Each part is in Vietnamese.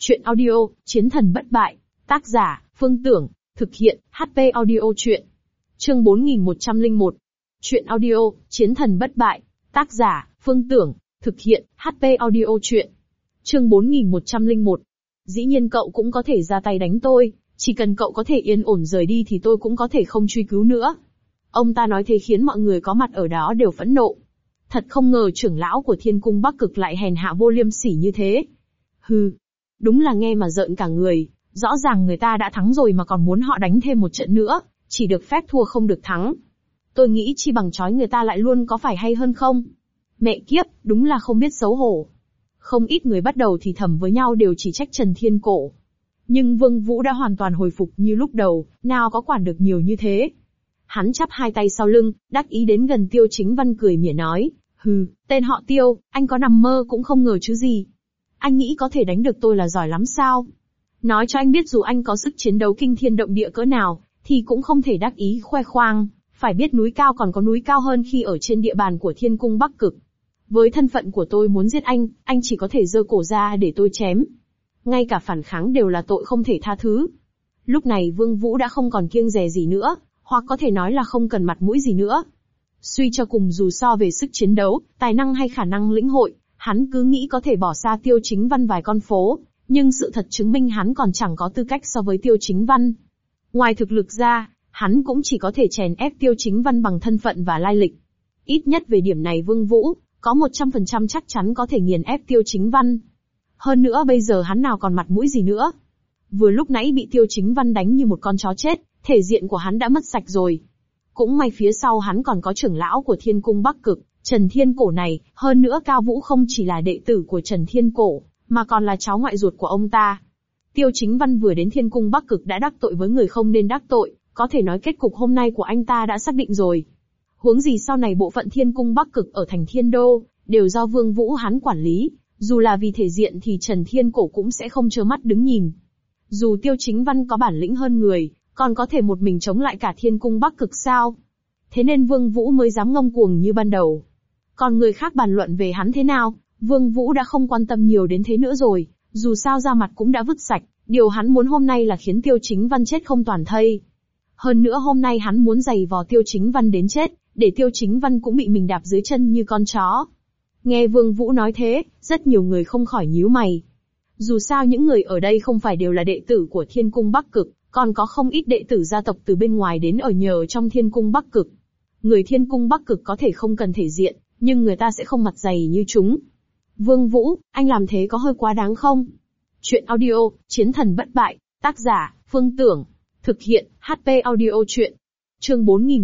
Chuyện audio, Chiến thần bất bại. Tác giả, Phương Tưởng. Thực hiện, HP Audio Chuyện. Chương 4101. Chuyện audio, Chiến thần bất bại. Tác giả, Phương Tưởng. Thực hiện, HP Audio Chuyện. Chương 4101. Dĩ nhiên cậu cũng có thể ra tay đánh tôi, chỉ cần cậu có thể yên ổn rời đi thì tôi cũng có thể không truy cứu nữa. Ông ta nói thế khiến mọi người có mặt ở đó đều phẫn nộ. Thật không ngờ trưởng lão của Thiên Cung Bắc Cực lại hèn hạ vô liêm sỉ như thế. Hừ, đúng là nghe mà rợn cả người, rõ ràng người ta đã thắng rồi mà còn muốn họ đánh thêm một trận nữa, chỉ được phép thua không được thắng. Tôi nghĩ chi bằng trói người ta lại luôn có phải hay hơn không? Mẹ kiếp, đúng là không biết xấu hổ. Không ít người bắt đầu thì thầm với nhau đều chỉ trách Trần Thiên Cổ. Nhưng Vương Vũ đã hoàn toàn hồi phục như lúc đầu, nào có quản được nhiều như thế. Hắn chắp hai tay sau lưng, đắc ý đến gần Tiêu Chính Văn cười mỉa nói, hừ, tên họ Tiêu, anh có nằm mơ cũng không ngờ chứ gì. Anh nghĩ có thể đánh được tôi là giỏi lắm sao? Nói cho anh biết dù anh có sức chiến đấu kinh thiên động địa cỡ nào, thì cũng không thể đắc ý khoe khoang, phải biết núi cao còn có núi cao hơn khi ở trên địa bàn của Thiên Cung Bắc Cực. Với thân phận của tôi muốn giết anh chỉ có thể giơ cổ ra để tôi chém. Ngay cả phản kháng đều là tội không thể tha thứ. Lúc này Vương Vũ đã không còn kiêng dè gì nữa, hoặc có thể nói là không cần mặt mũi gì nữa. Suy cho cùng dù so về sức chiến đấu, tài năng hay khả năng lĩnh hội, hắn cứ nghĩ có thể bỏ xa Tiêu Chính Văn vài con phố, nhưng sự thật chứng minh hắn còn chẳng có tư cách so với Tiêu Chính Văn. Ngoài thực lực ra, hắn cũng chỉ có thể chèn ép Tiêu Chính Văn bằng thân phận và lai lịch. Ít nhất về điểm này Vương Vũ có 100% chắc chắn có thể nghiền ép Tiêu Chính Văn. Hơn nữa bây giờ hắn nào còn mặt mũi gì nữa. Vừa lúc nãy bị Tiêu Chính Văn đánh như một con chó chết, thể diện của hắn đã mất sạch rồi. Cũng may phía sau hắn còn có trưởng lão của Thiên Cung Bắc Cực, Trần Thiên Cổ này, hơn nữa Cao Vũ không chỉ là đệ tử của Trần Thiên Cổ, mà còn là cháu ngoại ruột của ông ta. Tiêu Chính Văn vừa đến Thiên Cung Bắc Cực đã đắc tội với người không nên đắc tội, có thể nói kết cục hôm nay của anh ta đã xác định rồi. Huống gì sau này bộ phận Thiên Cung Bắc Cực ở thành Thiên Đô, đều do Vương Vũ hắn quản lý, dù là vì thể diện thì Trần Thiên Cổ cũng sẽ không trơ mắt đứng nhìn. Dù Tiêu Chính Văn có bản lĩnh hơn người, còn có thể một mình chống lại cả Thiên Cung Bắc Cực sao? Thế nên Vương Vũ mới dám ngông cuồng như ban đầu. Còn người khác bàn luận về hắn thế nào, Vương Vũ đã không quan tâm nhiều đến thế nữa rồi, dù sao ra mặt cũng đã vứt sạch, điều hắn muốn hôm nay là khiến Tiêu Chính Văn chết không toàn thây. Hơn nữa hôm nay hắn muốn giày vò Tiêu Chính Văn đến chết, để Tiêu Chính Văn cũng bị mình đạp dưới chân như con chó. Nghe Vương Vũ nói thế, rất nhiều người không khỏi nhíu mày. Dù sao những người ở đây không phải đều là đệ tử của Thiên Cung Bắc Cực, còn có không ít đệ tử gia tộc từ bên ngoài đến ở nhờ trong Thiên Cung Bắc Cực. Người Thiên Cung Bắc Cực có thể không cần thể diện, nhưng người ta sẽ không mặt dày như chúng. Vương Vũ, anh làm thế có hơi quá đáng không? Chuyện audio, Chiến thần bất bại. Tác giả, Phương Tưởng. Thực hiện, HP Audio Chuyện. Chương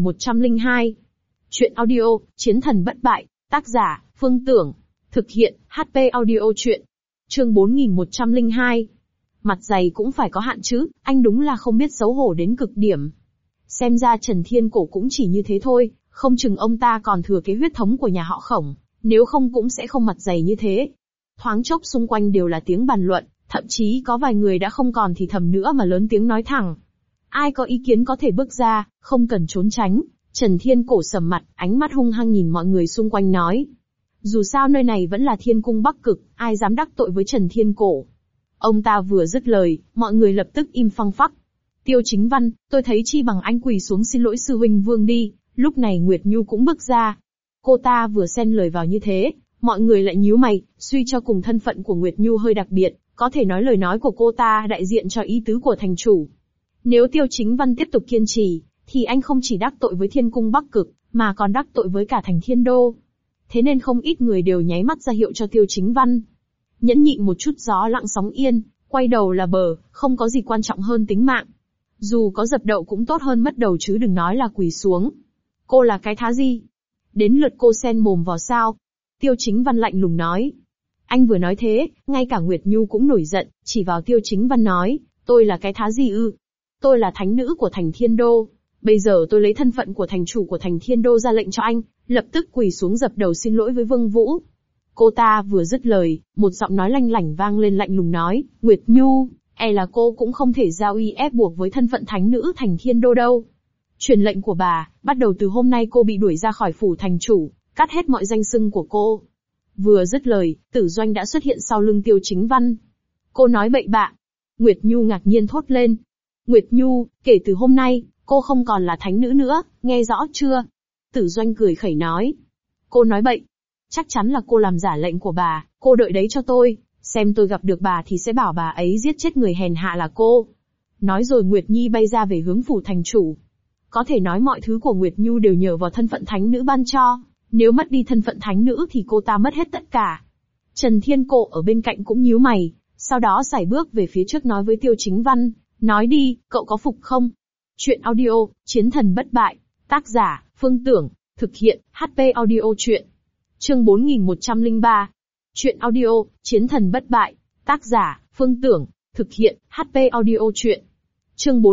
4102. Chuyện audio, Chiến thần bất bại. Tác giả, Phương Tưởng. Thực hiện, HP Audio Chuyện. Chương 4102. Mặt dày cũng phải có hạn chứ, anh đúng là không biết xấu hổ đến cực điểm. Xem ra Trần Thiên Cổ cũng chỉ như thế thôi, không chừng ông ta còn thừa kế huyết thống của nhà họ Khổng, nếu không cũng sẽ không mặt dày như thế. Thoáng chốc xung quanh đều là tiếng bàn luận, thậm chí có vài người đã không còn thì thầm nữa mà lớn tiếng nói thẳng. Ai có ý kiến có thể bước ra, không cần trốn tránh. Trần Thiên Cổ sầm mặt, ánh mắt hung hăng nhìn mọi người xung quanh nói. Dù sao nơi này vẫn là Thiên Cung Bắc Cực, ai dám đắc tội với Trần Thiên Cổ. Ông ta vừa dứt lời, mọi người lập tức im phăng phắc. Tiêu Chính Văn, tôi thấy chi bằng anh quỳ xuống xin lỗi sư huynh Vương đi. Lúc này Nguyệt Nhu cũng bước ra. Cô ta vừa xen lời vào như thế, mọi người lại nhíu mày, suy cho cùng thân phận của Nguyệt Nhu hơi đặc biệt, có thể nói lời nói của cô ta đại diện cho ý tứ của thành chủ. Nếu Tiêu Chính Văn tiếp tục kiên trì, thì anh không chỉ đắc tội với Thiên Cung Bắc Cực, mà còn đắc tội với cả thành Thiên Đô. Thế nên không ít người đều nháy mắt ra hiệu cho Tiêu Chính Văn. Nhẫn nhịn một chút gió lặng sóng yên, quay đầu là bờ, không có gì quan trọng hơn tính mạng. Dù có dập đậu cũng tốt hơn mất đầu chứ đừng nói là quỳ xuống. Cô là cái thá gì? Đến lượt cô xen mồm vào sao? Tiêu Chính Văn lạnh lùng nói. Anh vừa nói thế, ngay cả Nguyệt Nhu cũng nổi giận, chỉ vào Tiêu Chính Văn nói, tôi là cái thá gì ư? Tôi là thánh nữ của thành Thiên Đô. Bây giờ tôi lấy thân phận của thành chủ của thành Thiên Đô ra lệnh cho anh, lập tức quỳ xuống dập đầu xin lỗi với Vương Vũ. Cô ta vừa dứt lời, một giọng nói lanh lảnh vang lên lạnh lùng nói, Nguyệt Nhu, e là cô cũng không thể giao uy ép buộc với thân phận thánh nữ thành Thiên Đô đâu. Truyền lệnh của bà, bắt đầu từ hôm nay cô bị đuổi ra khỏi phủ thành chủ, cắt hết mọi danh xưng của cô. Vừa dứt lời, Tử Doanh đã xuất hiện sau lưng Tiêu Chính Văn. Cô nói bậy bạ. Nguyệt Nhu ngạc nhiên thốt lên. Nguyệt Nhu, kể từ hôm nay, cô không còn là thánh nữ nữa, nghe rõ chưa? Tử Doanh cười khẩy nói. Cô nói bậy. Chắc chắn là cô làm giả lệnh của bà, cô đợi đấy cho tôi, xem tôi gặp được bà thì sẽ bảo bà ấy giết chết người hèn hạ là cô. Nói rồi Nguyệt Nhi bay ra về hướng phủ thành chủ. Có thể nói mọi thứ của Nguyệt Nhu đều nhờ vào thân phận thánh nữ ban cho, nếu mất đi thân phận thánh nữ thì cô ta mất hết tất cả. Trần Thiên Cổ ở bên cạnh cũng nhíu mày, sau đó sải bước về phía trước nói với Tiêu Chính Văn, nói đi, cậu có phục không? Chuyện audio, Chiến thần bất bại, tác giả, Phương Tưởng, thực hiện, HP audio chuyện. Chương 4103. Chuyện audio, Chiến thần bất bại, tác giả, Phương Tưởng, thực hiện, HP audio chuyện. Chương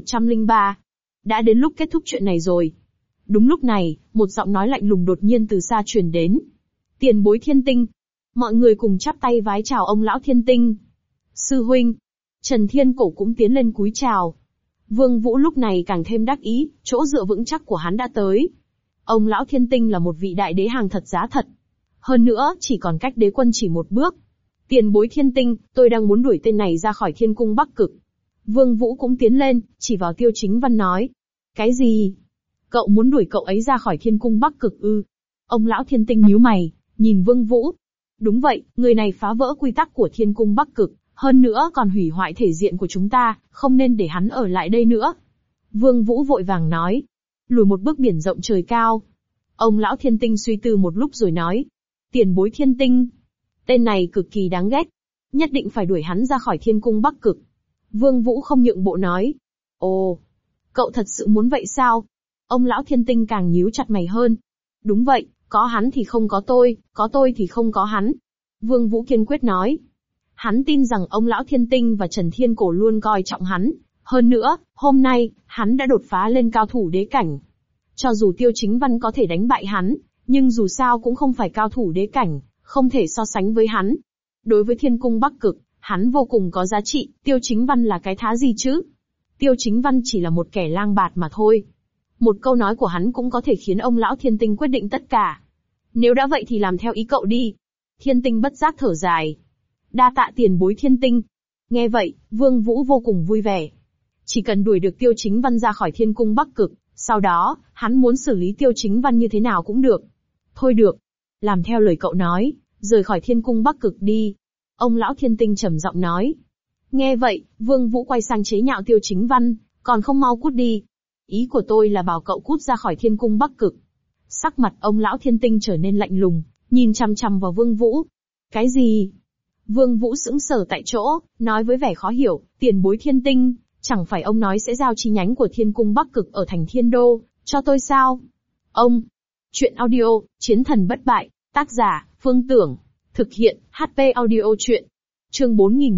4103. Đã đến lúc kết thúc chuyện này rồi. Đúng lúc này, một giọng nói lạnh lùng đột nhiên từ xa truyền đến. Tiền bối Thiên Tinh. Mọi người cùng chắp tay vái chào ông lão Thiên Tinh. Sư huynh. Trần Thiên Cổ cũng tiến lên cúi chào. Vương Vũ lúc này càng thêm đắc ý, chỗ dựa vững chắc của hắn đã tới. Ông lão Thiên Tinh là một vị đại đế hàng thật giá thật. Hơn nữa, chỉ còn cách đế quân chỉ một bước. Tiền bối Thiên Tinh, tôi đang muốn đuổi tên này ra khỏi Thiên Cung Bắc Cực. Vương Vũ cũng tiến lên, chỉ vào Tiêu Chính Văn nói. Cái gì? Cậu muốn đuổi cậu ấy ra khỏi Thiên Cung Bắc Cực ư? Ông lão Thiên Tinh nhíu mày, nhìn Vương Vũ. Đúng vậy, người này phá vỡ quy tắc của Thiên Cung Bắc Cực, hơn nữa còn hủy hoại thể diện của chúng ta, không nên để hắn ở lại đây nữa. Vương Vũ vội vàng nói. Lùi một bước biển rộng trời cao. Ông lão Thiên Tinh suy tư một lúc rồi nói. Tiền bối Thiên Tinh. Tên này cực kỳ đáng ghét. Nhất định phải đuổi hắn ra khỏi Thiên Cung Bắc Cực. Vương Vũ không nhượng bộ nói. Ồ, cậu thật sự muốn vậy sao? Ông lão Thiên Tinh càng nhíu chặt mày hơn. Đúng vậy, có hắn thì không có tôi thì không có hắn. Vương Vũ kiên quyết nói. Hắn tin rằng ông lão Thiên Tinh và Trần Thiên Cổ luôn coi trọng hắn. Hơn nữa, hôm nay, hắn đã đột phá lên cao thủ đế cảnh. Cho dù Tiêu Chính Văn có thể đánh bại hắn, nhưng dù sao cũng không phải cao thủ đế cảnh, không thể so sánh với hắn. Đối với Thiên Cung Bắc Cực, hắn vô cùng có giá trị, Tiêu Chính Văn là cái thá gì chứ? Tiêu Chính Văn chỉ là một kẻ lang bạt mà thôi. Một câu nói của hắn cũng có thể khiến ông lão Thiên Tinh quyết định tất cả. Nếu đã vậy thì làm theo ý cậu đi. Thiên Tinh bất giác thở dài. Đa tạ tiền bối Thiên Tinh. Nghe vậy, Vương Vũ vô cùng vui vẻ. Chỉ cần đuổi được Tiêu Chính Văn ra khỏi Thiên Cung Bắc Cực, sau đó, hắn muốn xử lý Tiêu Chính Văn như thế nào cũng được. Thôi được. Làm theo lời cậu nói, rời khỏi Thiên Cung Bắc Cực đi. Ông lão Thiên Tinh trầm giọng nói. Nghe vậy, Vương Vũ quay sang chế nhạo Tiêu Chính Văn, còn không mau cút đi. Ý của tôi là bảo cậu cút ra khỏi Thiên Cung Bắc Cực. Sắc mặt ông lão Thiên Tinh trở nên lạnh lùng, nhìn chằm chằm vào Vương Vũ. Cái gì? Vương Vũ sững sờ tại chỗ, nói với vẻ khó hiểu, tiền bối Thiên Tinh, chẳng phải ông nói sẽ giao chi nhánh của Thiên Cung Bắc Cực ở thành Thiên Đô, cho tôi sao? Ông. Chuyện audio, Chiến thần bất bại, tác giả, Phương Tưởng, thực hiện, HP audio chuyện. Chương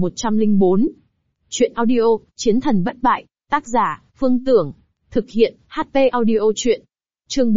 4104. Chuyện audio, Chiến thần bất bại, tác giả, Phương Tưởng, thực hiện, HP audio chuyện. Chương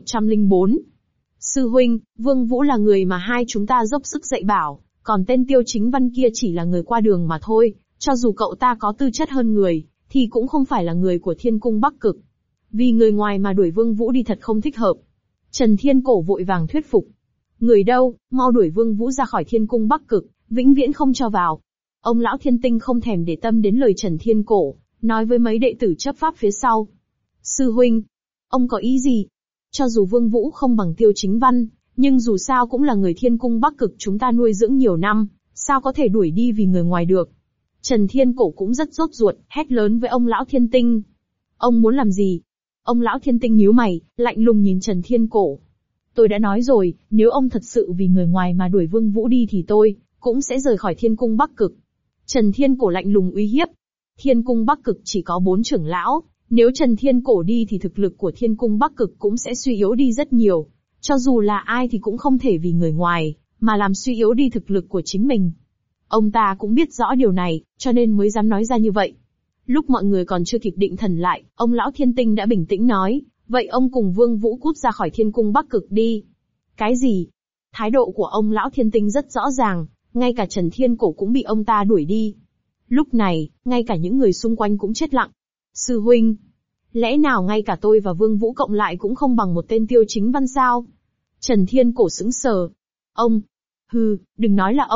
4104. Sư huynh, Vương Vũ là người mà hai chúng ta dốc sức dạy bảo, còn tên Tiêu Chính Văn kia chỉ là người qua đường mà thôi, cho dù cậu ta có tư chất hơn người, thì cũng không phải là người của Thiên Cung Bắc Cực. Vì người ngoài mà đuổi Vương Vũ đi thật không thích hợp. Trần Thiên Cổ vội vàng thuyết phục. Người đâu, mau đuổi Vương Vũ ra khỏi Thiên Cung Bắc Cực, vĩnh viễn không cho vào. Ông lão Thiên Tinh không thèm để tâm đến lời Trần Thiên Cổ, nói với mấy đệ tử chấp pháp phía sau. Sư huynh, ông có ý gì? Cho dù Vương Vũ không bằng Tiêu Chính Văn, nhưng dù sao cũng là người Thiên Cung Bắc Cực chúng ta nuôi dưỡng nhiều năm, sao có thể đuổi đi vì người ngoài được? Trần Thiên Cổ cũng rất sốt ruột, hét lớn với ông lão Thiên Tinh. Ông muốn làm gì? Ông lão Thiên Tinh nhíu mày, lạnh lùng nhìn Trần Thiên Cổ. Tôi đã nói rồi, nếu ông thật sự vì người ngoài mà đuổi Vương Vũ đi thì tôi cũng sẽ rời khỏi Thiên Cung Bắc Cực. Trần Thiên Cổ lạnh lùng uy hiếp. Thiên Cung Bắc Cực chỉ có 4 trưởng lão, nếu Trần Thiên Cổ đi thì thực lực của Thiên Cung Bắc Cực cũng sẽ suy yếu đi rất nhiều. Cho dù là ai thì cũng không thể vì người ngoài mà làm suy yếu đi thực lực của chính mình. Ông ta cũng biết rõ điều này, cho nên mới dám nói ra như vậy. Lúc mọi người còn chưa kịp định thần lại, ông lão Thiên Tinh đã bình tĩnh nói, vậy ông cùng Vương Vũ cút ra khỏi Thiên Cung Bắc Cực đi. Cái gì? Thái độ của ông lão Thiên Tinh rất rõ ràng, ngay cả Trần Thiên Cổ cũng bị ông ta đuổi đi. Lúc này, ngay cả những người xung quanh cũng chết lặng. Sư huynh, lẽ nào ngay cả tôi và Vương Vũ cộng lại cũng không bằng một tên Tiêu Chính Văn sao? Trần Thiên Cổ sững sờ. Ông, đừng nói là ông,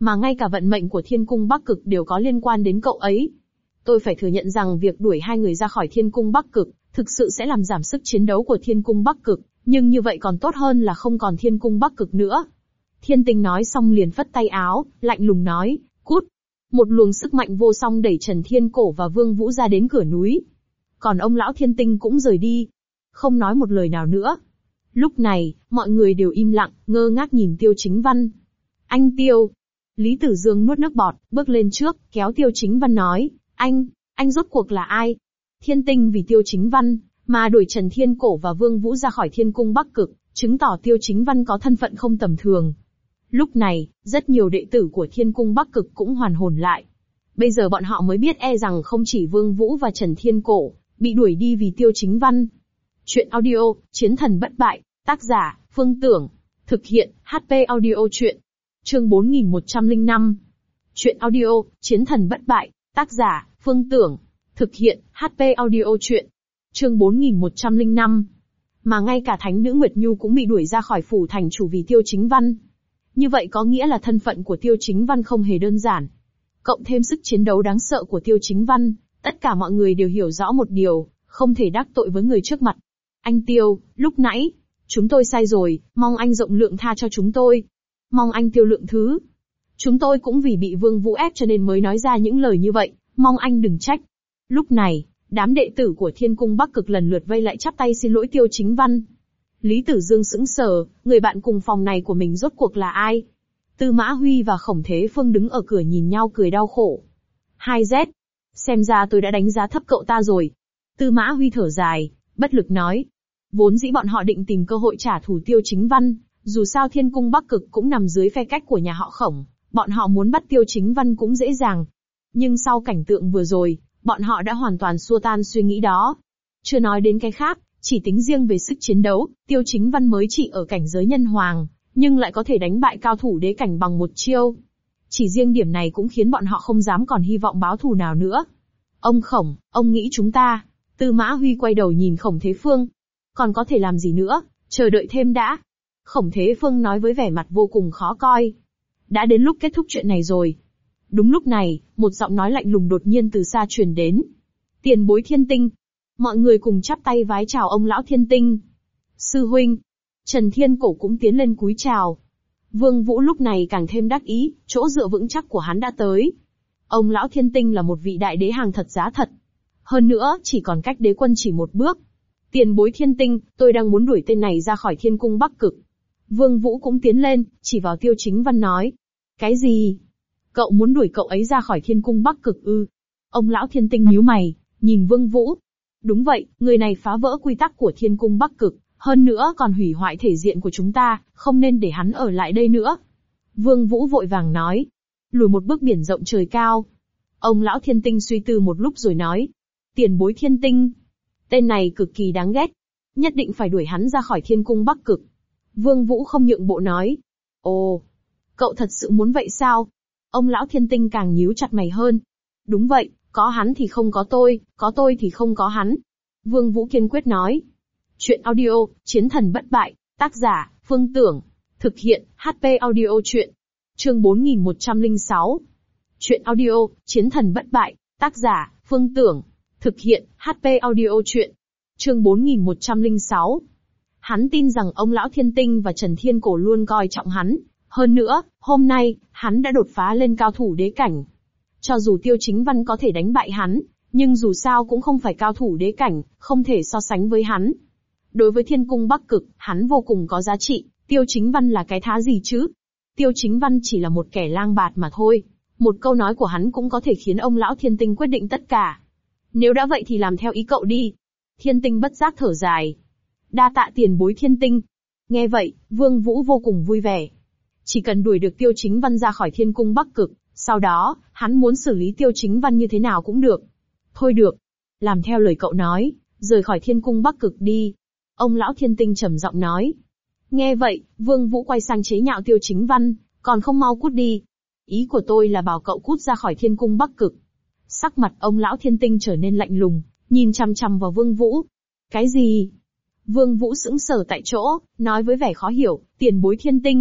mà ngay cả vận mệnh của Thiên Cung Bắc Cực đều có liên quan đến cậu ấy. Tôi phải thừa nhận rằng việc đuổi hai người ra khỏi Thiên Cung Bắc Cực, thực sự sẽ làm giảm sức chiến đấu của Thiên Cung Bắc Cực, nhưng như vậy còn tốt hơn là không còn Thiên Cung Bắc Cực nữa. Thiên Tinh nói xong liền phất tay áo, lạnh lùng nói, cút. Một luồng sức mạnh vô song đẩy Trần Thiên Cổ và Vương Vũ ra đến cửa núi. Còn ông lão Thiên Tinh cũng rời đi, không nói một lời nào nữa. Lúc này, mọi người đều im lặng, ngơ ngác nhìn Tiêu Chính Văn. Anh Tiêu. Lý Tử Dương nuốt nước bọt, bước lên trước, kéo Tiêu Chính Văn nói, anh rốt cuộc là ai? Thiên Tinh vì Tiêu Chính Văn, mà đuổi Trần Thiên Cổ và Vương Vũ ra khỏi Thiên Cung Bắc Cực, chứng tỏ Tiêu Chính Văn có thân phận không tầm thường. Lúc này, rất nhiều đệ tử của Thiên Cung Bắc Cực cũng hoàn hồn lại. Bây giờ bọn họ mới biết rằng không chỉ Vương Vũ và Trần Thiên Cổ bị đuổi đi vì Tiêu Chính Văn. Chuyện audio, Chiến Thần Bất Bại, tác giả, Phương Tưởng. Thực hiện, HP Audio Chuyện. Chương 4105. Chuyện audio, Chiến Thần Bất Bại, tác giả, Phương Tưởng. Thực hiện, HP Audio Chuyện. Chương 4105. Mà ngay cả Thánh Nữ Nguyệt Nhu cũng bị đuổi ra khỏi phủ thành chủ vì Tiêu Chính Văn. Như vậy có nghĩa là thân phận của Tiêu Chính Văn không hề đơn giản. Cộng thêm sức chiến đấu đáng sợ của Tiêu Chính Văn, tất cả mọi người đều hiểu rõ một điều, không thể đắc tội với người trước mặt. Anh Tiêu, lúc nãy, chúng tôi sai rồi, mong anh rộng lượng tha cho chúng tôi. Mong anh Tiêu lượng thứ. Chúng tôi cũng vì bị Vương Vũ ép cho nên mới nói ra những lời như vậy, mong anh đừng trách. Lúc này, đám đệ tử của Thiên Cung Bắc Cực lần lượt vây lại chắp tay xin lỗi Tiêu Chính Văn. Lý Tử Dương sững sờ, người bạn cùng phòng này của mình rốt cuộc là ai? Tư Mã Huy và Khổng Thế Phương đứng ở cửa nhìn nhau cười đau khổ. 2Z. Xem ra tôi đã đánh giá thấp cậu ta rồi. Tư Mã Huy thở dài, bất lực nói. Vốn dĩ bọn họ định tìm cơ hội trả thù Tiêu Chính Văn, dù sao Thiên Cung Bắc Cực cũng nằm dưới phe cách của nhà họ Khổng, bọn họ muốn bắt Tiêu Chính Văn cũng dễ dàng. Nhưng sau cảnh tượng vừa rồi, bọn họ đã hoàn toàn xua tan suy nghĩ đó. Chưa nói đến cái khác, chỉ tính riêng về sức chiến đấu, Tiêu Chính Văn mới chỉ ở cảnh giới nhân hoàng, nhưng lại có thể đánh bại cao thủ đế cảnh bằng một chiêu. Chỉ riêng điểm này cũng khiến bọn họ không dám còn hy vọng báo thù nào nữa. Ông Khổng, ông nghĩ chúng ta. Tư Mã Huy quay đầu nhìn Khổng Thế Phương. Còn có thể làm gì nữa, chờ đợi thêm đã. Khổng Thế Phương nói với vẻ mặt vô cùng khó coi. Đã đến lúc kết thúc chuyện này rồi. Đúng lúc này, một giọng nói lạnh lùng đột nhiên từ xa truyền đến. Tiền bối Thiên Tinh. Mọi người cùng chắp tay vái chào ông lão Thiên Tinh. Sư huynh. Trần Thiên Cổ cũng tiến lên cúi chào. Vương Vũ lúc này càng thêm đắc ý, chỗ dựa vững chắc của hắn đã tới. Ông lão Thiên Tinh là một vị đại đế hàng thật giá thật. Hơn nữa, chỉ còn cách đế quân chỉ một bước. Tiền bối Thiên Tinh, tôi đang muốn đuổi tên này ra khỏi Thiên Cung Bắc Cực. Vương Vũ cũng tiến lên, chỉ vào Tiêu Chính Văn nói. Cái gì? Cậu muốn đuổi cậu ấy ra khỏi Thiên Cung Bắc Cực ư? Ông lão Thiên Tinh nhíu mày, nhìn Vương Vũ. Đúng vậy, người này phá vỡ quy tắc của Thiên Cung Bắc Cực, hơn nữa còn hủy hoại thể diện của chúng ta, không nên để hắn ở lại đây nữa. Vương Vũ vội vàng nói. Lùi một bước biển rộng trời cao. Ông lão Thiên Tinh suy tư một lúc rồi nói. Tiền bối Thiên Tinh. Tên này cực kỳ đáng ghét. Nhất định phải đuổi hắn ra khỏi Thiên Cung Bắc Cực. Vương Vũ không nhượng bộ nói. Ồ, cậu thật sự muốn vậy sao? Ông lão Thiên Tinh càng nhíu chặt mày hơn. Đúng vậy, có hắn thì không có tôi thì không có hắn. Vương Vũ kiên quyết nói. Chuyện audio, Chiến Thần Bất Bại, tác giả, Phương Tưởng. Thực hiện, HP Audio Chuyện. Chương 4106. Chuyện audio, Chiến Thần Bất Bại, tác giả, Phương Tưởng. Thực hiện, HP Audio Chuyện. Chương 4106. Hắn tin rằng ông lão Thiên Tinh và Trần Thiên Cổ luôn coi trọng hắn. Hơn nữa, hôm nay, hắn đã đột phá lên cao thủ đế cảnh. Cho dù Tiêu Chính Văn có thể đánh bại hắn, nhưng dù sao cũng không phải cao thủ đế cảnh, không thể so sánh với hắn. Đối với Thiên Cung Bắc Cực, hắn vô cùng có giá trị, Tiêu Chính Văn là cái thá gì chứ? Tiêu Chính Văn chỉ là một kẻ lang bạt mà thôi. Một câu nói của hắn cũng có thể khiến ông lão Thiên Tinh quyết định tất cả. Nếu đã vậy thì làm theo ý cậu đi. Thiên Tinh bất giác thở dài. Đa tạ tiền bối Thiên Tinh. Nghe vậy, Vương Vũ vô cùng vui vẻ. Chỉ cần đuổi được Tiêu Chính Văn ra khỏi Thiên Cung Bắc Cực, sau đó, hắn muốn xử lý Tiêu Chính Văn như thế nào cũng được. Thôi được. Làm theo lời cậu nói, rời khỏi Thiên Cung Bắc Cực đi. Ông lão Thiên Tinh trầm giọng nói. Nghe vậy, Vương Vũ quay sang chế nhạo Tiêu Chính Văn, còn không mau cút đi. Ý của tôi là bảo cậu cút ra khỏi Thiên Cung Bắc Cực. Sắc mặt ông lão Thiên Tinh trở nên lạnh lùng, nhìn chằm chằm vào Vương Vũ. Cái gì? Vương Vũ sững sờ tại chỗ, nói với vẻ khó hiểu, tiền bối Thiên Tinh,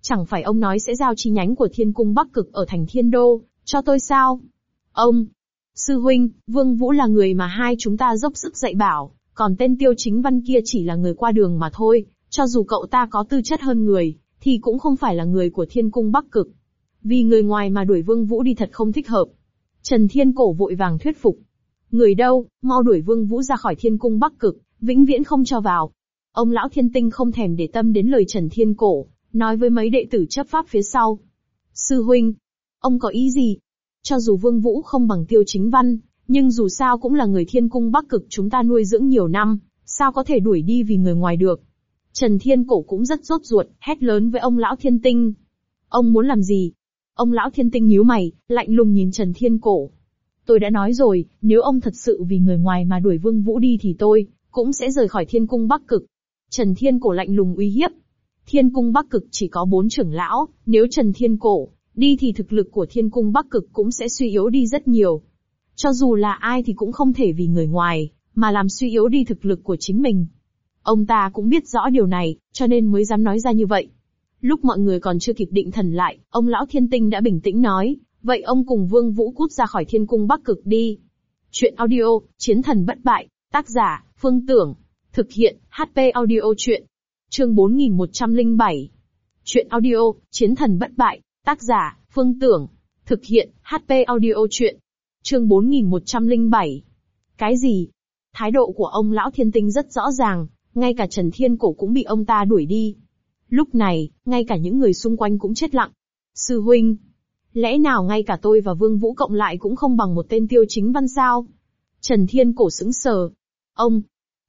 Chẳng phải ông nói sẽ giao chi nhánh của Thiên Cung Bắc Cực ở thành Thiên Đô, cho tôi sao? Ông, sư huynh, Vương Vũ là người mà hai chúng ta dốc sức dạy bảo, còn tên Tiêu Chính Văn kia chỉ là người qua đường mà thôi, cho dù cậu ta có tư chất hơn người, thì cũng không phải là người của Thiên Cung Bắc Cực. Vì người ngoài mà đuổi Vương Vũ đi thật không thích hợp. Trần Thiên Cổ vội vàng thuyết phục. Người đâu, mau đuổi Vương Vũ ra khỏi Thiên Cung Bắc Cực, vĩnh viễn không cho vào. Ông lão Thiên Tinh không thèm để tâm đến lời Trần Thiên Cổ, nói với mấy đệ tử chấp pháp phía sau. Sư huynh, ông có ý gì? Cho dù Vương Vũ không bằng Tiêu Chính Văn, nhưng dù sao cũng là người Thiên Cung Bắc Cực chúng ta nuôi dưỡng nhiều năm, sao có thể đuổi đi vì người ngoài được? Trần Thiên Cổ cũng rất sốt ruột, hét lớn với ông lão Thiên Tinh. Ông muốn làm gì? Ông lão Thiên Tinh nhíu mày, lạnh lùng nhìn Trần Thiên Cổ. Tôi đã nói rồi, nếu ông thật sự vì người ngoài mà đuổi Vương Vũ đi thì tôi cũng sẽ rời khỏi Thiên Cung Bắc Cực. Trần Thiên Cổ lạnh lùng uy hiếp. Thiên Cung Bắc Cực chỉ có 4 trưởng lão, nếu Trần Thiên Cổ đi thì thực lực của Thiên Cung Bắc Cực cũng sẽ suy yếu đi rất nhiều. Cho dù là ai thì cũng không thể vì người ngoài mà làm suy yếu đi thực lực của chính mình. Ông ta cũng biết rõ điều này, cho nên mới dám nói ra như vậy. Lúc mọi người còn chưa kịp định thần lại, ông lão Thiên Tinh đã bình tĩnh nói, vậy ông cùng Vương Vũ cút ra khỏi Thiên Cung Bắc Cực đi. Chuyện audio, Chiến Thần Bất Bại, tác giả, Phương Tưởng, thực hiện, HP audio chuyện. Chương 4107. Chuyện audio, Chiến Thần Bất Bại, tác giả, Phương Tưởng, thực hiện, HP audio chuyện. Chương 4107. Cái gì? Thái độ của ông lão Thiên Tinh rất rõ ràng, ngay cả Trần Thiên Cổ cũng bị ông ta đuổi đi. Lúc này, ngay cả những người xung quanh cũng chết lặng. Sư huynh, lẽ nào ngay cả tôi và Vương Vũ cộng lại cũng không bằng một tên Tiêu Chính Văn sao? Trần Thiên Cổ sững sờ. Ông,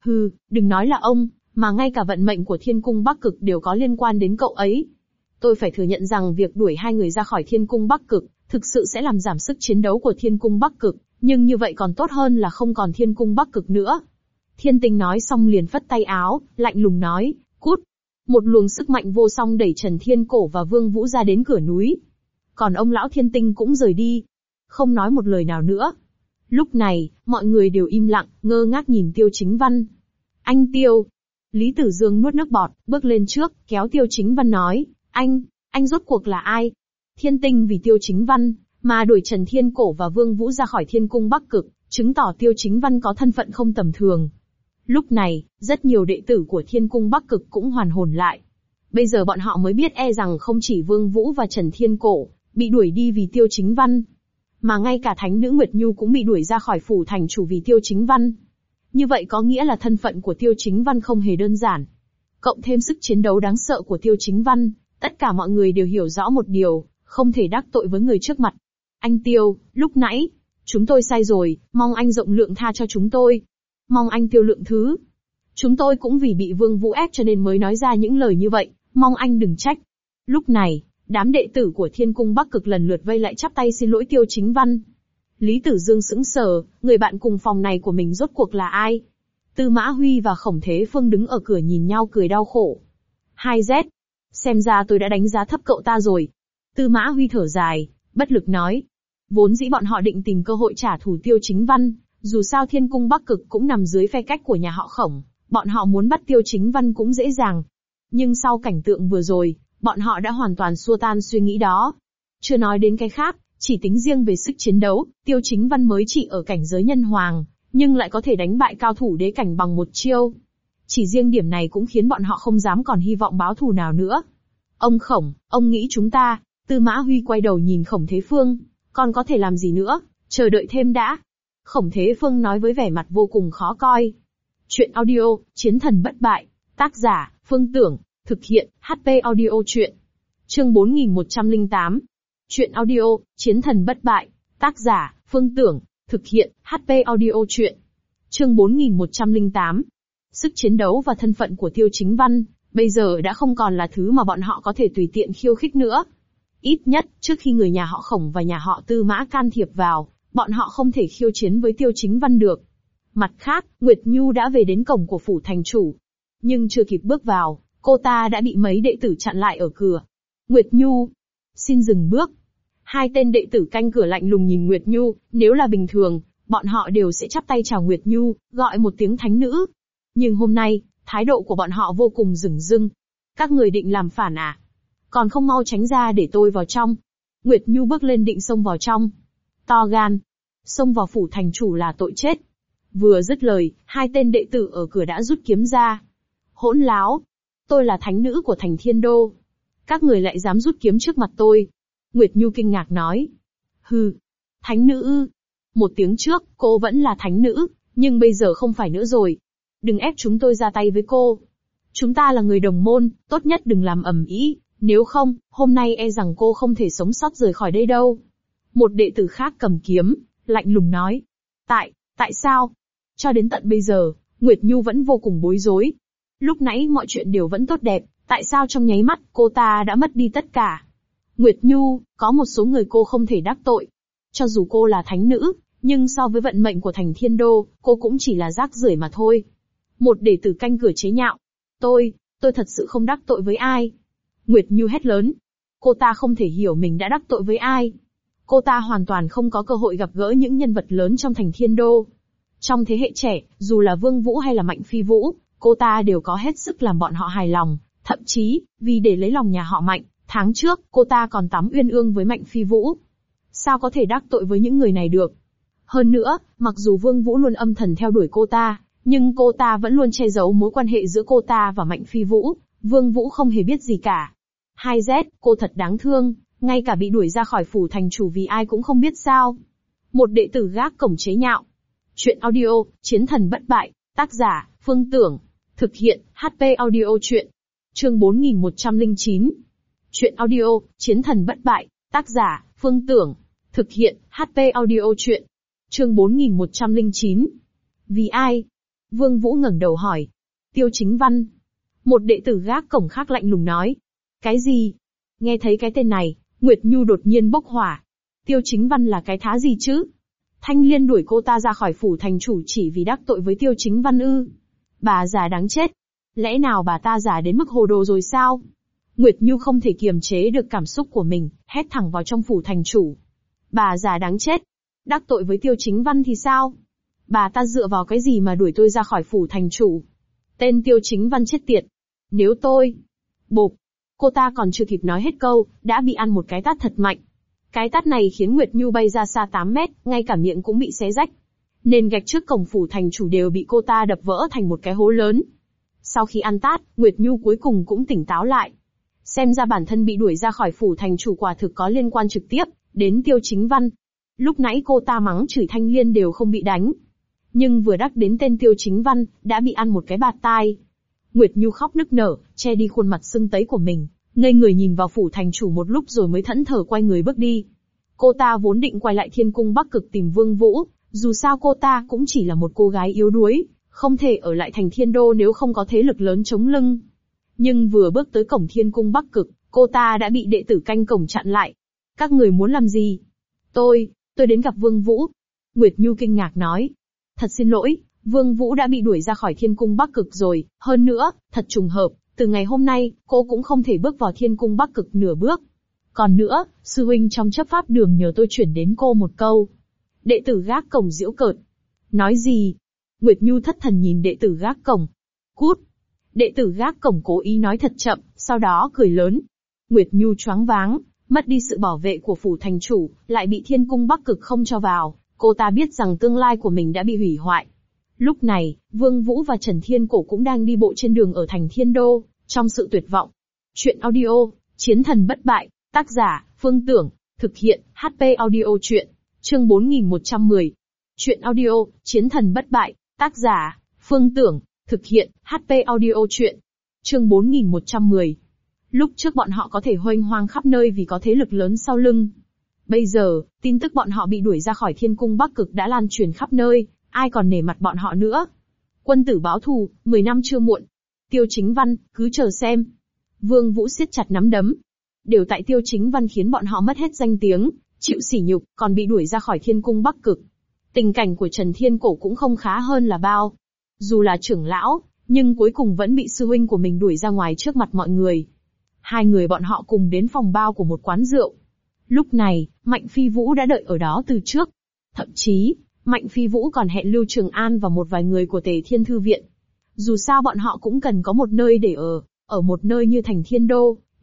đừng nói là ông, mà ngay cả vận mệnh của Thiên Cung Bắc Cực đều có liên quan đến cậu ấy. Tôi phải thừa nhận rằng việc đuổi hai người ra khỏi Thiên Cung Bắc Cực, thực sự sẽ làm giảm sức chiến đấu của Thiên Cung Bắc Cực, nhưng như vậy còn tốt hơn là không còn Thiên Cung Bắc Cực nữa. Thiên Tinh nói xong liền phất tay áo, lạnh lùng nói, cút. Một luồng sức mạnh vô song đẩy Trần Thiên Cổ và Vương Vũ ra đến cửa núi. Còn ông lão Thiên Tinh cũng rời đi, không nói một lời nào nữa. Lúc này, mọi người đều im lặng, ngơ ngác nhìn Tiêu Chính Văn. Anh Tiêu. Lý Tử Dương nuốt nước bọt, bước lên trước, kéo Tiêu Chính Văn nói, anh rốt cuộc là ai? Thiên Tinh vì Tiêu Chính Văn, mà đuổi Trần Thiên Cổ và Vương Vũ ra khỏi Thiên Cung Bắc Cực, chứng tỏ Tiêu Chính Văn có thân phận không tầm thường. Lúc này, rất nhiều đệ tử của Thiên Cung Bắc Cực cũng hoàn hồn lại. Bây giờ bọn họ mới biết rằng không chỉ Vương Vũ và Trần Thiên Cổ bị đuổi đi vì Tiêu Chính Văn, mà ngay cả Thánh nữ Nguyệt Nhu cũng bị đuổi ra khỏi phủ thành chủ vì Tiêu Chính Văn. Như vậy có nghĩa là thân phận của Tiêu Chính Văn không hề đơn giản. Cộng thêm sức chiến đấu đáng sợ của Tiêu Chính Văn, tất cả mọi người đều hiểu rõ một điều, không thể đắc tội với người trước mặt. Anh Tiêu, lúc nãy, chúng tôi sai rồi, mong anh rộng lượng tha cho chúng tôi. Mong anh Tiêu lượng thứ. Chúng tôi cũng vì bị Vương Vũ ép cho nên mới nói ra những lời như vậy, mong anh đừng trách. Lúc này, đám đệ tử của Thiên Cung Bắc Cực lần lượt vây lại chắp tay xin lỗi Tiêu Chính Văn. Lý Tử Dương sững sờ, người bạn cùng phòng này của mình rốt cuộc là ai? Tư Mã Huy và Khổng Thế Phương đứng ở cửa nhìn nhau cười đau khổ. 2Z. Xem ra tôi đã đánh giá thấp cậu ta rồi. Tư Mã Huy thở dài, bất lực nói. Vốn dĩ bọn họ định tìm cơ hội trả thù Tiêu Chính Văn, dù sao Thiên Cung Bắc Cực cũng nằm dưới phe cách của nhà họ Khổng, bọn họ muốn bắt Tiêu Chính Văn cũng dễ dàng. Nhưng sau cảnh tượng vừa rồi, bọn họ đã hoàn toàn xua tan suy nghĩ đó. Chưa nói đến cái khác, chỉ tính riêng về sức chiến đấu, Tiêu Chính Văn mới chỉ ở cảnh giới nhân hoàng, nhưng lại có thể đánh bại cao thủ đế cảnh bằng một chiêu. Chỉ riêng điểm này cũng khiến bọn họ không dám còn hy vọng báo thù nào nữa. Ông Khổng, ông nghĩ chúng ta, Tư Mã Huy quay đầu nhìn Khổng Thế Phương, còn có thể làm gì nữa, chờ đợi thêm đã. Khổng Thế Phương nói với vẻ mặt vô cùng khó coi. Chuyện audio, Chiến Thần Bất Bại, tác giả, Phương Tưởng, thực hiện, HP audio chuyện. Chương 4108. Chuyện audio, Chiến Thần Bất Bại, tác giả, Phương Tưởng, thực hiện, HP audio chuyện. Chương 4108. Sức chiến đấu và thân phận của Tiêu Chính Văn, bây giờ đã không còn là thứ mà bọn họ có thể tùy tiện khiêu khích nữa. Ít nhất, trước khi người nhà họ Khổng và nhà họ Tư Mã can thiệp vào, bọn họ không thể khiêu chiến với Tiêu Chính Văn được. Mặt khác, Nguyệt Nhu đã về đến cổng của phủ thành chủ. Nhưng chưa kịp bước vào, cô ta đã bị mấy đệ tử chặn lại ở cửa. Nguyệt Nhu, xin dừng bước. Hai tên đệ tử canh cửa lạnh lùng nhìn Nguyệt Nhu, nếu là bình thường, bọn họ đều sẽ chắp tay chào Nguyệt Nhu, gọi một tiếng thánh nữ. Nhưng hôm nay, thái độ của bọn họ vô cùng dửng dưng. Các người định làm phản à? Còn không mau tránh ra để tôi vào trong. Nguyệt Nhu bước lên định xông vào trong. To gan. Xông vào phủ thành chủ là tội chết. Vừa dứt lời, hai tên đệ tử ở cửa đã rút kiếm ra. Hỗn láo. Tôi là thánh nữ của thành Thiên Đô. Các người lại dám rút kiếm trước mặt tôi. Nguyệt Nhu kinh ngạc nói. Hừ. Thánh nữ ư. Một tiếng trước, cô vẫn là thánh nữ, nhưng bây giờ không phải nữa rồi. Đừng ép chúng tôi ra tay với cô. Chúng ta là người đồng môn, tốt nhất đừng làm ầm ĩ, nếu không, hôm nay e rằng cô không thể sống sót rời khỏi đây đâu. Một đệ tử khác cầm kiếm, lạnh lùng nói. Tại sao? Cho đến tận bây giờ, Nguyệt Nhu vẫn vô cùng bối rối. Lúc nãy mọi chuyện đều vẫn tốt đẹp, tại sao trong nháy mắt cô ta đã mất đi tất cả? Nguyệt Nhu, có một số người cô không thể đắc tội. Cho dù cô là thánh nữ, nhưng so với vận mệnh của thành Thiên Đô, cô cũng chỉ là rác rưởi mà thôi. Một đệ tử canh cửa chế nhạo. Tôi thật sự không đắc tội với ai. Nguyệt Nhu hét lớn. Cô ta không thể hiểu mình đã đắc tội với ai. Cô ta hoàn toàn không có cơ hội gặp gỡ những nhân vật lớn trong thành Thiên Đô. Trong thế hệ trẻ, dù là Vương Vũ hay là Mạnh Phi Vũ, cô ta đều có hết sức làm bọn họ hài lòng. Thậm chí, vì để lấy lòng nhà họ Mạnh, tháng trước, cô ta còn tắm uyên ương với Mạnh Phi Vũ. Sao có thể đắc tội với những người này được? Hơn nữa, mặc dù Vương Vũ luôn âm thầm theo đuổi cô ta, nhưng cô ta vẫn luôn che giấu mối quan hệ giữa cô ta và Mạnh Phi Vũ. Vương Vũ không hề biết gì cả. 2Z, cô thật đáng thương, ngay cả bị đuổi ra khỏi phủ thành chủ vì ai cũng không biết sao. Một đệ tử gác cổng chế nhạo. Chuyện audio, Chiến thần bất bại, tác giả, Phương Tưởng. Thực hiện, HP audio chuyện. Chương 4109. Chuyện audio, Chiến thần bất bại, tác giả, Phương Tưởng. Thực hiện, HP audio chuyện. Chương 4109. Vì ai? Vương Vũ ngẩng đầu hỏi. Tiêu Chính Văn. Một đệ tử gác cổng khác lạnh lùng nói. Cái gì? Nghe thấy cái tên này, Nguyệt Nhu đột nhiên bốc hỏa. Tiêu Chính Văn là cái thá gì chứ? Thanh Liên đuổi cô ta ra khỏi phủ thành chủ chỉ vì đắc tội với Tiêu Chính Văn ư? Bà già đáng chết. Lẽ nào bà ta già đến mức hồ đồ rồi sao? Nguyệt Nhu không thể kiềm chế được cảm xúc của mình, hét thẳng vào trong phủ thành chủ. Bà già đáng chết. Đắc tội với Tiêu Chính Văn thì sao? Bà ta dựa vào cái gì mà đuổi tôi ra khỏi phủ thành chủ? Tên Tiêu Chính Văn chết tiệt. Nếu tôi... Bộp. Cô ta còn chưa kịp nói hết câu, đã bị ăn một cái tát thật mạnh. Cái tát này khiến Nguyệt Nhu bay ra xa 8 mét, ngay cả miệng cũng bị xé rách. Nền gạch trước cổng phủ thành chủ đều bị cô ta đập vỡ thành một cái hố lớn. Sau khi ăn tát, Nguyệt Nhu cuối cùng cũng tỉnh táo lại. Xem ra bản thân bị đuổi ra khỏi phủ thành chủ quả thực có liên quan trực tiếp đến Tiêu Chính Văn. Lúc nãy cô ta mắng chửi Thanh Liên đều không bị đánh. Nhưng vừa đắc đến tên Tiêu Chính Văn, đã bị ăn một cái bạt tai. Nguyệt Nhu khóc nức nở, che đi khuôn mặt sưng tấy của mình, ngây người nhìn vào phủ thành chủ một lúc rồi mới thẫn thờ quay người bước đi. Cô ta vốn định quay lại Thiên Cung Bắc Cực tìm Vương Vũ, dù sao cô ta cũng chỉ là một cô gái yếu đuối, không thể ở lại thành Thiên Đô nếu không có thế lực lớn chống lưng. Nhưng vừa bước tới cổng Thiên Cung Bắc Cực, cô ta đã bị đệ tử canh cổng chặn lại. Các người muốn làm gì? Tôi đến gặp Vương Vũ. Nguyệt Nhu kinh ngạc nói. Thật xin lỗi, Vương Vũ đã bị đuổi ra khỏi Thiên Cung Bắc Cực rồi, hơn nữa, thật trùng hợp, từ ngày hôm nay, cô cũng không thể bước vào Thiên Cung Bắc Cực nửa bước. Còn nữa, sư huynh trong chấp pháp đường nhờ tôi chuyển đến cô một câu. Đệ tử gác cổng giễu cợt. Nói gì? Nguyệt Nhu thất thần nhìn đệ tử gác cổng. Cút. Đệ tử gác cổng cố ý nói thật chậm, sau đó cười lớn. Nguyệt Nhu choáng váng, mất đi sự bảo vệ của phủ thành chủ, lại bị Thiên Cung Bắc Cực không cho vào, cô ta biết rằng tương lai của mình đã bị hủy hoại. Lúc này, Vương Vũ và Trần Thiên Cổ cũng đang đi bộ trên đường ở thành Thiên Đô, trong sự tuyệt vọng. Chuyện audio, Chiến thần bất bại, tác giả, Phương Tưởng, thực hiện, HP audio chuyện. Chương 4110. Chuyện audio, Chiến thần bất bại, tác giả, Phương Tưởng, thực hiện, HP audio chuyện. Chương 4110. Lúc trước bọn họ có thể hoành hoang khắp nơi vì có thế lực lớn sau lưng. Bây giờ, tin tức bọn họ bị đuổi ra khỏi Thiên Cung Bắc Cực đã lan truyền khắp nơi, ai còn nể mặt bọn họ nữa. Quân tử báo thù, 10 năm chưa muộn. Tiêu Chính Văn, cứ chờ xem. Vương Vũ siết chặt nắm đấm. Đều tại Tiêu Chính Văn khiến bọn họ mất hết danh tiếng, chịu sỉ nhục, còn bị đuổi ra khỏi Thiên Cung Bắc Cực. Tình cảnh của Trần Thiên Cổ cũng không khá hơn là bao. Dù là trưởng lão, nhưng cuối cùng vẫn bị sư huynh của mình đuổi ra ngoài trước mặt mọi người. Hai người bọn họ cùng đến phòng bao của một quán rượu. Lúc này, Mạnh Phi Vũ đã đợi ở đó từ trước. Thậm chí, Mạnh Phi Vũ còn hẹn Lưu Trường An và một vài người của Tề Thiên Thư Viện. Dù sao bọn họ cũng cần có một nơi để ở một nơi như thành Thiên Đô,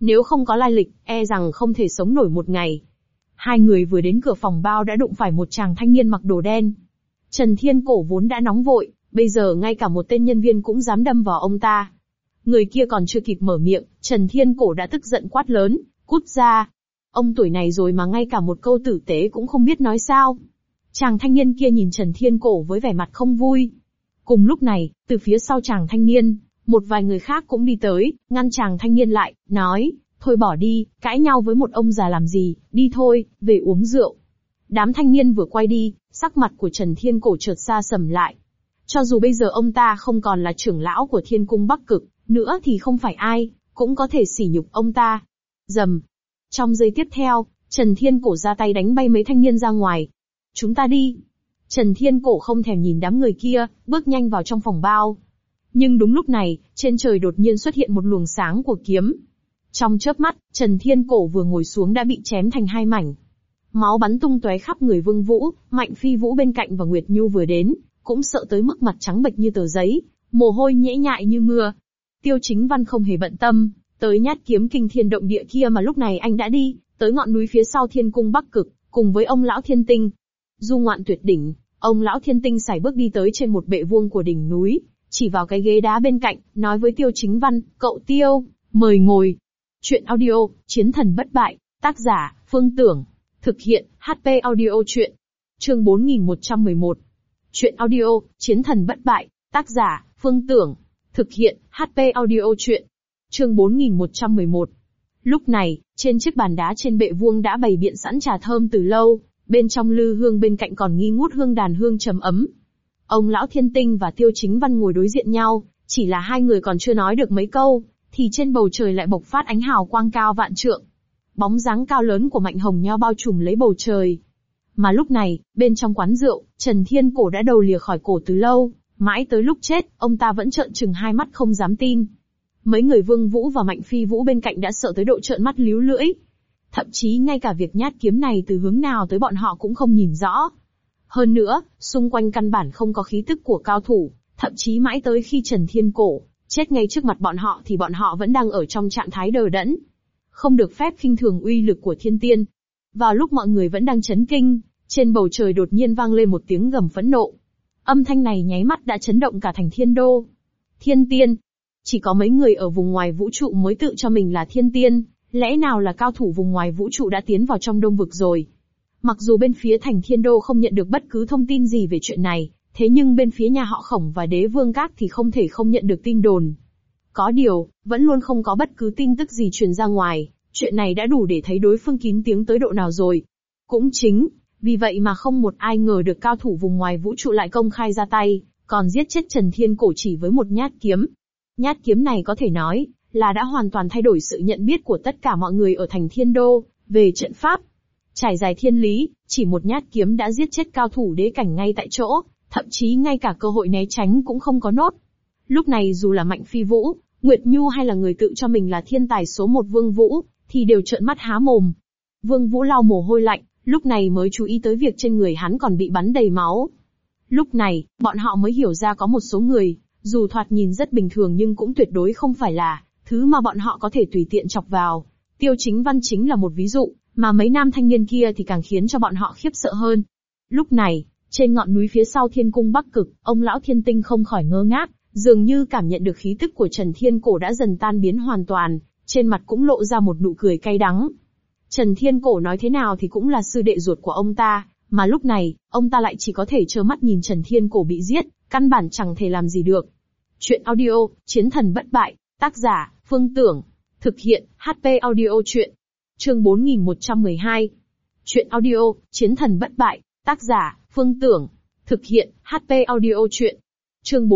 Nếu không có lai lịch, e rằng không thể sống nổi một ngày. Hai người vừa đến cửa phòng bao đã đụng phải một chàng thanh niên mặc đồ đen. Trần Thiên Cổ vốn đã nóng vội, bây giờ ngay cả một tên nhân viên cũng dám đâm vào ông ta. Người kia còn chưa kịp mở miệng, Trần Thiên Cổ đã tức giận quát lớn, cút ra. Ông tuổi này rồi mà ngay cả một câu tử tế cũng không biết nói sao. Chàng thanh niên kia nhìn Trần Thiên Cổ với vẻ mặt không vui. Cùng lúc này, từ phía sau chàng thanh niên, một vài người khác cũng đi tới, ngăn chàng thanh niên lại, nói, thôi bỏ đi, cãi nhau với một ông già làm gì, đi thôi, về uống rượu. Đám thanh niên vừa quay đi, sắc mặt của Trần Thiên Cổ chợt xa sầm lại. Cho dù bây giờ ông ta không còn là trưởng lão của Thiên Cung Bắc Cực, nữa thì không phải ai, cũng có thể sỉ nhục ông ta. Rầm. Trong giây tiếp theo, Trần Thiên Cổ ra tay đánh bay mấy thanh niên ra ngoài. Chúng ta đi. Trần Thiên Cổ không thèm nhìn đám người kia, bước nhanh vào trong phòng bao. Nhưng đúng lúc này, trên trời đột nhiên xuất hiện một luồng sáng của kiếm. Trong chớp mắt, Trần Thiên Cổ vừa ngồi xuống đã bị chém thành hai mảnh. Máu bắn tung tóe khắp người Vương Vũ, Mạnh Phi Vũ bên cạnh và Nguyệt Nhu vừa đến, cũng sợ tới mức mặt trắng bệch như tờ giấy, mồ hôi nhễ nhại như mưa. Tiêu Chính Văn không hề bận tâm, tới nhát kiếm kinh thiên động địa kia mà lúc này anh đã đi, tới ngọn núi phía sau Thiên Cung Bắc Cực, cùng với ông lão Thiên Tinh. Du ngoạn tuyệt đỉnh, ông lão Thiên Tinh sải bước đi tới trên một bệ vuông của đỉnh núi, chỉ vào cái ghế đá bên cạnh, nói với Tiêu Chính Văn, cậu Tiêu, mời ngồi. Chuyện audio, Chiến thần bất bại, tác giả, Phương Tưởng. Thực hiện, HP audio chuyện. Chương 4111. Chuyện audio, Chiến thần bất bại, tác giả, Phương Tưởng. Thực hiện, HP audio chuyện. Chương 4111. Lúc này, trên chiếc bàn đá trên bệ vuông đã bày biện sẵn trà thơm từ lâu, bên trong lư hương bên cạnh còn nghi ngút hương đàn hương trầm ấm. Ông lão Thiên Tinh và Tiêu Chính Văn ngồi đối diện nhau, chỉ là hai người còn chưa nói được mấy câu, thì trên bầu trời lại bộc phát ánh hào quang cao vạn trượng. Bóng dáng cao lớn của Mạnh Hồng Nho bao trùm lấy bầu trời. Mà lúc này, bên trong quán rượu, Trần Thiên Cổ đã đầu lìa khỏi cổ từ lâu, mãi tới lúc chết, ông ta vẫn trợn trừng hai mắt không dám tin. Mấy người Vương Vũ và Mạnh Phi Vũ bên cạnh đã sợ tới độ trợn mắt líu lưỡi. Thậm chí ngay cả việc nhát kiếm này từ hướng nào tới bọn họ cũng không nhìn rõ. Hơn nữa, xung quanh căn bản không có khí tức của cao thủ, thậm chí mãi tới khi Trần Thiên Cổ chết ngay trước mặt bọn họ thì bọn họ vẫn đang ở trong trạng thái đờ đẫn. Không được phép khinh thường uy lực của thiên tiên. Vào lúc mọi người vẫn đang chấn kinh, trên bầu trời đột nhiên vang lên một tiếng gầm phẫn nộ. Âm thanh này nháy mắt đã chấn động cả thành Thiên Đô. Thiên tiên. Chỉ có mấy người ở vùng ngoài vũ trụ mới tự cho mình là thiên tiên, lẽ nào là cao thủ vùng ngoài vũ trụ đã tiến vào trong Đông Vực rồi. Mặc dù bên phía thành Thiên Đô không nhận được bất cứ thông tin gì về chuyện này, thế nhưng bên phía nhà họ Khổng và Đế Vương Các thì không thể không nhận được tin đồn. Có điều, vẫn luôn không có bất cứ tin tức gì truyền ra ngoài, chuyện này đã đủ để thấy đối phương kín tiếng tới độ nào rồi. Cũng chính, vì vậy mà không một ai ngờ được cao thủ vùng ngoài vũ trụ lại công khai ra tay, còn giết chết Trần Thiên Cổ chỉ với một nhát kiếm. Nhát kiếm này có thể nói là đã hoàn toàn thay đổi sự nhận biết của tất cả mọi người ở thành Thiên Đô về trận pháp. Trải dài thiên lý, chỉ một nhát kiếm đã giết chết cao thủ đế cảnh ngay tại chỗ, thậm chí ngay cả cơ hội né tránh cũng không có nốt. Lúc này dù là Mạnh Phi Vũ, Nguyệt Nhu hay là người tự cho mình là thiên tài số một Vương Vũ, thì đều trợn mắt há mồm. Vương Vũ lau mồ hôi lạnh, lúc này mới chú ý tới việc trên người hắn còn bị bắn đầy máu. Lúc này, bọn họ mới hiểu ra có một số người, dù thoạt nhìn rất bình thường nhưng cũng tuyệt đối không phải là thứ mà bọn họ có thể tùy tiện chọc vào. Tiêu Chính Văn chính là một ví dụ, mà mấy nam thanh niên kia thì càng khiến cho bọn họ khiếp sợ hơn. Lúc này, trên ngọn núi phía sau Thiên Cung Bắc Cực, ông lão Thiên Tinh không khỏi ngơ ngác, dường như cảm nhận được khí tức của Trần Thiên Cổ đã dần tan biến hoàn toàn, trên mặt cũng lộ ra một nụ cười cay đắng. Trần Thiên Cổ nói thế nào thì cũng là sư đệ ruột của ông ta, mà lúc này, ông ta lại chỉ có thể trơ mắt nhìn Trần Thiên Cổ bị giết, căn bản chẳng thể làm gì được. Chuyện audio, Chiến thần bất bại, tác giả, Phương Tưởng. Thực hiện, HP audio chuyện. Chương 4112. Chuyện audio, Chiến thần bất bại, tác giả, Phương Tưởng. Thực hiện, HP audio chuyện. Chương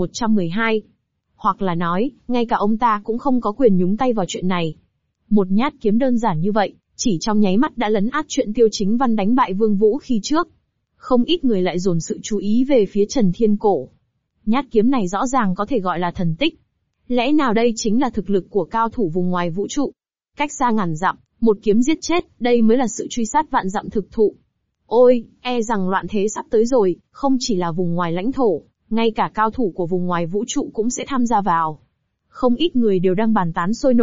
4112. Hoặc là nói, ngay cả ông ta cũng không có quyền nhúng tay vào chuyện này. Một nhát kiếm đơn giản như vậy, chỉ trong nháy mắt đã lấn át chuyện Tiêu Chính Văn đánh bại Vương Vũ khi trước. Không ít người lại dồn sự chú ý về phía Trần Thiên Cổ. Nhát kiếm này rõ ràng có thể gọi là thần tích. Lẽ nào đây chính là thực lực của cao thủ vùng ngoài vũ trụ? Cách xa ngàn dặm, một kiếm giết chết, đây mới là sự truy sát vạn dặm thực thụ. Ôi, e rằng loạn thế sắp tới rồi, không chỉ là vùng ngoài lãnh thổ, ngay cả cao thủ của vùng ngoài vũ trụ cũng sẽ tham gia vào. Không ít người đều đang bàn tán sôi nổi,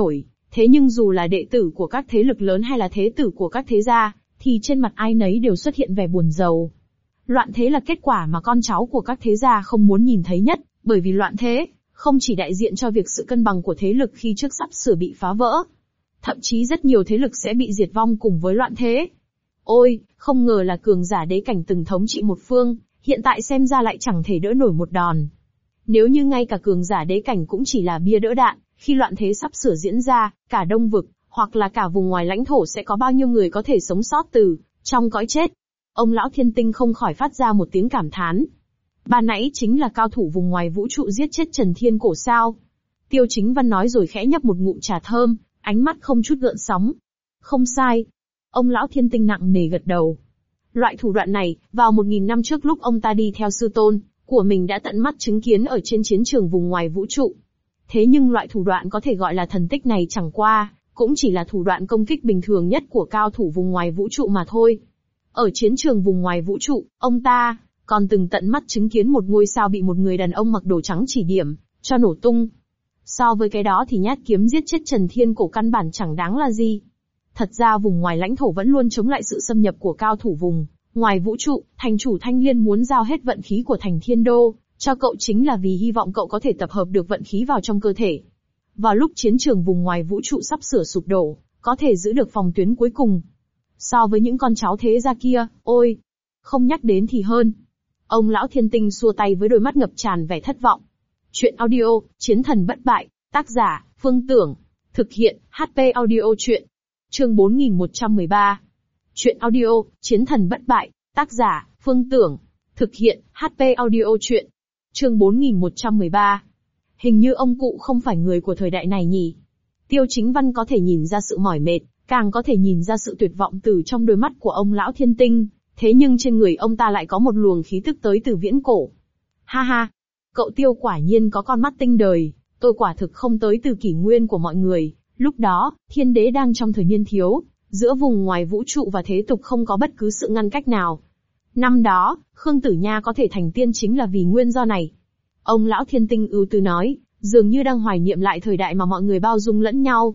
Thế nhưng dù là đệ tử của các thế lực lớn hay là thế tử của các thế gia, thì trên mặt ai nấy đều xuất hiện vẻ buồn rầu. Loạn thế là kết quả mà con cháu của các thế gia không muốn nhìn thấy nhất, bởi vì loạn thế không chỉ đại diện cho việc sự cân bằng của thế lực khi trước sắp sửa bị phá vỡ, thậm chí rất nhiều thế lực sẽ bị diệt vong cùng với loạn thế. Ôi, không ngờ là cường giả đế cảnh từng thống trị một phương, hiện tại xem ra lại chẳng thể đỡ nổi một đòn. Nếu như ngay cả cường giả đế cảnh cũng chỉ là bia đỡ đạn, khi loạn thế sắp sửa diễn ra, cả Đông vực, hoặc là cả vùng ngoài lãnh thổ sẽ có bao nhiêu người có thể sống sót từ trong cõi chết. Ông lão Thiên Tinh không khỏi phát ra một tiếng cảm thán. Ban nãy chính là cao thủ vùng ngoài vũ trụ giết chết Trần Thiên Cổ sao? Tiêu Chính Văn nói rồi khẽ nhấp một ngụm trà thơm, ánh mắt không chút gợn sóng. Không sai. Ông lão Thiên Tinh nặng nề gật đầu. Loại thủ đoạn này, vào 1000 năm trước lúc ông ta đi theo sư tôn của mình đã tận mắt chứng kiến ở trên chiến trường vùng ngoài vũ trụ. Thế nhưng loại thủ đoạn có thể gọi là thần tích này chẳng qua, cũng chỉ là thủ đoạn công kích bình thường nhất của cao thủ vùng ngoài vũ trụ mà thôi. Ở chiến trường vùng ngoài vũ trụ, ông ta còn từng tận mắt chứng kiến một ngôi sao bị một người đàn ông mặc đồ trắng chỉ điểm, cho nổ tung. So với cái đó thì nhát kiếm giết chết Trần Thiên Cổ căn bản chẳng đáng là gì. Thật ra vùng ngoài lãnh thổ vẫn luôn chống lại sự xâm nhập của cao thủ vùng ngoài vũ trụ, thành chủ Thanh Liên muốn giao hết vận khí của thành Thiên Đô cho cậu chính là vì hy vọng cậu có thể tập hợp được vận khí vào trong cơ thể. Vào lúc chiến trường vùng ngoài vũ trụ sắp sửa sụp đổ, có thể giữ được phòng tuyến cuối cùng. So với những con cháu thế gia kia, ôi, không nhắc đến thì hơn. Ông lão Thiên Tinh xua tay với đôi mắt ngập tràn vẻ thất vọng. Chuyện audio, Chiến thần bất bại, tác giả, Phương Tưởng. Thực hiện, HP audio chuyện. Chương 4113. Chuyện audio, Chiến thần bất bại, tác giả, Phương Tưởng. Thực hiện, HP audio chuyện. Chương 4113. Hình như ông cụ không phải người của thời đại này nhỉ. Tiêu Chính Văn có thể nhìn ra sự mỏi mệt, càng có thể nhìn ra sự tuyệt vọng từ trong đôi mắt của ông lão Thiên Tinh. Thế nhưng trên người ông ta lại có một luồng khí tức tới từ viễn cổ. Ha ha, cậu Tiêu quả nhiên có con mắt tinh đời, tôi quả thực không tới từ kỷ nguyên của mọi người. Lúc đó, thiên đế đang trong thời niên thiếu, giữa vùng ngoài vũ trụ và thế tục không có bất cứ sự ngăn cách nào. Năm đó, Khương Tử Nha có thể thành tiên chính là vì nguyên do này. Ông lão Thiên Tinh ưu tư nói, dường như đang hoài niệm lại thời đại mà mọi người bao dung lẫn nhau.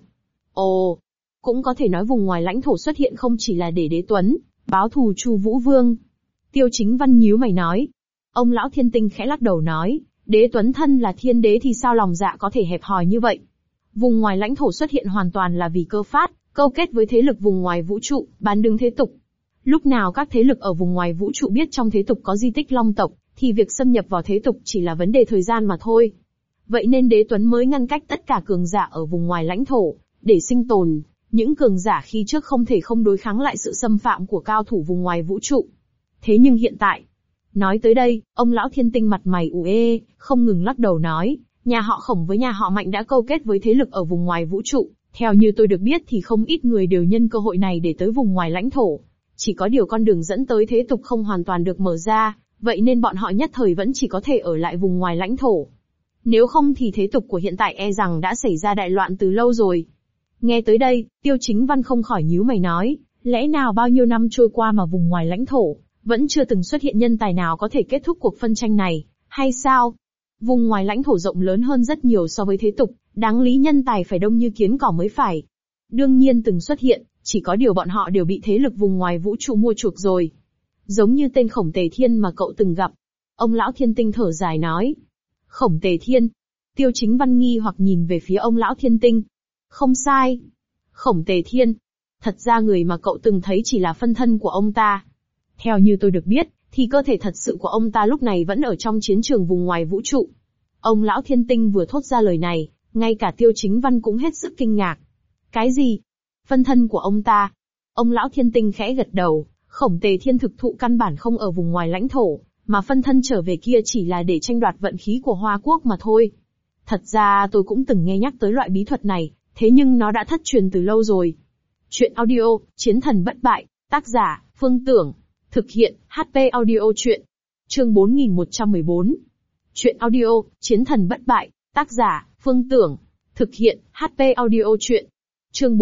Ồ, cũng có thể nói vùng ngoài lãnh thổ xuất hiện không chỉ là để đế tuấn báo thù Chu Vũ Vương. Tiêu Chính Văn nhíu mày nói. Ông lão Thiên Tinh khẽ lắc đầu nói, đế tuấn thân là thiên đế thì sao lòng dạ có thể hẹp hòi như vậy? Vùng ngoài lãnh thổ xuất hiện hoàn toàn là vì cơ phát, câu kết với thế lực vùng ngoài vũ trụ, bán đứng thế tục. Lúc nào các thế lực ở vùng ngoài vũ trụ biết trong thế tục có di tích Long tộc, thì việc xâm nhập vào thế tục chỉ là vấn đề thời gian mà thôi. Vậy nên đế tuấn mới ngăn cách tất cả cường giả ở vùng ngoài lãnh thổ, để sinh tồn. Những cường giả khi trước không thể không đối kháng lại sự xâm phạm của cao thủ vùng ngoài vũ trụ. Thế nhưng hiện tại, nói tới đây, ông lão Thiên Tinh mặt mày ủ ê, không ngừng lắc đầu nói, nhà họ Khổng với nhà họ Mạnh đã câu kết với thế lực ở vùng ngoài vũ trụ. Theo như tôi được biết thì không ít người đều nhân cơ hội này để tới vùng ngoài lãnh thổ. Chỉ có điều con đường dẫn tới thế tục không hoàn toàn được mở ra, vậy nên bọn họ nhất thời vẫn chỉ có thể ở lại vùng ngoài lãnh thổ. Nếu không thì thế tục của hiện tại e rằng đã xảy ra đại loạn từ lâu rồi. Nghe tới đây, Tiêu Chính Văn không khỏi nhíu mày nói, lẽ nào bao nhiêu năm trôi qua mà vùng ngoài lãnh thổ, vẫn chưa từng xuất hiện nhân tài nào có thể kết thúc cuộc phân tranh này, hay sao? Vùng ngoài lãnh thổ rộng lớn hơn rất nhiều so với thế tục, đáng lý nhân tài phải đông như kiến cỏ mới phải. Đương nhiên từng xuất hiện, chỉ có điều bọn họ đều bị thế lực vùng ngoài vũ trụ mua chuộc rồi. Giống như tên Khổng Tề Thiên mà cậu từng gặp. Ông lão Thiên Tinh thở dài nói. Khổng Tề Thiên. Tiêu Chính Văn nghi hoặc nhìn về phía ông lão Thiên Tinh. Không sai. Khổng Tề Thiên. Thật ra người mà cậu từng thấy chỉ là phân thân của ông ta. Theo như tôi được biết, thì cơ thể thật sự của ông ta lúc này vẫn ở trong chiến trường vùng ngoài vũ trụ. Ông lão Thiên Tinh vừa thốt ra lời này, ngay cả Tiêu Chính Văn cũng hết sức kinh ngạc. Cái gì? Phân thân của ông ta? Ông lão Thiên Tinh khẽ gật đầu, Khổng Tề Thiên thực thụ căn bản không ở vùng ngoài lãnh thổ, mà phân thân trở về kia chỉ là để tranh đoạt vận khí của Hoa Quốc mà thôi. Thật ra tôi cũng từng nghe nhắc tới loại bí thuật này, thế nhưng nó đã thất truyền từ lâu rồi. Chuyện audio, Chiến thần bất bại, tác giả, Phương Tưởng. Thực hiện, HP audio chuyện. Chương 4114. Chuyện audio, Chiến thần bất bại, tác giả, Phương Tưởng. Thực hiện, HP audio chuyện. Chương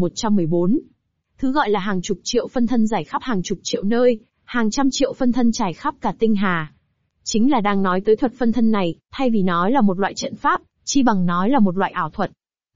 4114. Thứ gọi là hàng chục triệu phân thân rải khắp hàng chục triệu nơi, hàng trăm triệu phân thân trải khắp cả tinh hà. Chính là đang nói tới thuật phân thân này, thay vì nói là một loại trận pháp, chi bằng nói là một loại ảo thuật.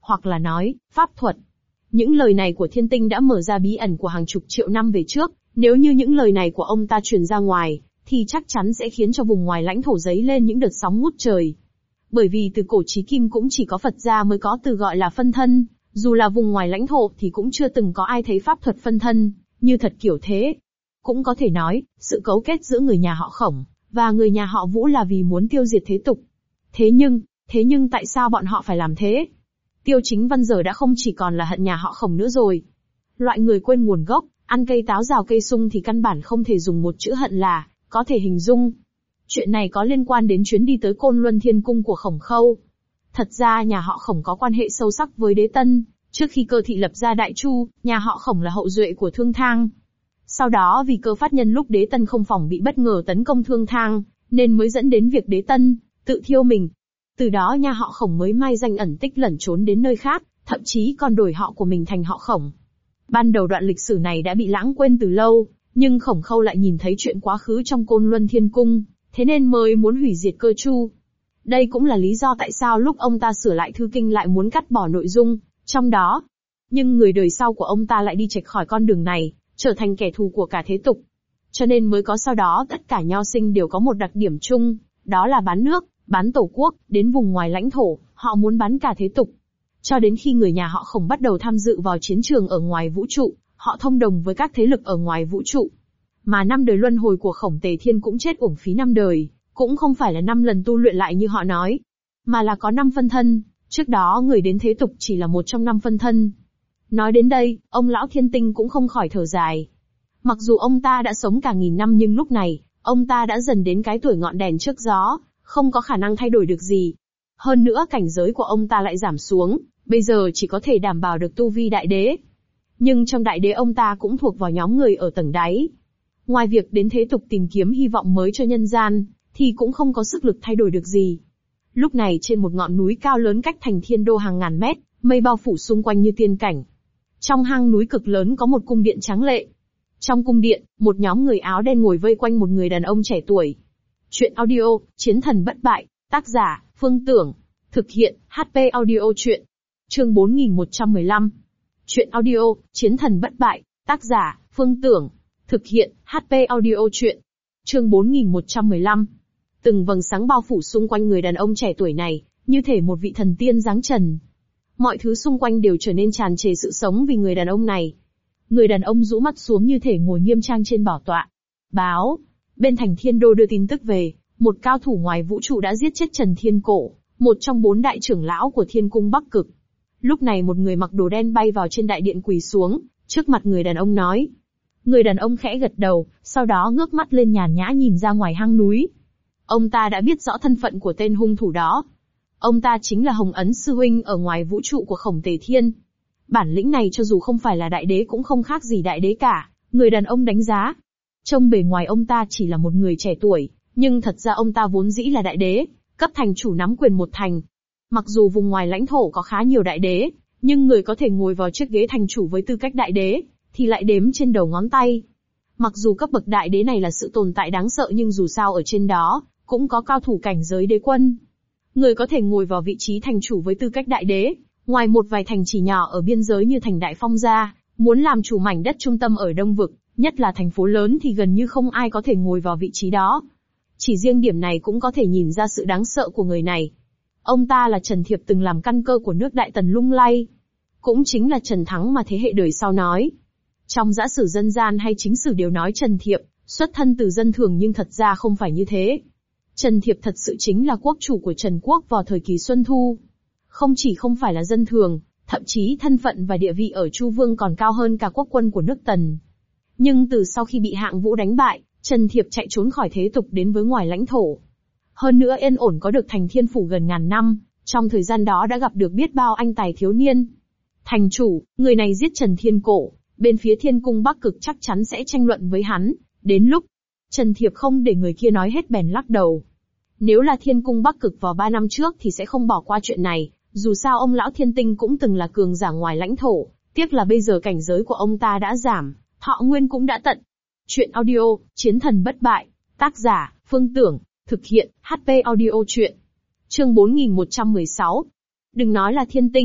hoặc là nói, pháp thuật. Những lời này của Thiên Tinh đã mở ra bí ẩn của hàng chục triệu năm về trước, nếu như những lời này của ông ta truyền ra ngoài, thì chắc chắn sẽ khiến cho vùng ngoài lãnh thổ dấy lên những đợt sóng ngút trời. Bởi vì từ cổ chí kim cũng chỉ có Phật gia mới có từ gọi là phân thân, dù là vùng ngoài lãnh thổ thì cũng chưa từng có ai thấy pháp thuật phân thân, như thật kiểu thế. Cũng có thể nói, sự cấu kết giữa người nhà họ Khổng và người nhà họ Vũ là vì muốn tiêu diệt thế tục. Thế nhưng tại sao bọn họ phải làm thế? Tiêu Chính Văn giờ đã không chỉ còn là hận nhà họ Khổng nữa rồi. Loại người quên nguồn gốc, ăn cây táo rào cây sung thì căn bản không thể dùng một chữ hận là có thể hình dung. Chuyện này có liên quan đến chuyến đi tới Côn Luân Thiên Cung của Khổng Khâu. Thật ra nhà họ Khổng có quan hệ sâu sắc với Đế Tân, trước khi Cơ Thị lập ra Đại Chu, nhà họ Khổng là hậu duệ của Thương Thang. Sau đó vì Cơ Phát Nhân lúc Đế Tân không phòng bị bất ngờ tấn công Thương Thang, nên mới dẫn đến việc Đế Tân tự thiêu mình. Từ đó nhà họ Khổng mới mai danh ẩn tích lẩn trốn đến nơi khác, thậm chí còn đổi họ của mình thành họ Khổng. Ban đầu đoạn lịch sử này đã bị lãng quên từ lâu, nhưng Khổng Khâu lại nhìn thấy chuyện quá khứ trong Côn Luân Thiên Cung, thế nên mới muốn hủy diệt Cơ Chu. Đây cũng là lý do tại sao lúc ông ta sửa lại thư kinh lại muốn cắt bỏ nội dung trong đó. Nhưng người đời sau của ông ta lại đi chệch khỏi con đường này, trở thành kẻ thù của cả thế tục. Cho nên mới có sau đó tất cả nho sinh đều có một đặc điểm chung, đó là bán nước, bán tổ quốc, đến vùng ngoài lãnh thổ, họ muốn bán cả thế tục. Cho đến khi người nhà họ Khổng bắt đầu tham dự vào chiến trường ở ngoài vũ trụ, họ thông đồng với các thế lực ở ngoài vũ trụ. Mà 5 đời luân hồi của Khổng Tề Thiên cũng chết uổng phí 5 đời, cũng không phải là 5 lần tu luyện lại như họ nói, mà là có 5 phân thân, trước đó người đến thế tục chỉ là một trong 5 phân thân. Nói đến đây, ông lão Thiên Tinh cũng không khỏi thở dài. Mặc dù ông ta đã sống cả nghìn năm nhưng lúc này, ông ta đã dần đến cái tuổi ngọn đèn trước gió, không có khả năng thay đổi được gì. Hơn nữa cảnh giới của ông ta lại giảm xuống, bây giờ chỉ có thể đảm bảo được tu vi đại đế. Nhưng trong đại đế ông ta cũng thuộc vào nhóm người ở tầng đáy. Ngoài việc đến thế tục tìm kiếm hy vọng mới cho nhân gian, thì cũng không có sức lực thay đổi được gì. Lúc này trên một ngọn núi cao lớn cách thành Thiên Đô hàng ngàn mét, mây bao phủ xung quanh như tiên cảnh. Trong hang núi cực lớn có một cung điện tráng lệ. Trong cung điện, một nhóm người áo đen ngồi vây quanh một người đàn ông trẻ tuổi. Chuyện audio, Chiến Thần Bất Bại, tác giả, Phương Tưởng. Thực hiện, HP Audio Chuyện. Chương 4115. Chuyện audio, Chiến Thần Bất Bại, tác giả, Phương Tưởng. Thực hiện, HP Audio Chuyện. Chương 4115. Từng vầng sáng bao phủ xung quanh người đàn ông trẻ tuổi này, như thể một vị thần tiên giáng trần. Mọi thứ xung quanh đều trở nên tràn trề sự sống vì người đàn ông này. Người đàn ông rũ mắt xuống như thể ngồi nghiêm trang trên bảo tọa. Báo, bên thành Thiên Đô đưa tin tức về, một cao thủ ngoài vũ trụ đã giết chết Trần Thiên Cổ, một trong 4 đại trưởng lão của Thiên Cung Bắc Cực. Lúc này một người mặc đồ đen bay vào trên đại điện quỳ xuống, trước mặt người đàn ông nói. Người đàn ông khẽ gật đầu, sau đó ngước mắt lên nhàn nhã nhìn ra ngoài hang núi. Ông ta đã biết rõ thân phận của tên hung thủ đó. Ông ta chính là Hồng Ấn Sư Huynh ở ngoài vũ trụ của Khổng Tề Thiên. Bản lĩnh này cho dù không phải là đại đế cũng không khác gì đại đế cả, người đàn ông đánh giá. Trông bề ngoài ông ta chỉ là một người trẻ tuổi, nhưng thật ra ông ta vốn dĩ là đại đế, cấp thành chủ nắm quyền một thành. Mặc dù vùng ngoài lãnh thổ có khá nhiều đại đế, nhưng người có thể ngồi vào chiếc ghế thành chủ với tư cách đại đế, thì lại đếm trên đầu ngón tay. Mặc dù cấp bậc đại đế này là sự tồn tại đáng sợ nhưng dù sao ở trên đó, cũng có cao thủ cảnh giới đế quân. Người có thể ngồi vào vị trí thành chủ với tư cách đại đế, ngoài một vài thành chỉ nhỏ ở biên giới như thành Đại Phong ra, muốn làm chủ mảnh đất trung tâm ở Đông Vực, nhất là thành phố lớn thì gần như không ai có thể ngồi vào vị trí đó. Chỉ riêng điểm này cũng có thể nhìn ra sự đáng sợ của người này. Ông ta là Trần Thiệp từng làm căn cơ của nước Đại Tần lung lay. Cũng chính là Trần Thắng mà thế hệ đời sau nói. Trong dã sử dân gian hay chính sử đều nói Trần Thiệp, xuất thân từ dân thường nhưng thật ra không phải như thế. Trần Thiệp thật sự chính là quốc chủ của Trần Quốc vào thời kỳ Xuân Thu. Không chỉ không phải là dân thường, thậm chí thân phận và địa vị ở Chu Vương còn cao hơn cả quốc quân của nước Tần. Nhưng từ sau khi bị Hạng Vũ đánh bại, Trần Thiệp chạy trốn khỏi thế tục đến với ngoài lãnh thổ. Hơn nữa yên ổn có được thành Thiên Phủ gần ngàn năm, trong thời gian đó đã gặp được biết bao anh tài thiếu niên. Thành chủ, người này giết Trần Thiên Cổ, bên phía Thiên Cung Bắc Cực chắc chắn sẽ tranh luận với hắn, đến lúc. Trần Thiệp không để người kia nói hết bèn lắc đầu. Nếu là Thiên Cung Bắc Cực vào 3 năm trước thì sẽ không bỏ qua chuyện này, dù sao ông lão Thiên Tinh cũng từng là cường giả ngoài lãnh thổ, tiếc là bây giờ cảnh giới của ông ta đã giảm, thọ nguyên cũng đã tận. Chuyện audio, Chiến Thần Bất Bại, tác giả, Phương Tưởng, thực hiện, HP Audio Chuyện. Chương 4116. Đừng nói là Thiên Tinh,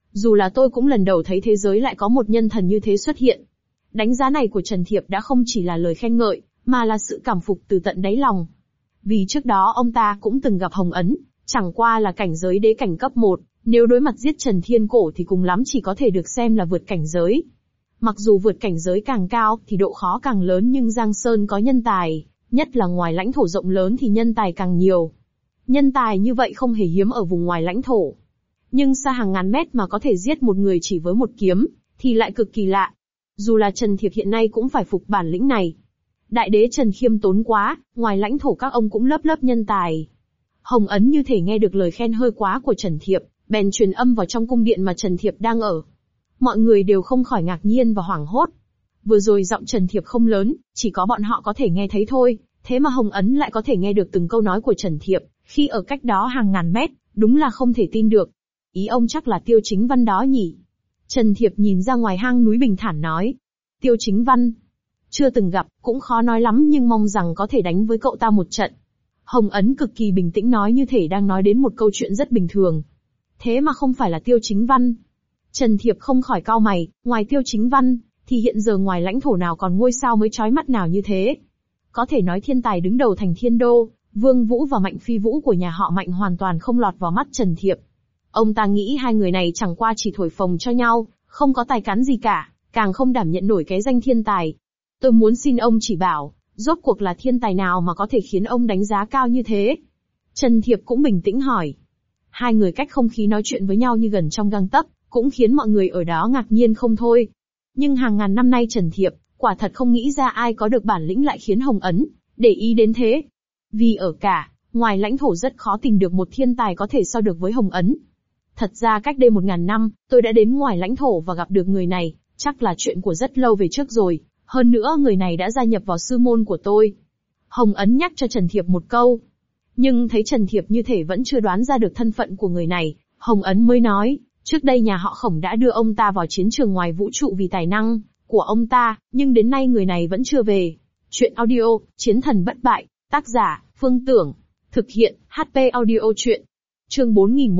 Dù là tôi cũng lần đầu thấy thế giới lại có một nhân thần như thế xuất hiện. Đánh giá này của Trần Thiệp đã không chỉ là lời khen ngợi, mà là sự cảm phục từ tận đáy lòng. Vì trước đó ông ta cũng từng gặp Hồng Ấn, chẳng qua là cảnh giới đế cảnh cấp 1, nếu đối mặt giết Trần Thiên Cổ thì cùng lắm chỉ có thể được xem là vượt cảnh giới. Mặc dù vượt cảnh giới càng cao thì độ khó càng lớn, nhưng Giang Sơn có nhân tài, nhất là ngoài lãnh thổ rộng lớn thì nhân tài càng nhiều. Nhân tài như vậy không hề hiếm ở vùng ngoài lãnh thổ. Nhưng xa hàng ngàn mét mà có thể giết một người chỉ với một kiếm, thì lại cực kỳ lạ. Dù là Trần Thiệp hiện nay cũng phải phục bản lĩnh này. Đại đế Trần khiêm tốn quá, ngoài lãnh thổ các ông cũng lớp lớp nhân tài. Hồng Ấn như thể nghe được lời khen hơi quá của Trần Thiệp, bèn truyền âm vào trong cung điện mà Trần Thiệp đang ở. Mọi người đều không khỏi ngạc nhiên và hoảng hốt. Vừa rồi giọng Trần Thiệp không lớn, chỉ có bọn họ có thể nghe thấy thôi, thế mà Hồng Ấn lại có thể nghe được từng câu nói của Trần Thiệp, khi ở cách đó hàng ngàn mét, đúng là không thể tin được. Ý ông chắc là Tiêu Chính Văn đó nhỉ? Trần Thiệp nhìn ra ngoài hang núi bình thản nói. Tiêu Chính Văn? Chưa từng gặp, cũng khó nói lắm, nhưng mong rằng có thể đánh với cậu ta một trận. Hồng Ấn cực kỳ bình tĩnh nói, như thể đang nói đến một câu chuyện rất bình thường. Thế mà không phải là Tiêu Chính Văn. Trần Thiệp không khỏi cau mày, ngoài Tiêu Chính Văn, thì hiện giờ ngoài lãnh thổ nào còn ngôi sao mới chói mắt nào như thế. Có thể nói thiên tài đứng đầu thành Thiên Đô, Vương Vũ và Mạnh Phi Vũ của nhà họ Mạnh hoàn toàn không lọt vào mắt Trần Thiệp. Ông ta nghĩ hai người này chẳng qua chỉ thổi phồng cho nhau, không có tài cán gì cả, càng không đảm nhận nổi cái danh thiên tài. Tôi muốn xin ông chỉ bảo, rốt cuộc là thiên tài nào mà có thể khiến ông đánh giá cao như thế? Trần Thiệp cũng bình tĩnh hỏi. Hai người cách không khí nói chuyện với nhau như gần trong gang tấc, cũng khiến mọi người ở đó ngạc nhiên không thôi. Nhưng hàng ngàn năm nay Trần Thiệp, quả thật không nghĩ ra ai có được bản lĩnh lại khiến Hồng Ấn để ý đến thế. Vì ở cả, ngoài lãnh thổ rất khó tìm được một thiên tài có thể so được với Hồng Ấn. Thật ra cách đây 1000 năm, tôi đã đến ngoài lãnh thổ và gặp được người này, chắc là chuyện của rất lâu về trước rồi. Hơn nữa người này đã gia nhập vào sư môn của tôi. Hồng Ấn nhắc cho Trần Thiệp một câu. Nhưng thấy Trần Thiệp như thể vẫn chưa đoán ra được thân phận của người này, Hồng Ấn mới nói, trước đây nhà họ Khổng đã đưa ông ta vào chiến trường ngoài vũ trụ vì tài năng của ông ta, nhưng đến nay người này vẫn chưa về. Chuyện audio, Chiến thần bất bại, tác giả, Phương Tưởng, thực hiện, HP audio truyện. Chương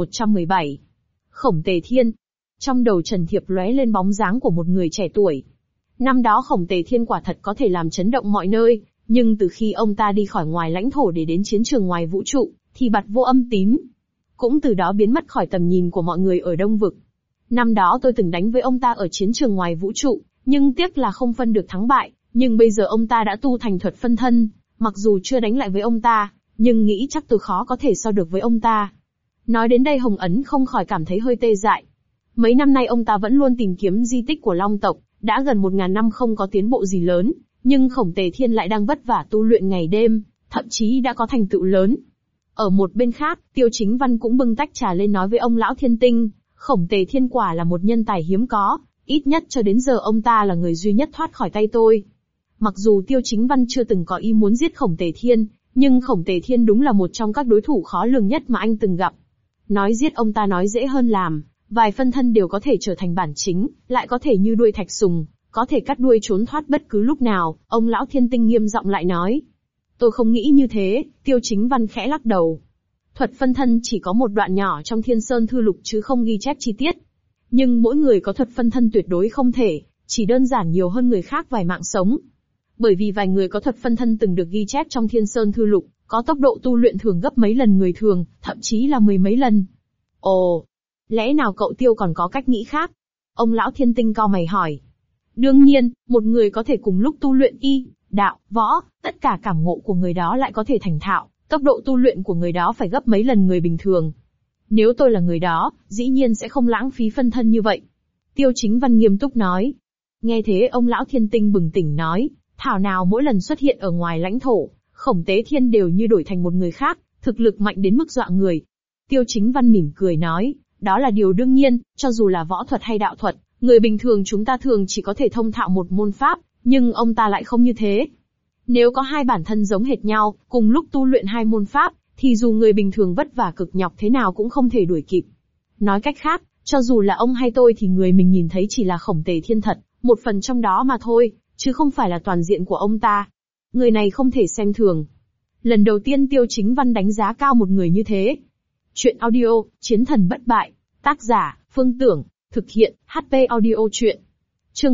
4117. Khổng Tề Thiên. Trong đầu Trần Thiệp lóe lên bóng dáng của một người trẻ tuổi. Năm đó Khổng Tề Thiên quả thật có thể làm chấn động mọi nơi, nhưng từ khi ông ta đi khỏi ngoài lãnh thổ để đến chiến trường ngoài vũ trụ, thì bặt vô âm tín. Cũng từ đó biến mất khỏi tầm nhìn của mọi người ở Đông Vực. Năm đó tôi từng đánh với ông ta ở chiến trường ngoài vũ trụ, nhưng tiếc là không phân được thắng bại, nhưng bây giờ ông ta đã tu thành thuật phân thân, mặc dù chưa đánh lại với ông ta, nhưng nghĩ chắc tôi khó có thể so được với ông ta. Nói đến đây Hồng Ấn không khỏi cảm thấy hơi tê dại. Mấy năm nay ông ta vẫn luôn tìm kiếm di tích của Long tộc, đã gần 1000 năm không có tiến bộ gì lớn, nhưng Khổng Tề Thiên lại đang vất vả tu luyện ngày đêm, thậm chí đã có thành tựu lớn. Ở một bên khác, Tiêu Chính Văn cũng bưng tách trà lên nói với ông lão Thiên Tinh, Khổng Tề Thiên quả là một nhân tài hiếm có, ít nhất cho đến giờ ông ta là người duy nhất thoát khỏi tay tôi. Mặc dù Tiêu Chính Văn chưa từng có ý muốn giết Khổng Tề Thiên, nhưng Khổng Tề Thiên đúng là một trong các đối thủ khó lường nhất mà anh từng gặp. Nói giết ông ta nói dễ hơn làm, vài phân thân đều có thể trở thành bản chính, lại có thể như đuôi thạch sùng, có thể cắt đuôi trốn thoát bất cứ lúc nào, ông lão Thiên Tinh nghiêm giọng lại nói. Tôi không nghĩ như thế, Tiêu Chính Văn khẽ lắc đầu. Thuật phân thân chỉ có một đoạn nhỏ trong Thiên Sơn Thư Lục chứ không ghi chép chi tiết. Nhưng mỗi người có thuật phân thân tuyệt đối không thể, chỉ đơn giản nhiều hơn người khác vài mạng sống. Bởi vì vài người có thuật phân thân từng được ghi chép trong Thiên Sơn Thư Lục, có tốc độ tu luyện thường gấp mấy lần người thường, thậm chí là 10 mấy lần. Ồ, lẽ nào cậu Tiêu còn có cách nghĩ khác? Ông lão Thiên Tinh cau mày hỏi. Đương nhiên, một người có thể cùng lúc tu luyện y, đạo, võ, tất cả cảm ngộ của người đó lại có thể thành thạo, tốc độ tu luyện của người đó phải gấp mấy lần người bình thường. Nếu tôi là người đó, dĩ nhiên sẽ không lãng phí phân thân như vậy. Tiêu Chính Văn nghiêm túc nói. Nghe thế ông lão Thiên Tinh bừng tỉnh nói, thảo nào mỗi lần xuất hiện ở ngoài lãnh thổ, Khổng Tế Thiên đều như đổi thành một người khác, thực lực mạnh đến mức dọa người. Tiêu Chính Văn mỉm cười nói, đó là điều đương nhiên, cho dù là võ thuật hay đạo thuật, người bình thường chúng ta thường chỉ có thể thông thạo một môn pháp, nhưng ông ta lại không như thế. Nếu có hai bản thân giống hệt nhau, cùng lúc tu luyện hai môn pháp, thì dù người bình thường vất vả cực nhọc thế nào cũng không thể đuổi kịp. Nói cách khác, cho dù là ông hay tôi thì người mình nhìn thấy chỉ là Khổng Tề Thiên thật, một phần trong đó mà thôi, chứ không phải là toàn diện của ông ta. Người này không thể xem thường. Lần đầu tiên Tiêu Chính Văn đánh giá cao một người như thế. Chuyện audio, Chiến thần bất bại, tác giả, Phương Tưởng, Thực hiện, HP audio truyện. Chương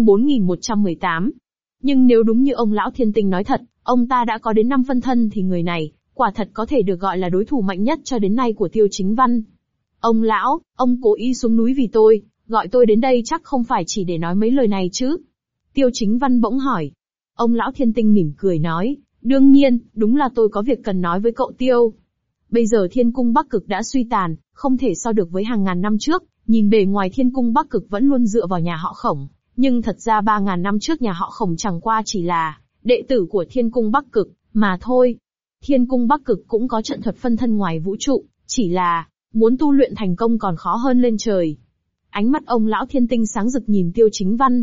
4118. Nhưng nếu đúng như ông lão thiên tinh nói thật, ông ta đã có đến 5 phân thân thì người này, quả thật có thể được gọi là đối thủ mạnh nhất cho đến nay của Tiêu Chính Văn. Ông lão, ông cố ý xuống núi vì tôi, gọi tôi đến đây chắc không phải chỉ để nói mấy lời này chứ? Tiêu Chính Văn bỗng hỏi. Ông lão thiên tinh mỉm cười nói, đương nhiên, đúng là tôi có việc cần nói với cậu Tiêu. Bây giờ Thiên Cung Bắc Cực đã suy tàn, không thể so được với hàng ngàn năm trước, nhìn bề ngoài Thiên Cung Bắc Cực vẫn luôn dựa vào nhà họ Khổng, nhưng thật ra 3.000 năm trước nhà họ Khổng chẳng qua chỉ là đệ tử của Thiên Cung Bắc Cực, mà thôi. Thiên Cung Bắc Cực cũng có trận thuật phân thân ngoài vũ trụ, chỉ là muốn tu luyện thành công còn khó hơn lên trời. Ánh mắt ông lão thiên tinh sáng rực nhìn Tiêu Chính Văn.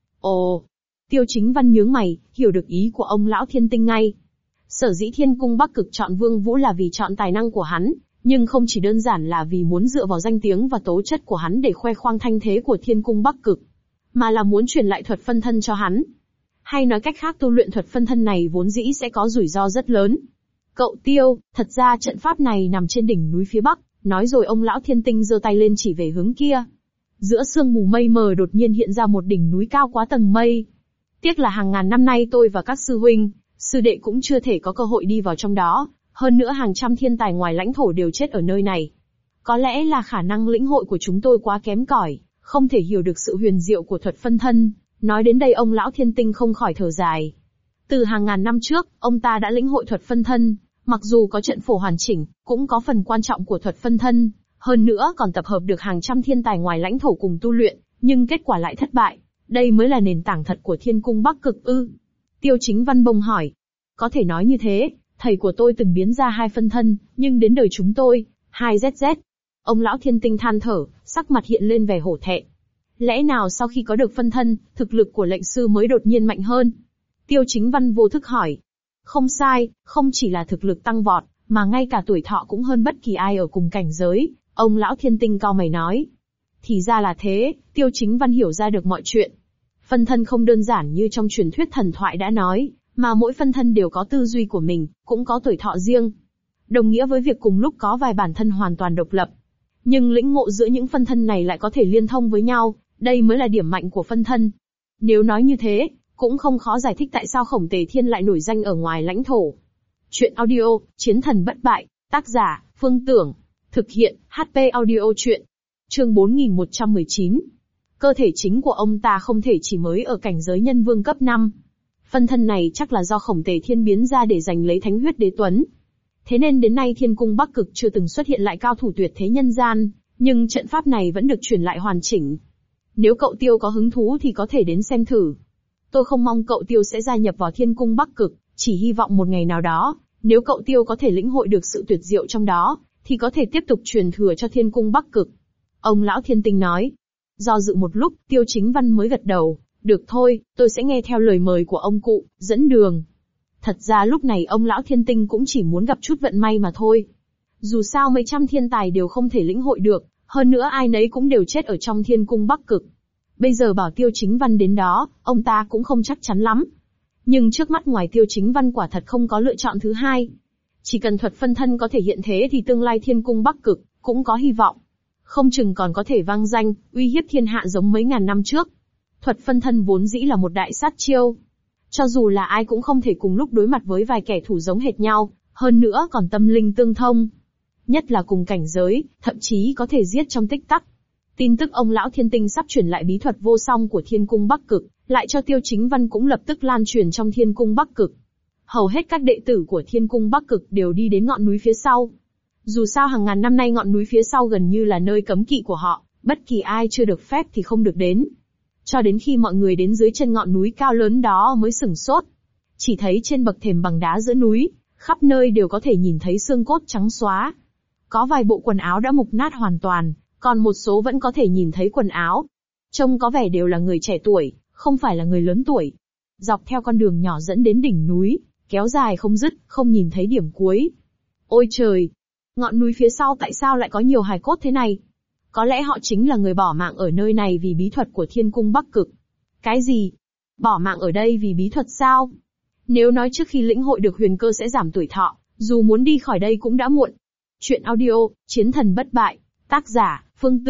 Ồ! Tiêu Chính Văn nhướng mày, hiểu được ý của ông lão thiên tinh ngay. Sở dĩ Thiên Cung Bắc Cực chọn Vương Vũ là vì chọn tài năng của hắn, nhưng không chỉ đơn giản là vì muốn dựa vào danh tiếng và tố chất của hắn để khoe khoang thanh thế của Thiên Cung Bắc Cực, mà là muốn truyền lại thuật phân thân cho hắn. Hay nói cách khác tu luyện thuật phân thân này vốn dĩ sẽ có rủi ro rất lớn. Cậu Tiêu, thật ra trận pháp này nằm trên đỉnh núi phía Bắc, nói rồi ông lão thiên tinh giơ tay lên chỉ về hướng kia. Giữa sương mù mây mờ đột nhiên hiện ra một đỉnh núi cao quá tầng mây. Tiếc là hàng ngàn năm nay tôi và các sư huynh, sư đệ cũng chưa thể có cơ hội đi vào trong đó, hơn nữa hàng trăm thiên tài ngoài lãnh thổ đều chết ở nơi này. Có lẽ là khả năng lĩnh hội của chúng tôi quá kém cỏi, không thể hiểu được sự huyền diệu của thuật phân thân. Nói đến đây ông lão thiên tinh không khỏi thở dài. Từ hàng ngàn năm trước, ông ta đã lĩnh hội thuật phân thân, mặc dù có trận phổ hoàn chỉnh, cũng có phần quan trọng của thuật phân thân, hơn nữa còn tập hợp được hàng trăm thiên tài ngoài lãnh thổ cùng tu luyện, nhưng kết quả lại thất bại. Đây mới là nền tảng thật của Thiên Cung Bắc Cực ư? Tiêu Chính Văn bông hỏi. Có thể nói như thế, thầy của tôi từng biến ra 2 phân thân, nhưng đến đời chúng tôi, 2ZZ. Ông lão thiên tinh than thở, sắc mặt hiện lên vẻ hổ thẹn. Lẽ nào sau khi có được phân thân, thực lực của lệnh sư mới đột nhiên mạnh hơn? Tiêu Chính Văn vô thức hỏi. Không sai, không chỉ là thực lực tăng vọt, mà ngay cả tuổi thọ cũng hơn bất kỳ ai ở cùng cảnh giới, ông lão thiên tinh cau mày nói. Thì ra là thế, Tiêu Chính Văn hiểu ra được mọi chuyện. Phân thân không đơn giản như trong truyền thuyết thần thoại đã nói, mà mỗi phân thân đều có tư duy của mình, cũng có tuổi thọ riêng. Đồng nghĩa với việc cùng lúc có vài bản thân hoàn toàn độc lập. Nhưng lĩnh ngộ giữa những phân thân này lại có thể liên thông với nhau, đây mới là điểm mạnh của phân thân. Nếu nói như thế, cũng không khó giải thích tại sao Khổng Tề Thiên lại nổi danh ở ngoài lãnh thổ. Chuyện audio, Chiến thần bất bại, tác giả, Phương Tưởng. Thực hiện, HP audio truyện. Chương 4119. Cơ thể chính của ông ta không thể chỉ mới ở cảnh giới nhân vương cấp 5. Phân thân này chắc là do Khổng Tề Thiên biến ra để giành lấy thánh huyết đế tuấn. Thế nên đến nay Thiên Cung Bắc Cực chưa từng xuất hiện lại cao thủ tuyệt thế nhân gian, nhưng trận pháp này vẫn được truyền lại hoàn chỉnh. Nếu cậu Tiêu có hứng thú thì có thể đến xem thử. Tôi không mong cậu Tiêu sẽ gia nhập vào Thiên Cung Bắc Cực, chỉ hy vọng một ngày nào đó, nếu cậu Tiêu có thể lĩnh hội được sự tuyệt diệu trong đó, thì có thể tiếp tục truyền thừa cho Thiên Cung Bắc Cực. Ông lão thiên tinh nói. Do dự một lúc, Tiêu Chính Văn mới gật đầu. Được thôi, tôi sẽ nghe theo lời mời của ông cụ, dẫn đường. Thật ra lúc này ông lão thiên tinh cũng chỉ muốn gặp chút vận may mà thôi. Dù sao mấy trăm thiên tài đều không thể lĩnh hội được, hơn nữa ai nấy cũng đều chết ở trong Thiên Cung Bắc Cực. Bây giờ bảo Tiêu Chính Văn đến đó, ông ta cũng không chắc chắn lắm. Nhưng trước mắt ngoài Tiêu Chính Văn quả thật không có lựa chọn thứ hai. Chỉ cần thuật phân thân có thể hiện thế thì tương lai Thiên Cung Bắc Cực cũng có hy vọng. Không chừng còn có thể vang danh, uy hiếp thiên hạ giống mấy ngàn năm trước. Thuật phân thân vốn dĩ là một đại sát chiêu. Cho dù là ai cũng không thể cùng lúc đối mặt với vài kẻ thù giống hệt nhau, hơn nữa còn tâm linh tương thông. Nhất là cùng cảnh giới, thậm chí có thể giết trong tích tắc. Tin tức ông lão thiên tinh sắp truyền lại bí thuật vô song của Thiên Cung Bắc Cực, lại cho Tiêu Chính Văn cũng lập tức lan truyền trong Thiên Cung Bắc Cực. Hầu hết các đệ tử của Thiên Cung Bắc Cực đều đi đến ngọn núi phía sau. Dù sao hàng ngàn năm nay ngọn núi phía sau gần như là nơi cấm kỵ của họ, bất kỳ ai chưa được phép thì không được đến. Cho đến khi mọi người đến dưới chân ngọn núi cao lớn đó mới sửng sốt. Chỉ thấy trên bậc thềm bằng đá giữa núi, khắp nơi đều có thể nhìn thấy xương cốt trắng xóa. Có vài bộ quần áo đã mục nát hoàn toàn, còn một số vẫn có thể nhìn thấy quần áo. Trông có vẻ đều là người trẻ tuổi, không phải là người lớn tuổi. Dọc theo con đường nhỏ dẫn đến đỉnh núi, kéo dài không dứt, không nhìn thấy điểm cuối. Ôi trời! Ngọn núi phía sau tại sao lại có nhiều hài cốt thế này? Có lẽ họ chính là người bỏ mạng ở nơi này vì bí thuật của Thiên Cung Bắc Cực. Cái gì? Bỏ mạng ở đây vì bí thuật sao? Nếu nói trước khi lĩnh hội được huyền cơ sẽ giảm tuổi thọ, dù muốn đi khỏi đây cũng đã muộn. Chuyện audio, Chiến thần bất bại. Tác giả, Phương Tưởng.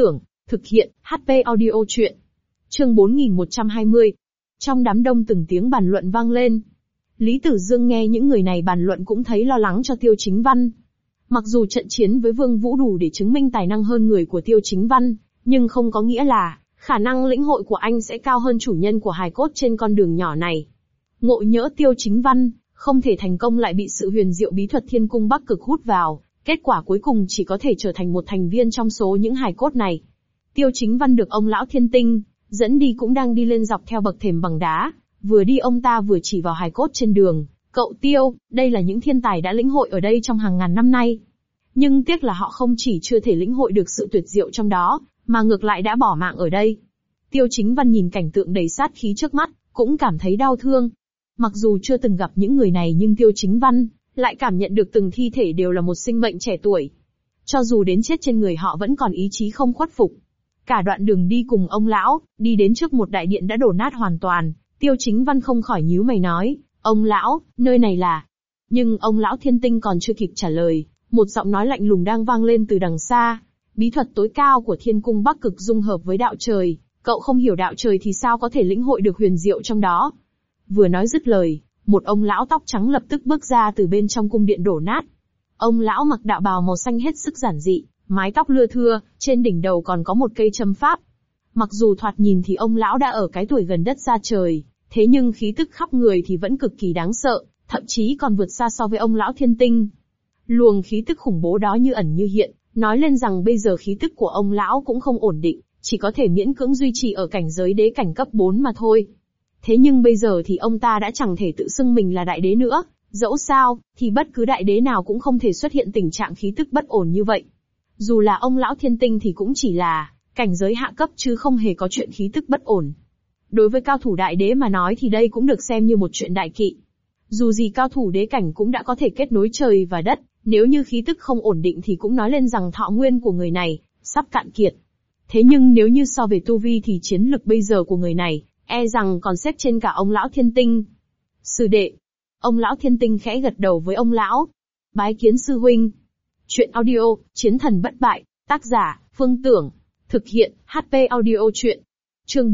Thực hiện, HP audio truyện. Chương 4120. Trong đám đông từng tiếng bàn luận vang lên. Lý Tử Dương nghe những người này bàn luận cũng thấy lo lắng cho Tiêu Chính Văn. Mặc dù trận chiến với Vương Vũ đủ để chứng minh tài năng hơn người của Tiêu Chính Văn, nhưng không có nghĩa là khả năng lĩnh hội của anh sẽ cao hơn chủ nhân của hài cốt trên con đường nhỏ này. Ngộ nhỡ Tiêu Chính Văn không thể thành công lại bị sự huyền diệu bí thuật Thiên Cung Bắc Cực hút vào, kết quả cuối cùng chỉ có thể trở thành một thành viên trong số những hài cốt này. Tiêu Chính Văn được ông lão Thiên Tinh dẫn đi cũng đang đi lên dọc theo bậc thềm bằng đá, vừa đi ông ta vừa chỉ vào hài cốt trên đường, "Cậu Tiêu, đây là những thiên tài đã lĩnh hội ở đây trong hàng ngàn năm nay. Nhưng tiếc là họ không chỉ chưa thể lĩnh hội được sự tuyệt diệu trong đó, mà ngược lại đã bỏ mạng ở đây." Tiêu Chính Văn nhìn cảnh tượng đầy sát khí trước mắt, cũng cảm thấy đau thương. Mặc dù chưa từng gặp những người này nhưng Tiêu Chính Văn lại cảm nhận được từng thi thể đều là một sinh mệnh trẻ tuổi. Cho dù đến chết trên người họ vẫn còn ý chí không khuất phục. Cả đoạn đường đi cùng ông lão, đi đến trước một đại điện đã đổ nát hoàn toàn, Tiêu Chính Văn không khỏi nhíu mày nói, "Ông lão, nơi này là..." Nhưng ông lão Thiên Tinh còn chưa kịp trả lời, một giọng nói lạnh lùng đang vang lên từ đằng xa. "Bí thuật tối cao của Thiên Cung Bắc Cực dung hợp với đạo trời, cậu không hiểu đạo trời thì sao có thể lĩnh hội được huyền diệu trong đó." Vừa nói dứt lời, một ông lão tóc trắng lập tức bước ra từ bên trong cung điện đổ nát. Ông lão mặc đạo bào màu xanh hết sức giản dị, mái tóc lưa thưa, trên đỉnh đầu còn có một cây châm pháp. Mặc dù thoạt nhìn thì ông lão đã ở cái tuổi gần đất xa trời, thế nhưng khí tức khắp người thì vẫn cực kỳ đáng sợ, thậm chí còn vượt xa so với ông lão Thiên Tinh. Luồng khí tức khủng bố đó như ẩn như hiện, nói lên rằng bây giờ khí tức của ông lão cũng không ổn định, chỉ có thể miễn cưỡng duy trì ở cảnh giới đế cảnh cấp 4 mà thôi. Thế nhưng bây giờ thì ông ta đã chẳng thể tự xưng mình là đại đế nữa, dẫu sao, thì bất cứ đại đế nào cũng không thể xuất hiện tình trạng khí tức bất ổn như vậy. Dù là ông lão Thiên Tinh thì cũng chỉ là cảnh giới hạ cấp chứ không hề có chuyện khí tức bất ổn. Đối với cao thủ đại đế mà nói thì đây cũng được xem như một chuyện đại kỵ. Dù gì cao thủ đế cảnh cũng đã có thể kết nối trời và đất, nếu như khí tức không ổn định thì cũng nói lên rằng thọ nguyên của người này sắp cạn kiệt. Thế nhưng nếu như so về tu vi thì chiến lực bây giờ của người này e rằng còn xếp trên cả ông lão Thiên Tinh. "Sư đệ." Ông lão Thiên Tinh khẽ gật đầu với ông lão. "Bái kiến sư huynh." Chuyện audio, Chiến thần bất bại, tác giả, Phương Tưởng. Thực hiện, HP audio truyện. Chương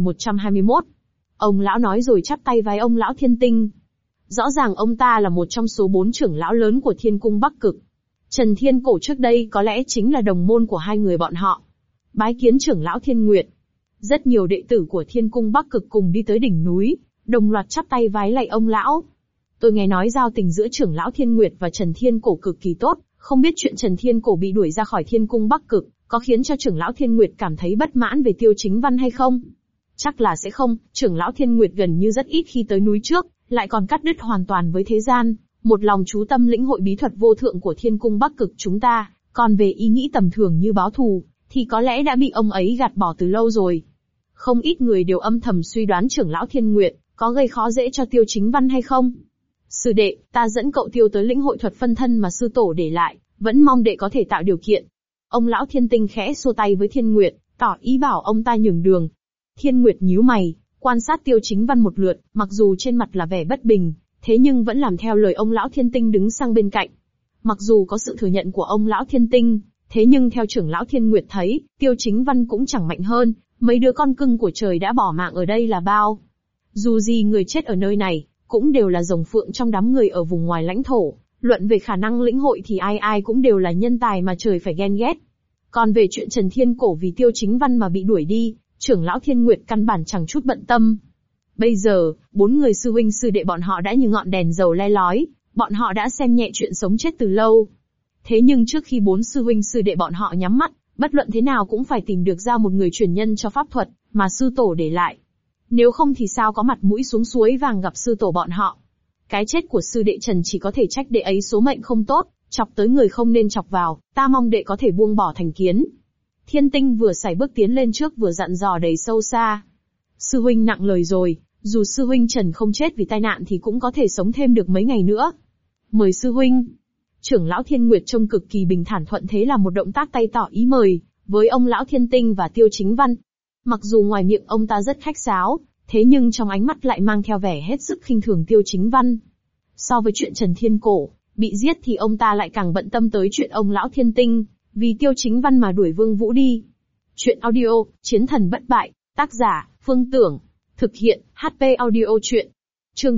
4121. Ông lão nói rồi chắp tay vái ông lão Thiên Tinh. Rõ ràng ông ta là một trong số 4 trưởng lão lớn của Thiên Cung Bắc Cực. Trần Thiên Cổ trước đây có lẽ chính là đồng môn của hai người bọn họ. Bái kiến trưởng lão Thiên Nguyệt. Rất nhiều đệ tử của Thiên Cung Bắc Cực cùng đi tới đỉnh núi, đồng loạt chắp tay vái lạy ông lão. Tôi nghe nói giao tình giữa trưởng lão Thiên Nguyệt và Trần Thiên Cổ cực kỳ tốt, không biết chuyện Trần Thiên Cổ bị đuổi ra khỏi Thiên Cung Bắc Cực, có khiến cho trưởng lão Thiên Nguyệt cảm thấy bất mãn về Tiêu Chính Văn hay không? Chắc là sẽ không, trưởng lão Thiên Nguyệt gần như rất ít khi tới núi trước, lại còn cắt đứt hoàn toàn với thế gian, một lòng chú tâm lĩnh hội bí thuật vô thượng của Thiên Cung Bắc Cực chúng ta, còn về ý nghĩ tầm thường như báo thù, thì có lẽ đã bị ông ấy gạt bỏ từ lâu rồi. Không ít người đều âm thầm suy đoán trưởng lão Thiên Nguyệt có gây khó dễ cho Tiêu Chính Văn hay không. "Sư đệ, ta dẫn cậu Tiêu tới lĩnh hội thuật phân thân mà sư tổ để lại, vẫn mong đệ có thể tạo điều kiện." Ông lão Thiên Tinh khẽ xua tay với Thiên Nguyệt, tỏ ý bảo ông ta nhường đường. Thiên Nguyệt nhíu mày, quan sát Tiêu Chính Văn một lượt, mặc dù trên mặt là vẻ bất bình, thế nhưng vẫn làm theo lời ông lão Thiên Tinh đứng sang bên cạnh. Mặc dù có sự thừa nhận của ông lão Thiên Tinh, thế nhưng theo trưởng lão Thiên Nguyệt thấy, Tiêu Chính Văn cũng chẳng mạnh hơn, mấy đứa con cưng của trời đã bỏ mạng ở đây là bao. Dù gì người chết ở nơi này, cũng đều là rồng phượng trong đám người ở vùng ngoài lãnh thổ, luận về khả năng lĩnh hội thì ai ai cũng đều là nhân tài mà trời phải ghen ghét. Còn về chuyện Trần Thiên Cổ vì Tiêu Chính Văn mà bị đuổi đi, trưởng lão Thiên Nguyệt căn bản chẳng chút bận tâm. Bây giờ, 4 người sư huynh sư đệ bọn họ đã như ngọn đèn dầu le lói, bọn họ đã xem nhẹ chuyện sống chết từ lâu. Thế nhưng trước khi 4 sư huynh sư đệ bọn họ nhắm mắt, bất luận thế nào cũng phải tìm được ra một người truyền nhân cho pháp thuật mà sư tổ để lại. Nếu không thì sao có mặt mũi xuống suối vàng gặp sư tổ bọn họ. Cái chết của sư đệ Trần chỉ có thể trách đệ ấy số mệnh không tốt, chọc tới người không nên chọc vào, ta mong đệ có thể buông bỏ thành kiến. Thiên Tinh vừa sải bước tiến lên trước vừa dặn dò đầy sâu xa. Sư huynh nặng lời rồi, dù sư huynh Trần không chết vì tai nạn thì cũng có thể sống thêm được mấy ngày nữa. Mời sư huynh. Trưởng lão Thiên Nguyệt trông cực kỳ bình thản thuận thế là một động tác tay tỏ ý mời, với ông lão Thiên Tinh và Tiêu Chính Văn. Mặc dù ngoài miệng ông ta rất khách sáo, thế nhưng trong ánh mắt lại mang theo vẻ hết sức khinh thường Tiêu Chính Văn. So với chuyện Trần Thiên Cổ bị giết thì ông ta lại càng bận tâm tới chuyện ông lão Thiên Tinh vì Tiêu Chính Văn mà đuổi Vương Vũ đi. Chuyện audio, Chiến thần bất bại, tác giả, Phương Tưởng. Thực hiện, HP Audio Chuyện. Chương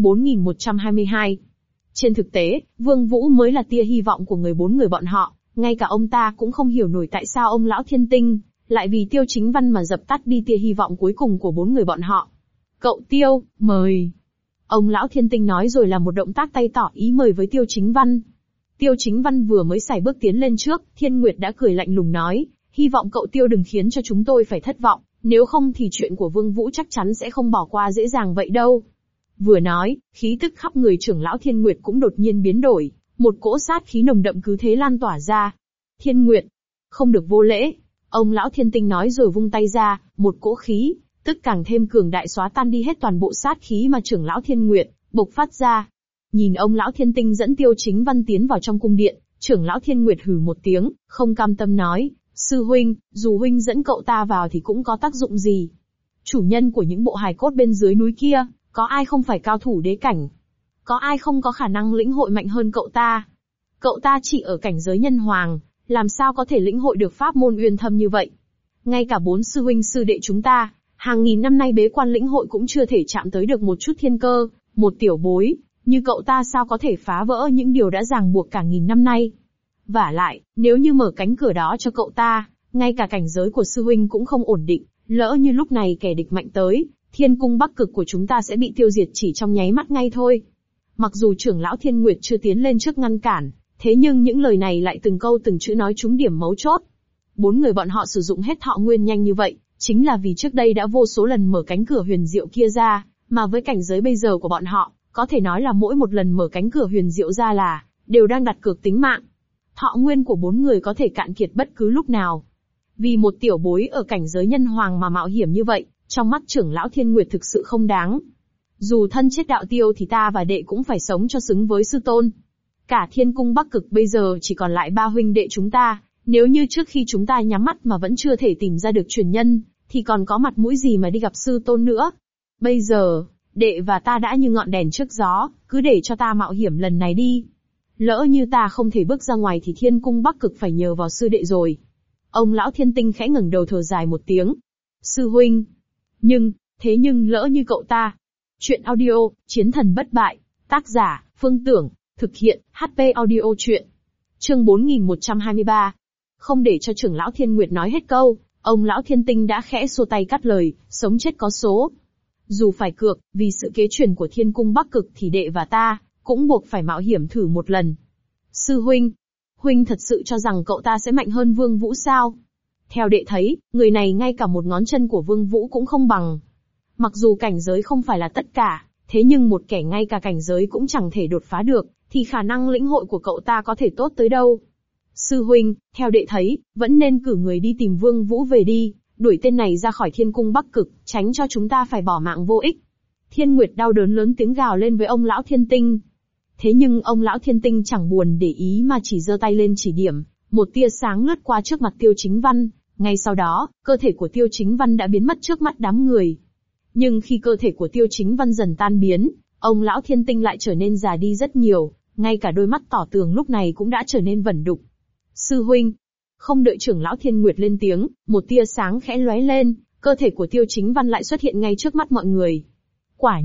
4122. Trên thực tế, Vương Vũ mới là tia hy vọng của bốn người bọn họ, ngay cả ông ta cũng không hiểu nổi tại sao ông lão Thiên Tinh lại vì Tiêu Chính Văn mà dập tắt đi tia hy vọng cuối cùng của bốn người bọn họ. Cậu Tiêu, mời. Ông lão Thiên Tinh nói rồi làm một động tác tay tỏ ý mời với Tiêu Chính Văn. Tiêu Chính Văn vừa mới xài bước tiến lên trước, Thiên Nguyệt đã cười lạnh lùng nói, hy vọng cậu Tiêu đừng khiến cho chúng tôi phải thất vọng, nếu không thì chuyện của Vương Vũ chắc chắn sẽ không bỏ qua dễ dàng vậy đâu. Vừa nói, khí tức khắp người trưởng lão Thiên Nguyệt cũng đột nhiên biến đổi, một cỗ sát khí nồng đậm cứ thế lan tỏa ra. Thiên Nguyệt, không được vô lễ. Ông lão Thiên Tinh nói rồi vung tay ra, một cỗ khí, tức càng thêm cường đại xóa tan đi hết toàn bộ sát khí mà trưởng lão Thiên Nguyệt bộc phát ra. Nhìn ông lão Thiên Tinh dẫn Tiêu Chính Văn tiến vào trong cung điện, trưởng lão Thiên Nguyệt hừ một tiếng, không cam tâm nói, sư huynh, dù huynh dẫn cậu ta vào thì cũng có tác dụng gì. Chủ nhân của những bộ hài cốt bên dưới núi kia, có ai không phải cao thủ đế cảnh? Có ai không có khả năng lĩnh hội mạnh hơn cậu ta? Cậu ta chỉ ở cảnh giới nhân hoàng, làm sao có thể lĩnh hội được pháp môn uyên thâm như vậy? Ngay cả 4 sư huynh sư đệ chúng ta, hàng nghìn năm nay bế quan lĩnh hội cũng chưa thể chạm tới được một chút thiên cơ, một tiểu bối, như cậu ta sao có thể phá vỡ những điều đã ràng buộc cả nghìn năm nay? Vả lại, nếu như mở cánh cửa đó cho cậu ta, ngay cả cảnh giới của sư huynh cũng không ổn định, lỡ như lúc này kẻ địch mạnh tới, thiên cung bắc cực của chúng ta sẽ bị tiêu diệt chỉ trong nháy mắt ngay thôi. Mặc dù trưởng lão Thiên Nguyệt chưa tiến lên trước ngăn cản, thế nhưng những lời này lại từng câu từng chữ nói trúng điểm mấu chốt. 4 người bọn họ sử dụng hết thọ nguyên nhanh như vậy, chính là vì trước đây đã vô số lần mở cánh cửa huyền diệu kia ra, mà với cảnh giới bây giờ của bọn họ, có thể nói là mỗi một lần mở cánh cửa huyền diệu ra là đều đang đặt cược tính mạng. Thọ nguyên của 4 người có thể cạn kiệt bất cứ lúc nào. Vì một tiểu bối ở cảnh giới nhân hoàng mà mạo hiểm như vậy, trong mắt trưởng lão Thiên Nguyệt thực sự không đáng. Dù thân chết đạo tiêu thì ta và đệ cũng phải sống cho xứng với sư tôn. Cả thiên cung bắc cực bây giờ chỉ còn lại 3 huynh đệ chúng ta, nếu như trước khi chúng ta nhắm mắt mà vẫn chưa thể tìm ra được truyền nhân, thì còn có mặt mũi gì mà đi gặp sư tôn nữa. Bây giờ, đệ và ta đã như ngọn đèn trước gió, cứ để cho ta mạo hiểm lần này đi. Lỡ như ta không thể bước ra ngoài thì thiên cung bắc cực phải nhờ vào sư đệ rồi. Ông lão Thiên Tinh khẽ ngẩng đầu thở dài một tiếng. Sư huynh. Thế nhưng lỡ như cậu ta. Chuyện audio, Chiến thần bất bại. Tác giả, Phương Tưởng. Thực hiện, HP Audio Chuyện. Chương 4123. Không để cho trưởng lão Thiên Nguyệt nói hết câu, ông lão Thiên Tinh đã khẽ xua tay cắt lời, sống chết có số. Dù phải cược, vì sự kế truyền của thiên cung bắc cực thì đệ và ta cũng buộc phải mạo hiểm thử một lần. Sư huynh thật sự cho rằng cậu ta sẽ mạnh hơn Vương Vũ sao? Theo đệ thấy, người này ngay cả một ngón chân của Vương Vũ cũng không bằng. Mặc dù cảnh giới không phải là tất cả, thế nhưng một kẻ ngay cả cảnh giới cũng chẳng thể đột phá được, thì khả năng lĩnh hội của cậu ta có thể tốt tới đâu. Sư huynh, theo đệ thấy, vẫn nên cử người đi tìm Vương Vũ về đi, đuổi tên này ra khỏi thiên cung bắc cực, tránh cho chúng ta phải bỏ mạng vô ích. Thiên Nguyệt đau đớn lớn tiếng gào lên với ông lão Thiên Tinh. Thế nhưng ông lão Thiên Tinh chẳng buồn để ý mà chỉ giơ tay lên chỉ điểm, một tia sáng lướt qua trước mặt Tiêu Chính Văn, ngay sau đó, cơ thể của Tiêu Chính Văn đã biến mất trước mắt đám người. Nhưng khi cơ thể của Tiêu Chính Văn dần tan biến, ông lão Thiên Tinh lại trở nên già đi rất nhiều, ngay cả đôi mắt tỏ tường lúc này cũng đã trở nên vẩn đục. Sư huynh. Không đợi trưởng lão Thiên Nguyệt lên tiếng, một tia sáng khẽ lóe lên, cơ thể của Tiêu Chính Văn lại xuất hiện ngay trước mắt mọi người. Quả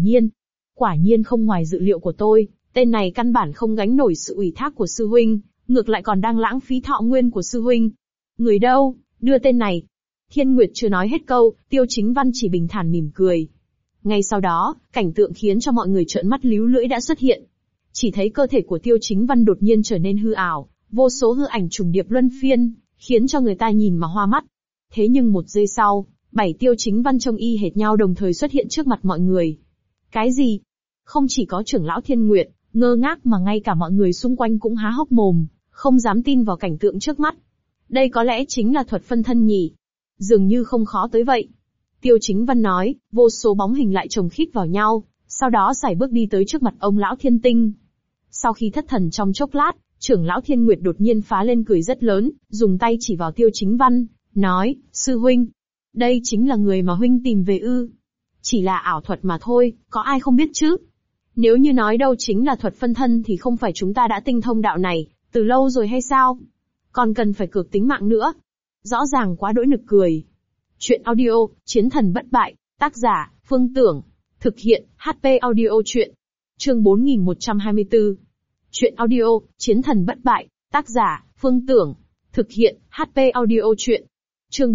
nhiên không ngoài dự liệu của tôi, tên này căn bản không gánh nổi sự ủy thác của sư huynh, ngược lại còn đang lãng phí thọ nguyên của sư huynh. Người đâu, đưa tên này. Thiên Nguyệt chưa nói hết câu, Tiêu Chính Văn chỉ bình thản mỉm cười. Ngay sau đó, cảnh tượng khiến cho mọi người trợn mắt líu lưỡi đã xuất hiện. Chỉ thấy cơ thể của Tiêu Chính Văn đột nhiên trở nên hư ảo, vô số hư ảnh trùng điệp luân phiên, khiến cho người ta nhìn mà hoa mắt. Thế nhưng một giây sau, 7 Tiêu Chính Văn trông y hệt nhau đồng thời xuất hiện trước mặt mọi người. Cái gì? Không chỉ có trưởng lão Thiên Nguyệt ngơ ngác mà ngay cả mọi người xung quanh cũng há hốc mồm, không dám tin vào cảnh tượng trước mắt. Đây có lẽ chính là thuật phân thân nhỉ? Dường như không khó tới vậy. Tiêu Chính Văn nói, vô số bóng hình lại chồng khít vào nhau, sau đó sải bước đi tới trước mặt ông lão Thiên Tinh. Sau khi thất thần trong chốc lát, trưởng lão Thiên Nguyệt đột nhiên phá lên cười rất lớn, dùng tay chỉ vào Tiêu Chính Văn, nói, sư huynh, đây chính là người mà huynh tìm về ư? Chỉ là ảo thuật mà thôi, có ai không biết chứ? Nếu như nói đâu chính là thuật phân thân thì không phải chúng ta đã tinh thông đạo này, từ lâu rồi hay sao? Còn cần phải cược tính mạng nữa. Rõ ràng quá đỗi nực cười. Chuyện audio, Chiến thần bất bại, tác giả, Phương Tưởng. Thực hiện, HP Audio Chuyện. Chương 4124. Chuyện audio, Chiến thần bất bại, tác giả, Phương Tưởng. Thực hiện, HP Audio Chuyện. Chương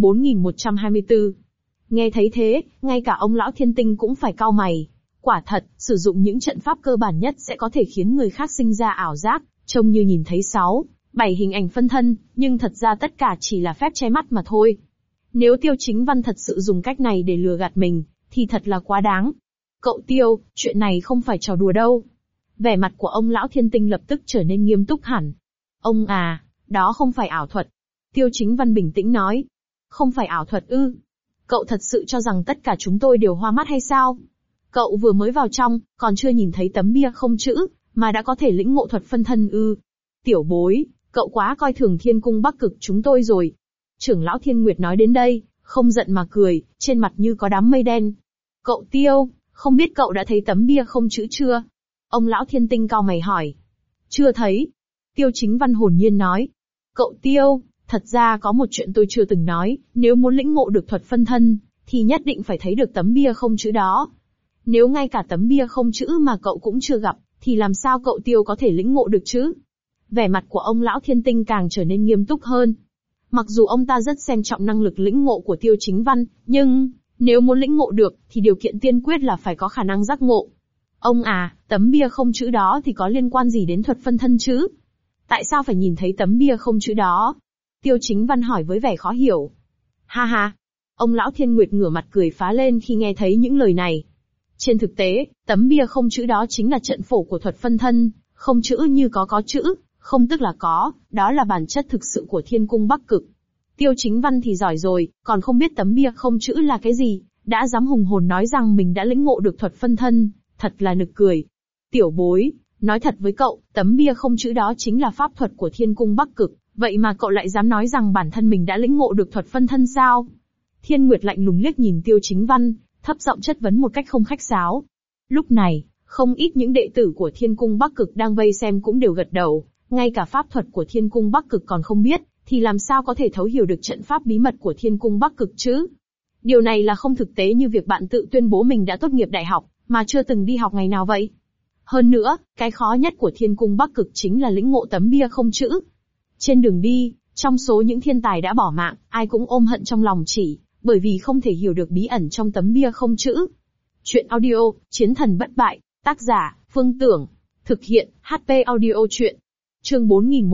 4124. Nghe thấy thế, ngay cả ông lão thiên tinh cũng phải cau mày. Quả thật, sử dụng những trận pháp cơ bản nhất sẽ có thể khiến người khác sinh ra ảo giác, trông như nhìn thấy 7 hình ảnh phân thân, nhưng thật ra tất cả chỉ là phép che mắt mà thôi. Nếu Tiêu Chính Văn thật sự dùng cách này để lừa gạt mình, thì thật là quá đáng. Cậu Tiêu, chuyện này không phải trò đùa đâu. Vẻ mặt của ông lão thiên tinh lập tức trở nên nghiêm túc hẳn. Ông à, đó không phải ảo thuật. Tiêu Chính Văn bình tĩnh nói. Không phải ảo thuật ư? Cậu thật sự cho rằng tất cả chúng tôi đều hoa mắt hay sao? Cậu vừa mới vào trong, còn chưa nhìn thấy tấm bia không chữ, mà đã có thể lĩnh ngộ thuật phân thân ư? Tiểu bối, cậu quá coi thường Thiên Cung Bắc Cực chúng tôi rồi. Trưởng lão Thiên Nguyệt nói đến đây, không giận mà cười, trên mặt như có đám mây đen. Cậu Tiêu, không biết cậu đã thấy tấm bia không chữ chưa? Ông lão Thiên Tinh cau mày hỏi. Chưa thấy. Tiêu Chính Văn hồn nhiên nói. Cậu Tiêu, thật ra có một chuyện tôi chưa từng nói, nếu muốn lĩnh ngộ được thuật phân thân, thì nhất định phải thấy được tấm bia không chữ đó. Nếu ngay cả tấm bia không chữ mà cậu cũng chưa gặp, thì làm sao cậu Tiêu có thể lĩnh ngộ được chứ? Vẻ mặt của ông lão Thiên Tinh càng trở nên nghiêm túc hơn. Mặc dù ông ta rất xem trọng năng lực lĩnh ngộ của Tiêu Chính Văn, nhưng nếu muốn lĩnh ngộ được, thì điều kiện tiên quyết là phải có khả năng giác ngộ. Ông à, tấm bia không chữ đó thì có liên quan gì đến thuật phân thân chứ? Tại sao phải nhìn thấy tấm bia không chữ đó? Tiêu Chính Văn hỏi với vẻ khó hiểu. Ha ha! Ông lão Thiên Nguyệt ngửa mặt cười phá lên khi nghe thấy những lời này. Trên thực tế, tấm bia không chữ đó chính là trận phổ của thuật phân thân, không chữ như có chữ, không tức là có, đó là bản chất thực sự của Thiên Cung Bắc Cực. Tiêu Chính Văn thì giỏi rồi, còn không biết tấm bia không chữ là cái gì, đã dám hùng hồn nói rằng mình đã lĩnh ngộ được thuật phân thân, thật là nực cười. Tiểu bối, nói thật với cậu, tấm bia không chữ đó chính là pháp thuật của Thiên Cung Bắc Cực, vậy mà cậu lại dám nói rằng bản thân mình đã lĩnh ngộ được thuật phân thân sao? Thiên Nguyệt lạnh lùng liếc nhìn Tiêu Chính Văn, thấp giọng chất vấn một cách không khách sáo. Lúc này, không ít những đệ tử của Thiên Cung Bắc Cực đang vây xem cũng đều gật đầu, ngay cả pháp thuật của Thiên Cung Bắc Cực còn không biết, thì làm sao có thể thấu hiểu được trận pháp bí mật của Thiên Cung Bắc Cực chứ? Điều này là không thực tế như việc bạn tự tuyên bố mình đã tốt nghiệp đại học, mà chưa từng đi học ngày nào vậy. Hơn nữa, cái khó nhất của Thiên Cung Bắc Cực chính là lĩnh ngộ tấm bia không chữ. Trên đường đi, trong số những thiên tài đã bỏ mạng, ai cũng ôm hận trong lòng chỉ, bởi vì không thể hiểu được bí ẩn trong tấm bia không chữ. Chuyện audio, Chiến thần bất bại, tác giả, Phương Tưởng. Thực hiện, HP Audio Chuyện. Chương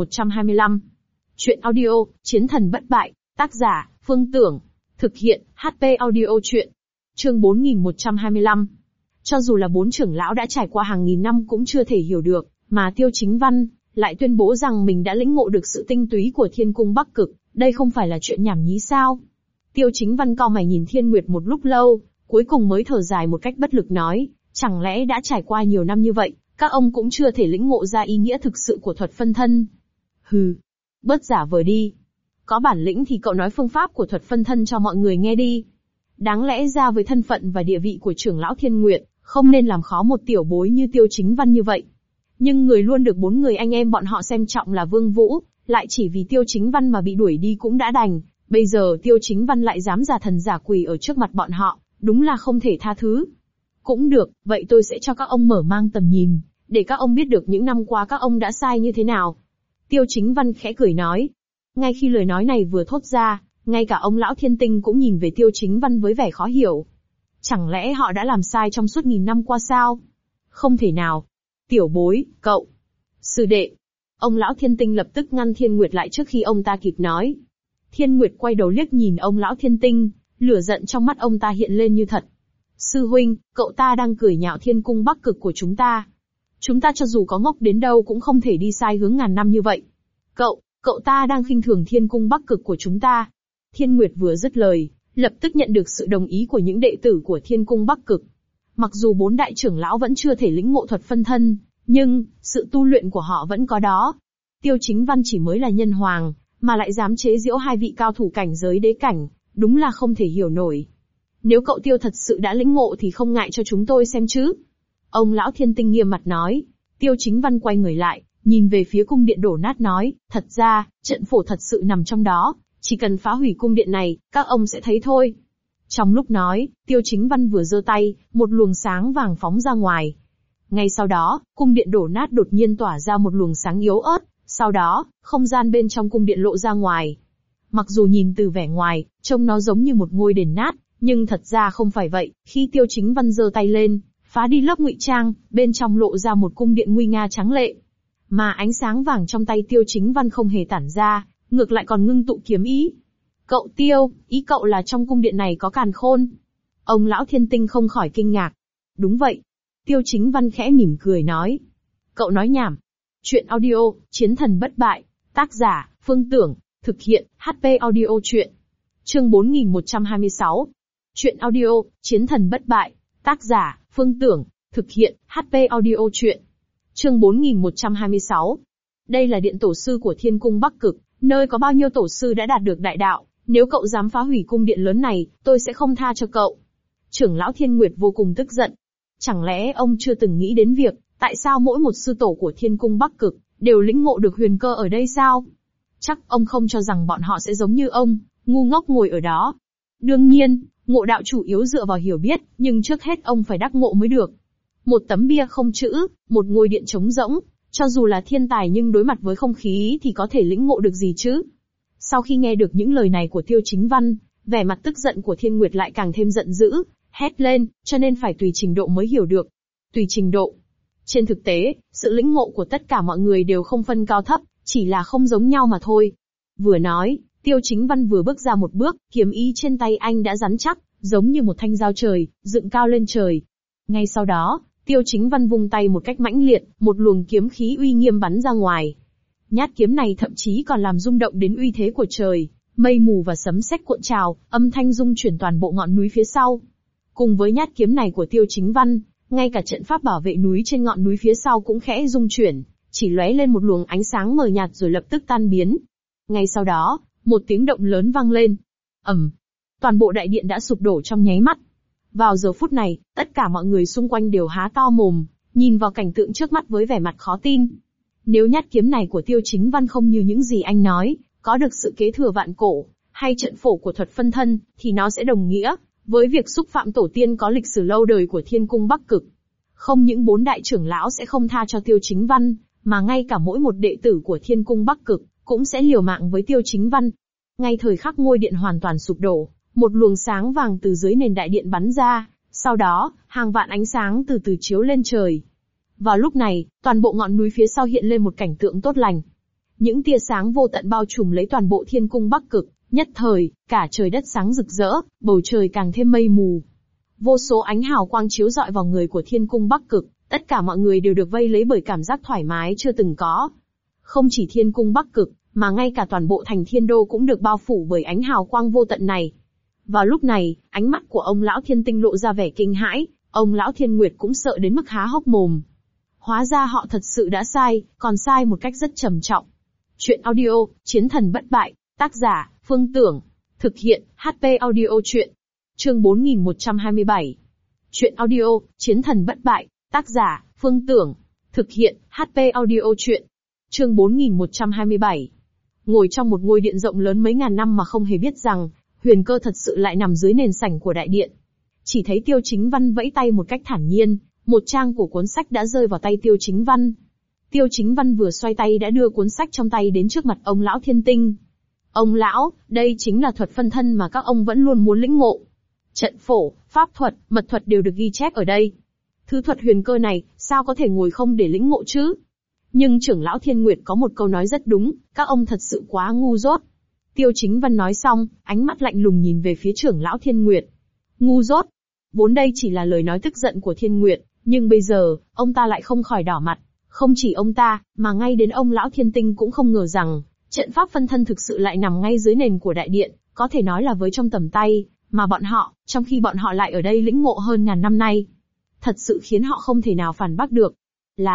4125. Chuyện audio, Chiến thần bất bại, tác giả, Phương Tưởng. Thực hiện, HP Audio Chuyện. Chương 4125. Cho dù là 4 trưởng lão đã trải qua hàng nghìn năm cũng chưa thể hiểu được, mà Tiêu Chính Văn lại tuyên bố rằng mình đã lĩnh ngộ được sự tinh túy của Thiên Cung Bắc Cực, đây không phải là chuyện nhảm nhí sao? Tiêu Chính Văn cau mày nhìn Thiên Nguyệt một lúc lâu, cuối cùng mới thở dài một cách bất lực nói, chẳng lẽ đã trải qua nhiều năm như vậy, các ông cũng chưa thể lĩnh ngộ ra ý nghĩa thực sự của thuật phân thân? Hừ, bớt giả vờ đi. Có bản lĩnh thì cậu nói phương pháp của thuật phân thân cho mọi người nghe đi. Đáng lẽ ra với thân phận và địa vị của trưởng lão Thiên Nguyệt, không nên làm khó một tiểu bối như Tiêu Chính Văn như vậy. Nhưng người luôn được 4 người anh em bọn họ xem trọng là Vương Vũ, lại chỉ vì Tiêu Chính Văn mà bị đuổi đi cũng đã đành. Bây giờ Tiêu Chính Văn lại dám giả thần giả quỷ ở trước mặt bọn họ, đúng là không thể tha thứ. Cũng được, vậy tôi sẽ cho các ông mở mang tầm nhìn, để các ông biết được những năm qua các ông đã sai như thế nào. Tiêu Chính Văn khẽ cười nói. Ngay khi lời nói này vừa thốt ra, ngay cả ông lão Thiên Tinh cũng nhìn về Tiêu Chính Văn với vẻ khó hiểu. Chẳng lẽ họ đã làm sai trong suốt nghìn năm qua sao? Không thể nào. Tiểu bối, cậu. Sư đệ. Ông lão Thiên Tinh lập tức ngăn Thiên Nguyệt lại trước khi ông ta kịp nói. Thiên Nguyệt quay đầu liếc nhìn ông lão Thiên Tinh, lửa giận trong mắt ông ta hiện lên như thật. Sư huynh, cậu ta đang cười nhạo Thiên Cung Bắc Cực của chúng ta. Chúng ta cho dù có ngốc đến đâu cũng không thể đi sai hướng ngàn năm như vậy. Cậu ta đang khinh thường Thiên Cung Bắc Cực của chúng ta. Thiên Nguyệt vừa dứt lời, lập tức nhận được sự đồng ý của những đệ tử của Thiên Cung Bắc Cực. Mặc dù 4 đại trưởng lão vẫn chưa thể lĩnh ngộ thuật phân thân, nhưng sự tu luyện của họ vẫn có đó. Tiêu Chính Văn chỉ mới là nhân hoàng, mà lại dám chế giễu 2 vị cao thủ cảnh giới đế cảnh, đúng là không thể hiểu nổi. Nếu cậu Tiêu thật sự đã lĩnh ngộ thì không ngại cho chúng tôi xem chứ. Ông lão Thiên Tinh nghiêm mặt nói. Tiêu Chính Văn quay người lại, nhìn về phía cung điện đổ nát nói, thật ra, trận phổ thật sự nằm trong đó, chỉ cần phá hủy cung điện này, các ông sẽ thấy thôi. Trong lúc nói, Tiêu Chính Văn vừa giơ tay, một luồng sáng vàng phóng ra ngoài. Ngay sau đó, cung điện đổ nát đột nhiên tỏa ra một luồng sáng yếu ớt, sau đó, không gian bên trong cung điện lộ ra ngoài. Mặc dù nhìn từ vẻ ngoài, trông nó giống như một ngôi đền nát, nhưng thật ra không phải vậy, khi Tiêu Chính Văn giơ tay lên, phá đi lớp ngụy trang, bên trong lộ ra một cung điện nguy nga tráng lệ. Mà ánh sáng vàng trong tay Tiêu Chính Văn không hề tản ra, ngược lại còn ngưng tụ kiếm ý. Cậu Tiêu, ý cậu là trong cung điện này có càn khôn? Ông lão Thiên Tinh không khỏi kinh ngạc. Đúng vậy. Tiêu Chính Văn khẽ mỉm cười nói. Cậu nói nhảm. Chuyện audio, Chiến thần bất bại. Tác giả, Phương Tưởng. Thực hiện, HP audio chuyện. Chương 4126. Chuyện audio, Chiến thần bất bại. Tác giả, Phương Tưởng. Thực hiện, HP audio chuyện. Chương 4126. Đây là điện tổ sư của Thiên Cung Bắc Cực, nơi có bao nhiêu tổ sư đã đạt được đại đạo. Nếu cậu dám phá hủy cung điện lớn này, tôi sẽ không tha cho cậu. Trưởng lão Thiên Nguyệt vô cùng tức giận. Chẳng lẽ ông chưa từng nghĩ đến việc, tại sao mỗi một sư tổ của Thiên Cung Bắc Cực, đều lĩnh ngộ được huyền cơ ở đây sao? Chắc ông không cho rằng bọn họ sẽ giống như ông, ngu ngốc ngồi ở đó. Đương nhiên, ngộ đạo chủ yếu dựa vào hiểu biết, nhưng trước hết ông phải đắc ngộ mới được. Một tấm bia không chữ, một ngôi điện trống rỗng, cho dù là thiên tài nhưng đối mặt với không khí thì có thể lĩnh ngộ được gì chứ? Sau khi nghe được những lời này của Tiêu Chính Văn, vẻ mặt tức giận của Thiên Nguyệt lại càng thêm giận dữ, hét lên, cho nên phải tùy trình độ mới hiểu được. Tùy trình độ. Trên thực tế, sự lĩnh ngộ của tất cả mọi người đều không phân cao thấp, chỉ là không giống nhau mà thôi. Vừa nói, Tiêu Chính Văn vừa bước ra một bước, kiếm ý trên tay anh đã rắn chắc, giống như một thanh dao trời, dựng cao lên trời. Ngay sau đó, Tiêu Chính Văn vung tay một cách mãnh liệt, một luồng kiếm khí uy nghiêm bắn ra ngoài. Nhát kiếm này thậm chí còn làm rung động đến uy thế của trời, mây mù và sấm sét cuộn trào, âm thanh rung chuyển toàn bộ ngọn núi phía sau. Cùng với nhát kiếm này của Tiêu Chính Văn, ngay cả trận pháp bảo vệ núi trên ngọn núi phía sau cũng khẽ rung chuyển, chỉ lóe lên một luồng ánh sáng mờ nhạt rồi lập tức tan biến. Ngay sau đó, một tiếng động lớn vang lên. Ầm, toàn bộ đại điện đã sụp đổ trong nháy mắt. Vào giờ phút này, tất cả mọi người xung quanh đều há to mồm, nhìn vào cảnh tượng trước mắt với vẻ mặt khó tin. Nếu nhát kiếm này của Tiêu Chính Văn không như những gì anh nói, có được sự kế thừa vạn cổ, hay trận phổ của thuật phân thân, thì nó sẽ đồng nghĩa với việc xúc phạm tổ tiên có lịch sử lâu đời của Thiên Cung Bắc Cực. Không những 4 đại trưởng lão sẽ không tha cho Tiêu Chính Văn, mà ngay cả mỗi một đệ tử của Thiên Cung Bắc Cực cũng sẽ liều mạng với Tiêu Chính Văn. Ngay thời khắc ngôi điện hoàn toàn sụp đổ, một luồng sáng vàng từ dưới nền đại điện bắn ra, sau đó, hàng vạn ánh sáng từ từ chiếu lên trời. Vào lúc này, toàn bộ ngọn núi phía sau hiện lên một cảnh tượng tốt lành. Những tia sáng vô tận bao trùm lấy toàn bộ Thiên Cung Bắc Cực, nhất thời, cả trời đất sáng rực rỡ, bầu trời càng thêm mây mù. Vô số ánh hào quang chiếu rọi vào người của Thiên Cung Bắc Cực, tất cả mọi người đều được vây lấy bởi cảm giác thoải mái chưa từng có. Không chỉ Thiên Cung Bắc Cực, mà ngay cả toàn bộ thành Thiên Đô cũng được bao phủ bởi ánh hào quang vô tận này. Vào lúc này, ánh mắt của ông lão Thiên Tinh lộ ra vẻ kinh hãi, ông lão Thiên Nguyệt cũng sợ đến mức há hốc mồm. Hóa ra họ thật sự đã sai, còn sai một cách rất trầm trọng. Chuyện audio, Chiến thần bất bại, tác giả, Phương Tưởng. Thực hiện, HP audio chuyện. Chương 4127. Chuyện audio, Chiến thần bất bại, tác giả, Phương Tưởng. Thực hiện, HP audio chuyện. Chương 4127. Ngồi trong một ngôi điện rộng lớn mấy ngàn năm mà không hề biết rằng, huyền cơ thật sự lại nằm dưới nền sảnh của đại điện. Chỉ thấy Tiêu Chính Văn vẫy tay một cách thản nhiên, một trang của cuốn sách đã rơi vào tay Tiêu Chính Văn. Tiêu Chính Văn vừa xoay tay đã đưa cuốn sách trong tay đến trước mặt ông lão Thiên Tinh. Ông lão, đây chính là thuật phân thân mà các ông vẫn luôn muốn lĩnh ngộ. Trận phổ, pháp thuật, mật thuật đều được ghi chép ở đây. Thứ thuật huyền cơ này, sao có thể ngồi không để lĩnh ngộ chứ? Nhưng trưởng lão Thiên Nguyệt có một câu nói rất đúng, các ông thật sự quá ngu dốt. Tiêu Chính Văn nói xong, ánh mắt lạnh lùng nhìn về phía trưởng lão Thiên Nguyệt. Ngu dốt. Vốn đây chỉ là lời nói tức giận của Thiên Nguyệt, nhưng bây giờ, ông ta lại không khỏi đỏ mặt. Không chỉ ông ta, mà ngay đến ông lão Thiên Tinh cũng không ngờ rằng, trận pháp phân thân thực sự lại nằm ngay dưới nền của đại điện, có thể nói là với trong tầm tay, mà bọn họ, trong khi bọn họ lại ở đây lĩnh ngộ hơn ngàn năm nay. Thật sự khiến họ không thể nào phản bác được.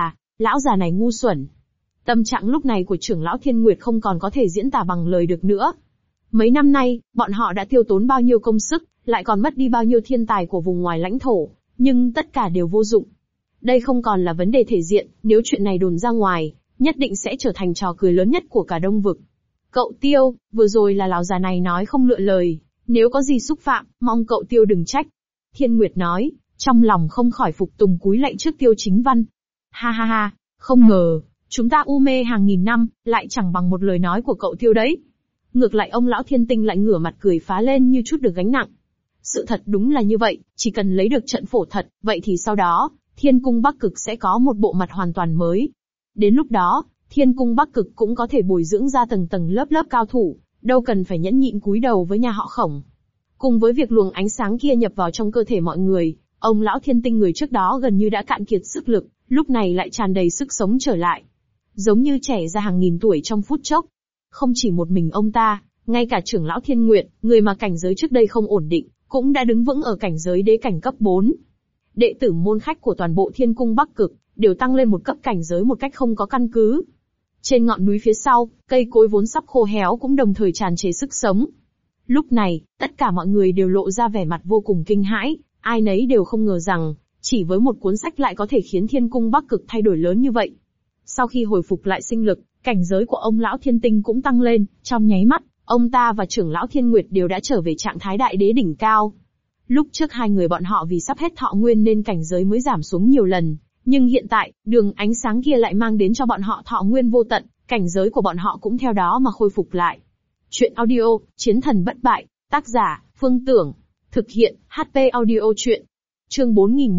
Lão già này ngu xuẩn. Tâm trạng lúc này của trưởng lão Thiên Nguyệt không còn có thể diễn tả bằng lời được nữa. Mấy năm nay, bọn họ đã tiêu tốn bao nhiêu công sức, lại còn mất đi bao nhiêu thiên tài của vùng ngoài lãnh thổ, nhưng tất cả đều vô dụng. Đây không còn là vấn đề thể diện, nếu chuyện này đồn ra ngoài, nhất định sẽ trở thành trò cười lớn nhất của cả Đông Vực. Cậu Tiêu, vừa rồi là lão già này nói không lựa lời, Nếu có gì xúc phạm, mong cậu Tiêu đừng trách. Thiên Nguyệt nói, trong lòng không khỏi phục tùng cúi lạy trước Tiêu Chính Văn. Ha ha ha, không ngờ, chúng ta u mê hàng nghìn năm, lại chẳng bằng một lời nói của cậu Tiêu đấy. Ngược lại ông lão Thiên Tinh lại ngửa mặt cười phá lên như chút được gánh nặng. Sự thật đúng là như vậy, chỉ cần lấy được trận phổ thật, vậy thì sau đó, Thiên Cung Bắc Cực sẽ có một bộ mặt hoàn toàn mới. Đến lúc đó, Thiên Cung Bắc Cực cũng có thể bồi dưỡng ra tầng tầng lớp lớp cao thủ, đâu cần phải nhẫn nhịn cúi đầu với nhà họ Khổng. Cùng với việc luồng ánh sáng kia nhập vào trong cơ thể mọi người, ông lão Thiên Tinh người trước đó gần như đã cạn kiệt sức lực, lúc này lại tràn đầy sức sống trở lại. Giống như trẻ ra hàng nghìn tuổi trong phút chốc. Không chỉ một mình ông ta, ngay cả trưởng lão Thiên Nguyệt, người mà cảnh giới trước đây không ổn định, cũng đã đứng vững ở cảnh giới đế cảnh cấp 4. Đệ tử môn khách của toàn bộ Thiên Cung Bắc Cực, đều tăng lên một cấp cảnh giới một cách không có căn cứ. Trên ngọn núi phía sau, cây cối vốn sắp khô héo cũng đồng thời tràn trề sức sống. Lúc này, tất cả mọi người đều lộ ra vẻ mặt vô cùng kinh hãi, ai nấy đều không ngờ rằng, chỉ với một cuốn sách lại có thể khiến Thiên Cung Bắc Cực thay đổi lớn như vậy. Sau khi hồi phục lại sinh lực, cảnh giới của ông lão Thiên Tinh cũng tăng lên, trong nháy mắt, ông ta và trưởng lão Thiên Nguyệt đều đã trở về trạng thái đại đế đỉnh cao. Lúc trước hai người bọn họ vì sắp hết thọ nguyên nên cảnh giới mới giảm xuống nhiều lần, nhưng hiện tại, đường ánh sáng kia lại mang đến cho bọn họ thọ nguyên vô tận, cảnh giới của bọn họ cũng theo đó mà khôi phục lại. Chuyện audio, Chiến thần bất bại, tác giả, Phương Tưởng, thực hiện, HP audio truyện. Chương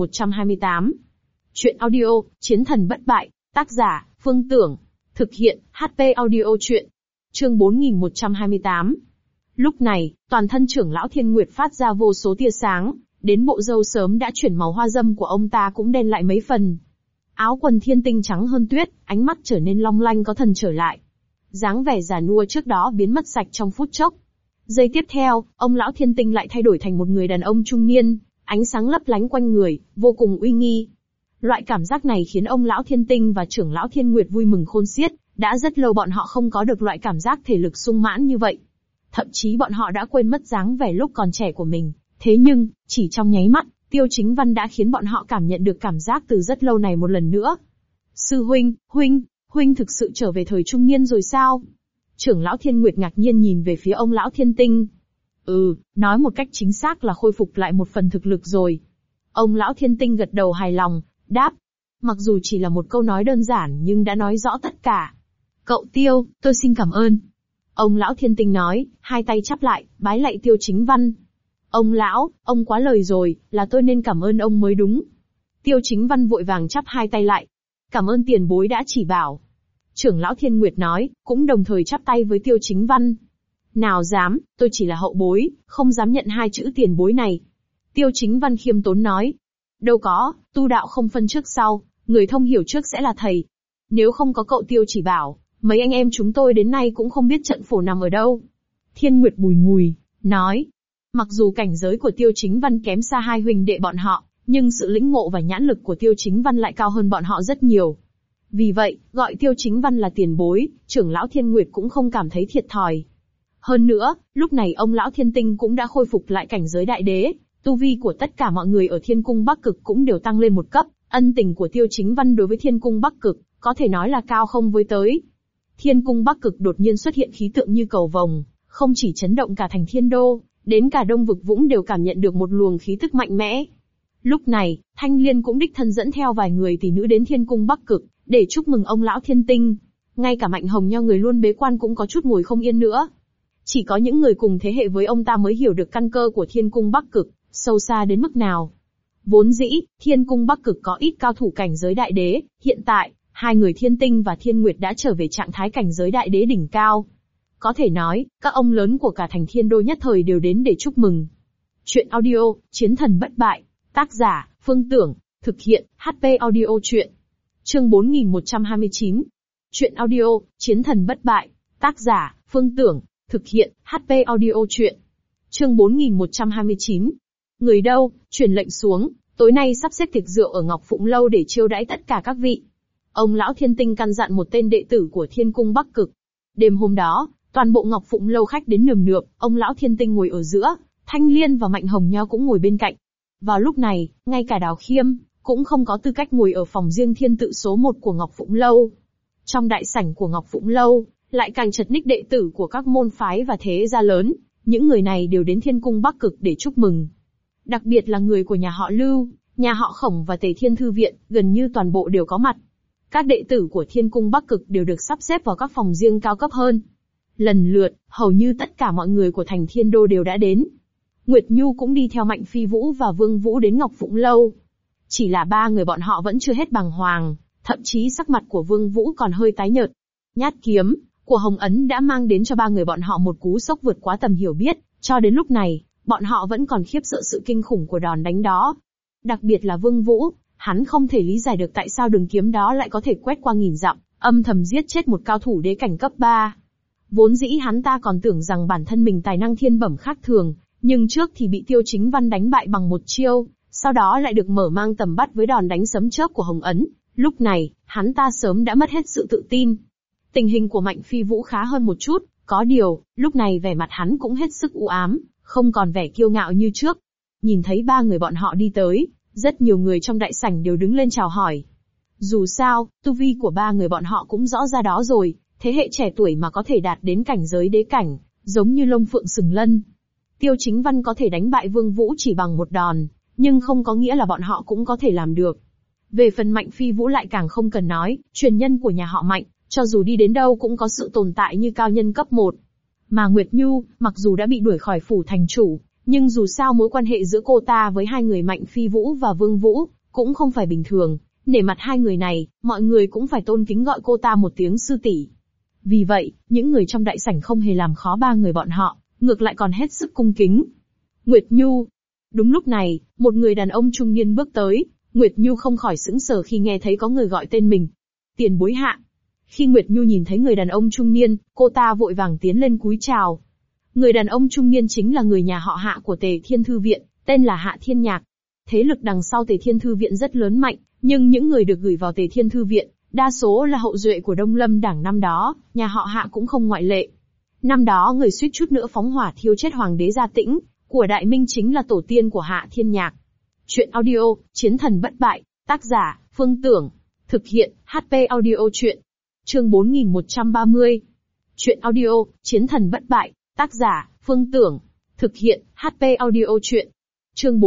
4128. Chuyện audio, Chiến thần bất bại, tác giả, Phương Tưởng, thực hiện, HP audio truyện. Chương 4128. Lúc này, toàn thân trưởng lão Thiên Nguyệt phát ra vô số tia sáng, đến bộ râu sớm đã chuyển màu hoa dâm của ông ta cũng đen lại mấy phần. Áo quần thiên tinh trắng hơn tuyết, ánh mắt trở nên long lanh có thần trở lại. Dáng vẻ già nua trước đó biến mất sạch trong phút chốc. Giây tiếp theo, ông lão Thiên Tinh lại thay đổi thành một người đàn ông trung niên, ánh sáng lấp lánh quanh người, vô cùng uy nghi. Loại cảm giác này khiến ông lão Thiên Tinh và trưởng lão Thiên Nguyệt vui mừng khôn xiết, đã rất lâu bọn họ không có được loại cảm giác thể lực sung mãn như vậy. Thậm chí bọn họ đã quên mất dáng vẻ lúc còn trẻ của mình, thế nhưng, chỉ trong nháy mắt, Tiêu Chính Văn đã khiến bọn họ cảm nhận được cảm giác từ rất lâu này một lần nữa. Sư huynh, huynh thực sự trở về thời trung niên rồi sao? Trưởng lão Thiên Nguyệt ngạc nhiên nhìn về phía ông lão Thiên Tinh. Nói một cách chính xác là khôi phục lại một phần thực lực rồi. Ông lão Thiên Tinh gật đầu hài lòng, đáp. Mặc dù chỉ là một câu nói đơn giản nhưng đã nói rõ tất cả. Cậu Tiêu, tôi xin cảm ơn. Ông lão Thiên Tinh nói, hai tay chắp lại, bái lạy Tiêu Chính Văn. Ông lão, ông quá lời rồi, là tôi nên cảm ơn ông mới đúng. Tiêu Chính Văn vội vàng chắp hai tay lại. Cảm ơn tiền bối đã chỉ bảo. Trưởng lão Thiên Nguyệt nói, cũng đồng thời chắp tay với Tiêu Chính Văn. Nào dám, tôi chỉ là hậu bối, không dám nhận hai chữ tiền bối này. Tiêu Chính Văn khiêm tốn nói. Đâu có, tu đạo không phân trước sau, người thông hiểu trước sẽ là thầy. Nếu không có cậu Tiêu chỉ bảo, mấy anh em chúng tôi đến nay cũng không biết trận phổ nằm ở đâu. Thiên Nguyệt bùi ngùi, nói. Mặc dù cảnh giới của Tiêu Chính Văn kém xa hai huynh đệ bọn họ, nhưng sự lĩnh ngộ và nhãn lực của Tiêu Chính Văn lại cao hơn bọn họ rất nhiều. Vì vậy, gọi Tiêu Chính Văn là tiền bối, trưởng lão Thiên Nguyệt cũng không cảm thấy thiệt thòi. Hơn nữa, lúc này ông lão Thiên Tinh cũng đã khôi phục lại cảnh giới đại đế, tu vi của tất cả mọi người ở Thiên Cung Bắc Cực cũng đều tăng lên một cấp, ân tình của Tiêu Chính Văn đối với Thiên Cung Bắc Cực, có thể nói là cao không với tới. Thiên Cung Bắc Cực đột nhiên xuất hiện khí tượng như cầu vồng, không chỉ chấn động cả thành Thiên Đô, đến cả Đông Vực Vũng đều cảm nhận được một luồng khí tức mạnh mẽ. Lúc này, Thanh Liên cũng đích thân dẫn theo vài người tỷ nữ đến Thiên Cung Bắc Cực, để chúc mừng ông lão Thiên Tinh. Ngay cả Mạnh Hồng Nho người luôn bế quan cũng có chút ngồi không yên nữa. Chỉ có những người cùng thế hệ với ông ta mới hiểu được căn cơ của Thiên Cung Bắc Cực, sâu xa đến mức nào. Vốn dĩ, Thiên Cung Bắc Cực có ít cao thủ cảnh giới đại đế, hiện tại, hai người Thiên Tinh và Thiên Nguyệt đã trở về trạng thái cảnh giới đại đế đỉnh cao. Có thể nói, các ông lớn của cả thành Thiên Đô nhất thời đều đến để chúc mừng. Chuyện audio, Chiến thần bất bại, tác giả, Phương Tưởng, thực hiện, HP audio truyện. Chương 4129. Chuyện audio, Chiến thần bất bại, tác giả, Phương Tưởng, thực hiện, HP audio truyện. Chương 4129. Người đâu, truyền lệnh xuống, tối nay sắp xếp tiệc rượu ở Ngọc Phụng Lâu để chiêu đãi tất cả các vị. Ông lão Thiên Tinh căn dặn một tên đệ tử của Thiên Cung Bắc Cực. Đêm hôm đó, toàn bộ Ngọc Phụng Lâu khách đến nườm nượp, ông lão Thiên Tinh ngồi ở giữa, Thanh Liên và Mạnh Hồng Nho cũng ngồi bên cạnh. Vào lúc này, ngay cả Đào Khiêm cũng không có tư cách ngồi ở phòng riêng thiên tự số 1 của Ngọc Phụng Lâu. Trong đại sảnh của Ngọc Phụng Lâu, lại càng chật ních đệ tử của các môn phái và thế gia lớn, Những người này đều đến Thiên Cung Bắc Cực để chúc mừng. Đặc biệt là người của nhà họ Lưu, nhà họ Khổng và Tề Thiên Thư Viện, gần như toàn bộ đều có mặt. Các đệ tử của Thiên Cung Bắc Cực đều được sắp xếp vào các phòng riêng cao cấp hơn. Lần lượt, hầu như tất cả mọi người của thành Thiên Đô đều đã đến. Nguyệt Nhu cũng đi theo Mạnh Phi Vũ và Vương Vũ đến Ngọc Phụng Lâu. Chỉ là ba người bọn họ vẫn chưa hết bàng hoàng, thậm chí sắc mặt của Vương Vũ còn hơi tái nhợt. Nhát kiếm của Hồng Ấn đã mang đến cho ba người bọn họ một cú sốc vượt quá tầm hiểu biết, cho đến lúc này, bọn họ vẫn còn khiếp sợ sự kinh khủng của đòn đánh đó. Đặc biệt là Vương Vũ, hắn không thể lý giải được tại sao đường kiếm đó lại có thể quét qua nghìn dặm, âm thầm giết chết một cao thủ đế cảnh cấp 3. Vốn dĩ hắn ta còn tưởng rằng bản thân mình tài năng thiên bẩm khác thường, nhưng trước thì bị Tiêu Chính Văn đánh bại bằng một chiêu, sau đó lại được mở mang tầm bắt với đòn đánh sấm chớp của Hồng Ấn. Lúc này, hắn ta sớm đã mất hết sự tự tin. Tình hình của Mạnh Phi Vũ khá hơn một chút, có điều, lúc này vẻ mặt hắn cũng hết sức u ám, không còn vẻ kiêu ngạo như trước. Nhìn thấy ba người bọn họ đi tới, rất nhiều người trong đại sảnh đều đứng lên chào hỏi. Dù sao, tu vi của ba người bọn họ cũng rõ ra đó rồi, thế hệ trẻ tuổi mà có thể đạt đến cảnh giới đế cảnh, giống như lông phượng sừng lân. Tiêu Chính Văn có thể đánh bại Vương Vũ chỉ bằng một đòn, nhưng không có nghĩa là bọn họ cũng có thể làm được. Về phần Mạnh Phi Vũ lại càng không cần nói, truyền nhân của nhà họ Mạnh, cho dù đi đến đâu cũng có sự tồn tại như cao nhân cấp 1. Mà Nguyệt Nhu, mặc dù đã bị đuổi khỏi phủ thành chủ, nhưng dù sao mối quan hệ giữa cô ta với hai người Mạnh Phi Vũ và Vương Vũ, cũng không phải bình thường. Nể mặt hai người này, mọi người cũng phải tôn kính gọi cô ta một tiếng sư tỷ. Vì vậy, những người trong đại sảnh không hề làm khó ba người bọn họ, ngược lại còn hết sức cung kính. Nguyệt Nhu. Đúng lúc này, một người đàn ông trung niên bước tới, Nguyệt Nhu không khỏi sững sờ khi nghe thấy có người gọi tên mình. Tiền bối Hạ. Khi Nguyệt Nhu nhìn thấy người đàn ông trung niên, cô ta vội vàng tiến lên cúi chào. Người đàn ông trung niên chính là người nhà họ Hạ của Tề Thiên Thư Viện, tên là Hạ Thiên Nhạc. Thế lực đằng sau Tề Thiên Thư Viện rất lớn mạnh, nhưng những người được gửi vào Tề Thiên Thư Viện, đa số là hậu duệ của Đông Lâm Đảng năm đó, nhà họ Hạ cũng không ngoại lệ. Năm đó người suýt chút nữa phóng hỏa thiêu chết Hoàng đế Gia Tĩnh, của Đại Minh chính là tổ tiên của Hạ Thiên Nhạc. Chuyện audio, Chiến thần bất bại, tác giả, Phương Tưởng. Thực hiện, HP audio chuyện. Chương 4130. Chuyện audio, Chiến thần bất bại, tác giả, Phương Tưởng. Thực hiện, HP audio chuyện. Chương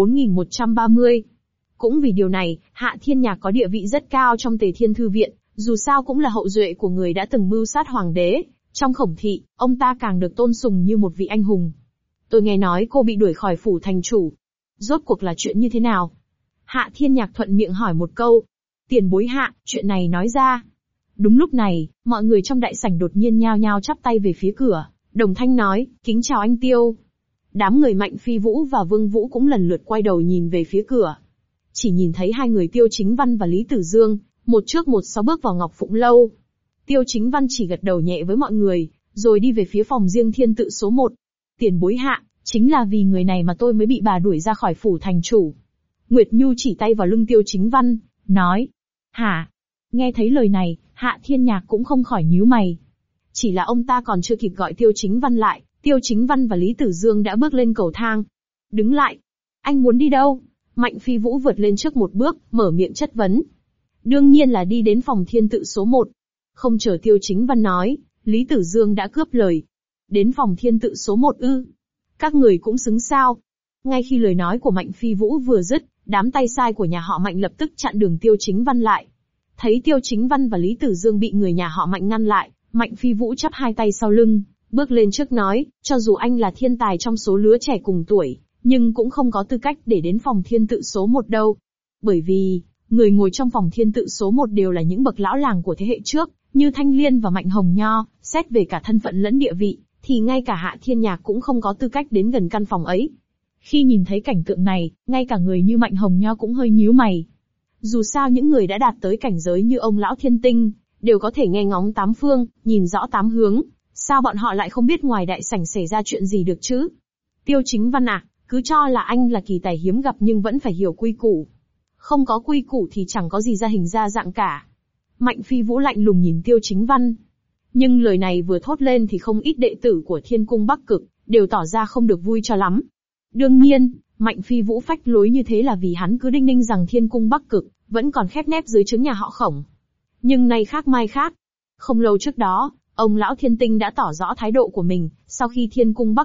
4130. Cũng vì điều này, Hạ Thiên Nhạc có địa vị rất cao trong Tề Thiên Thư Viện, dù sao cũng là hậu duệ của người đã từng mưu sát Hoàng đế. Trong Khổng thị, ông ta càng được tôn sùng như một vị anh hùng. Tôi nghe nói cô bị đuổi khỏi phủ thành chủ. Rốt cuộc là chuyện như thế nào? Hạ Thiên Nhạc thuận miệng hỏi một câu. Tiền bối Hạ, chuyện này nói ra. Đúng lúc này, mọi người trong đại sảnh đột nhiên nhao nhao chắp tay về phía cửa, đồng thanh nói, kính chào anh Tiêu. Đám người Mạnh Phi Vũ và Vương Vũ cũng lần lượt quay đầu nhìn về phía cửa. Chỉ nhìn thấy hai người Tiêu Chính Văn và Lý Tử Dương, một trước một sau bước vào Ngọc Phụng Lâu. Tiêu Chính Văn chỉ gật đầu nhẹ với mọi người, rồi đi về phía phòng riêng thiên tự số 1. Tiền bối Hạ, chính là vì người này mà tôi mới bị bà đuổi ra khỏi phủ thành chủ. Nguyệt Nhu chỉ tay vào lưng Tiêu Chính Văn, nói. Hả? Nghe thấy lời này, Hạ Thiên Nhạc cũng không khỏi nhíu mày. Chỉ là ông ta còn chưa kịp gọi Tiêu Chính Văn lại, Tiêu Chính Văn và Lý Tử Dương đã bước lên cầu thang. Đứng lại. Anh muốn đi đâu? Mạnh Phi Vũ vượt lên trước một bước, mở miệng chất vấn. Đương nhiên là đi đến phòng thiên tự số 1. Không chờ Tiêu Chính Văn nói, Lý Tử Dương đã cướp lời. Đến phòng thiên tự số 1 ư? Các người cũng xứng sao? Ngay khi lời nói của Mạnh Phi Vũ vừa dứt, đám tay sai của nhà họ Mạnh lập tức chặn đường Tiêu Chính Văn lại. Thấy Tiêu Chính Văn và Lý Tử Dương bị người nhà họ Mạnh ngăn lại, Mạnh Phi Vũ chắp hai tay sau lưng, bước lên trước nói, cho dù anh là thiên tài trong số lứa trẻ cùng tuổi, nhưng cũng không có tư cách để đến phòng thiên tự số 1 đâu. Bởi vì, người ngồi trong phòng thiên tự số 1 đều là những bậc lão làng của thế hệ trước, như Thanh Liên và Mạnh Hồng Nho, xét về cả thân phận lẫn địa vị, thì ngay cả Hạ Thiên Nhạc cũng không có tư cách đến gần căn phòng ấy. Khi nhìn thấy cảnh tượng này, ngay cả người như Mạnh Hồng Nho cũng hơi nhíu mày. Dù sao những người đã đạt tới cảnh giới như ông lão Thiên Tinh, đều có thể nghe ngóng tám phương, nhìn rõ tám hướng, sao bọn họ lại không biết ngoài đại sảnh xảy ra chuyện gì được chứ? Tiêu Chính Văn à, cứ cho là anh là kỳ tài hiếm gặp nhưng vẫn phải hiểu quy củ. Không có quy củ thì chẳng có gì ra hình ra dạng cả. Mạnh Phi Vũ lạnh lùng nhìn Tiêu Chính Văn. Nhưng lời này vừa thốt lên thì không ít đệ tử của Thiên Cung Bắc Cực, đều tỏ ra không được vui cho lắm. Đương nhiên, Mạnh Phi Vũ phách lối như thế là vì hắn cứ đinh ninh rằng Thiên Cung Bắc Cực, vẫn còn khép nép dưới trướng nhà họ Khổng. Nhưng nay khác mai khác. Không lâu trước đó, ông lão Thiên Tinh đã tỏ rõ thái độ của mình, sau khi Thiên Cung Bắc Cực,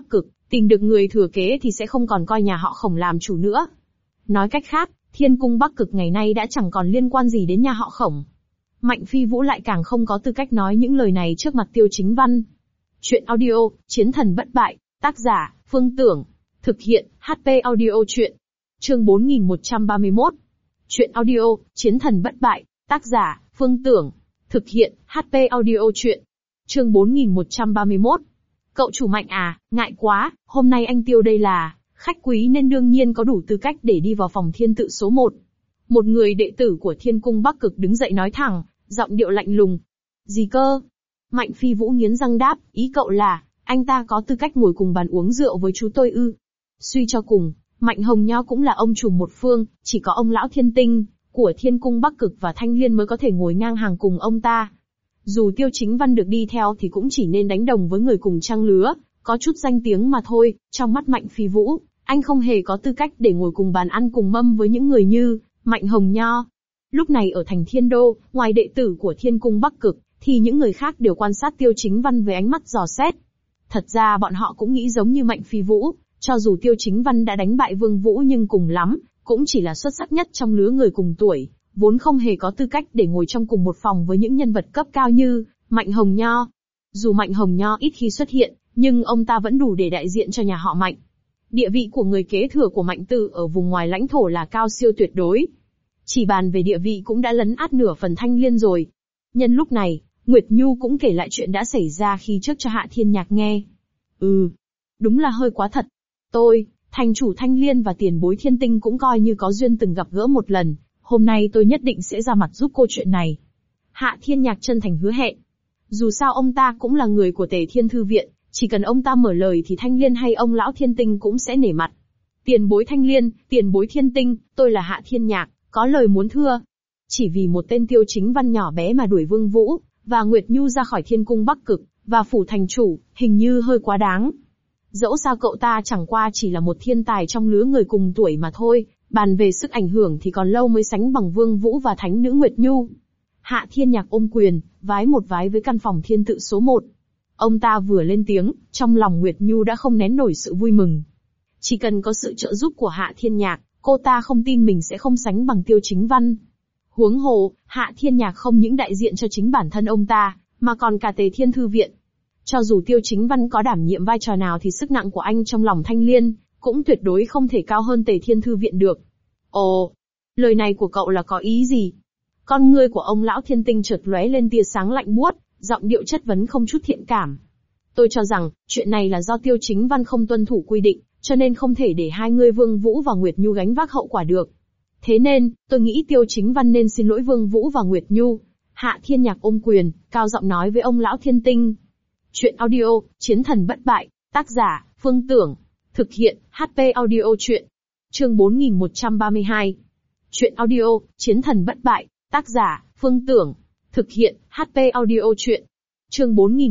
Tìm được người thừa kế thì sẽ không còn coi nhà họ Khổng làm chủ nữa. Nói cách khác, Thiên Cung Bắc Cực ngày nay đã chẳng còn liên quan gì đến nhà họ Khổng. Mạnh Phi Vũ lại càng không có tư cách nói những lời này trước mặt Tiêu Chính Văn. Chuyện audio, Chiến thần bất bại, tác giả, Phương Tưởng. Thực hiện, HP Audio Chuyện. Chương 4131. Chuyện audio, Chiến thần bất bại, tác giả, Phương Tưởng. Thực hiện, HP Audio Chuyện. Chương 4131. Cậu chủ Mạnh à, ngại quá, hôm nay anh Tiêu đây là khách quý nên đương nhiên có đủ tư cách để đi vào phòng thiên tự số 1. Một người đệ tử của Thiên Cung Bắc Cực đứng dậy nói thẳng, giọng điệu lạnh lùng. Gì cơ? Mạnh Phi Vũ nghiến răng đáp, ý cậu là, anh ta có tư cách ngồi cùng bàn uống rượu với chú tôi ư? Suy cho cùng, Mạnh Hồng Nho cũng là ông chủ một phương, chỉ có ông lão Thiên Tinh của Thiên Cung Bắc Cực và Thanh Liên mới có thể ngồi ngang hàng cùng ông ta. Dù Tiêu Chính Văn được đi theo thì cũng chỉ nên đánh đồng với người cùng trang lứa, có chút danh tiếng mà thôi. Trong mắt Mạnh Phi Vũ, anh không hề có tư cách để ngồi cùng bàn ăn cùng mâm với những người như Mạnh Hồng Nho. Lúc này ở thành Thiên Đô, ngoài đệ tử của Thiên Cung Bắc Cực, thì những người khác đều quan sát Tiêu Chính Văn với ánh mắt dò xét. Thật ra bọn họ cũng nghĩ giống như Mạnh Phi Vũ, cho dù Tiêu Chính Văn đã đánh bại Vương Vũ nhưng cùng lắm, cũng chỉ là xuất sắc nhất trong lứa người cùng tuổi, vốn không hề có tư cách để ngồi trong cùng một phòng với những nhân vật cấp cao như Mạnh Hồng Nho. Dù Mạnh Hồng Nho ít khi xuất hiện, nhưng ông ta vẫn đủ để đại diện cho nhà họ Mạnh. Địa vị của người kế thừa của Mạnh Tự ở vùng ngoài lãnh thổ là cao siêu tuyệt đối. Chỉ bàn về địa vị cũng đã lấn át nửa phần Thanh Liên rồi. Nhân lúc này, Nguyệt Nhu cũng kể lại chuyện đã xảy ra khi trước cho Hạ Thiên Nhạc nghe. Đúng là hơi quá thật. Tôi, thành chủ Thanh Liên và tiền bối Thiên Tinh cũng coi như có duyên từng gặp gỡ một lần, hôm nay tôi nhất định sẽ ra mặt giúp cô chuyện này. Hạ Thiên Nhạc chân thành hứa hẹn. Dù sao ông ta cũng là người của Tề Thiên Thư Viện, chỉ cần ông ta mở lời thì Thanh Liên hay ông lão Thiên Tinh cũng sẽ nể mặt. Tiền bối Thanh Liên, tiền bối Thiên Tinh, tôi là Hạ Thiên Nhạc, có lời muốn thưa. Chỉ vì một tên Tiêu Chính Văn nhỏ bé mà đuổi Vương Vũ và Nguyệt Nhu ra khỏi Thiên Cung Bắc Cực và phủ thành chủ, hình như hơi quá đáng. Dẫu sao cậu ta chẳng qua chỉ là một thiên tài trong lứa người cùng tuổi mà thôi, bàn về sức ảnh hưởng thì còn lâu mới sánh bằng Vương Vũ và thánh nữ Nguyệt Nhu. Hạ Thiên Nhạc ôm quyền, vái một vái với căn phòng thiên tự số 1. Ông ta vừa lên tiếng, trong lòng Nguyệt Nhu đã không nén nổi sự vui mừng. Chỉ cần có sự trợ giúp của Hạ Thiên Nhạc, cô ta không tin mình sẽ không sánh bằng Tiêu Chính Văn. Huống hồ, Hạ Thiên Nhạc không những đại diện cho chính bản thân ông ta, mà còn cả Tề Thiên Thư Viện. Cho dù Tiêu Chính Văn có đảm nhiệm vai trò nào thì sức nặng của anh trong lòng Thanh Liên cũng tuyệt đối không thể cao hơn Tề Thiên Thư Viện được. Ồ, lời này của cậu là có ý gì? Con ngươi của ông lão Thiên Tinh chợt lóe lên tia sáng lạnh buốt, giọng điệu chất vấn không chút thiện cảm. Tôi cho rằng, chuyện này là do Tiêu Chính Văn không tuân thủ quy định, cho nên không thể để hai người Vương Vũ và Nguyệt Nhu gánh vác hậu quả được. Thế nên, tôi nghĩ Tiêu Chính Văn nên xin lỗi Vương Vũ và Nguyệt Nhu. Hạ Thiên Nhạc ôm quyền, cao giọng nói với ông lão Thiên Tinh. Chuyện audio, Chiến thần bất bại, tác giả, Phương Tưởng. Thực hiện, HP Audio Chuyện. Chương 4132. Chuyện audio, Chiến thần bất bại, tác giả, Phương Tưởng. Thực hiện, HP Audio Chuyện. Chương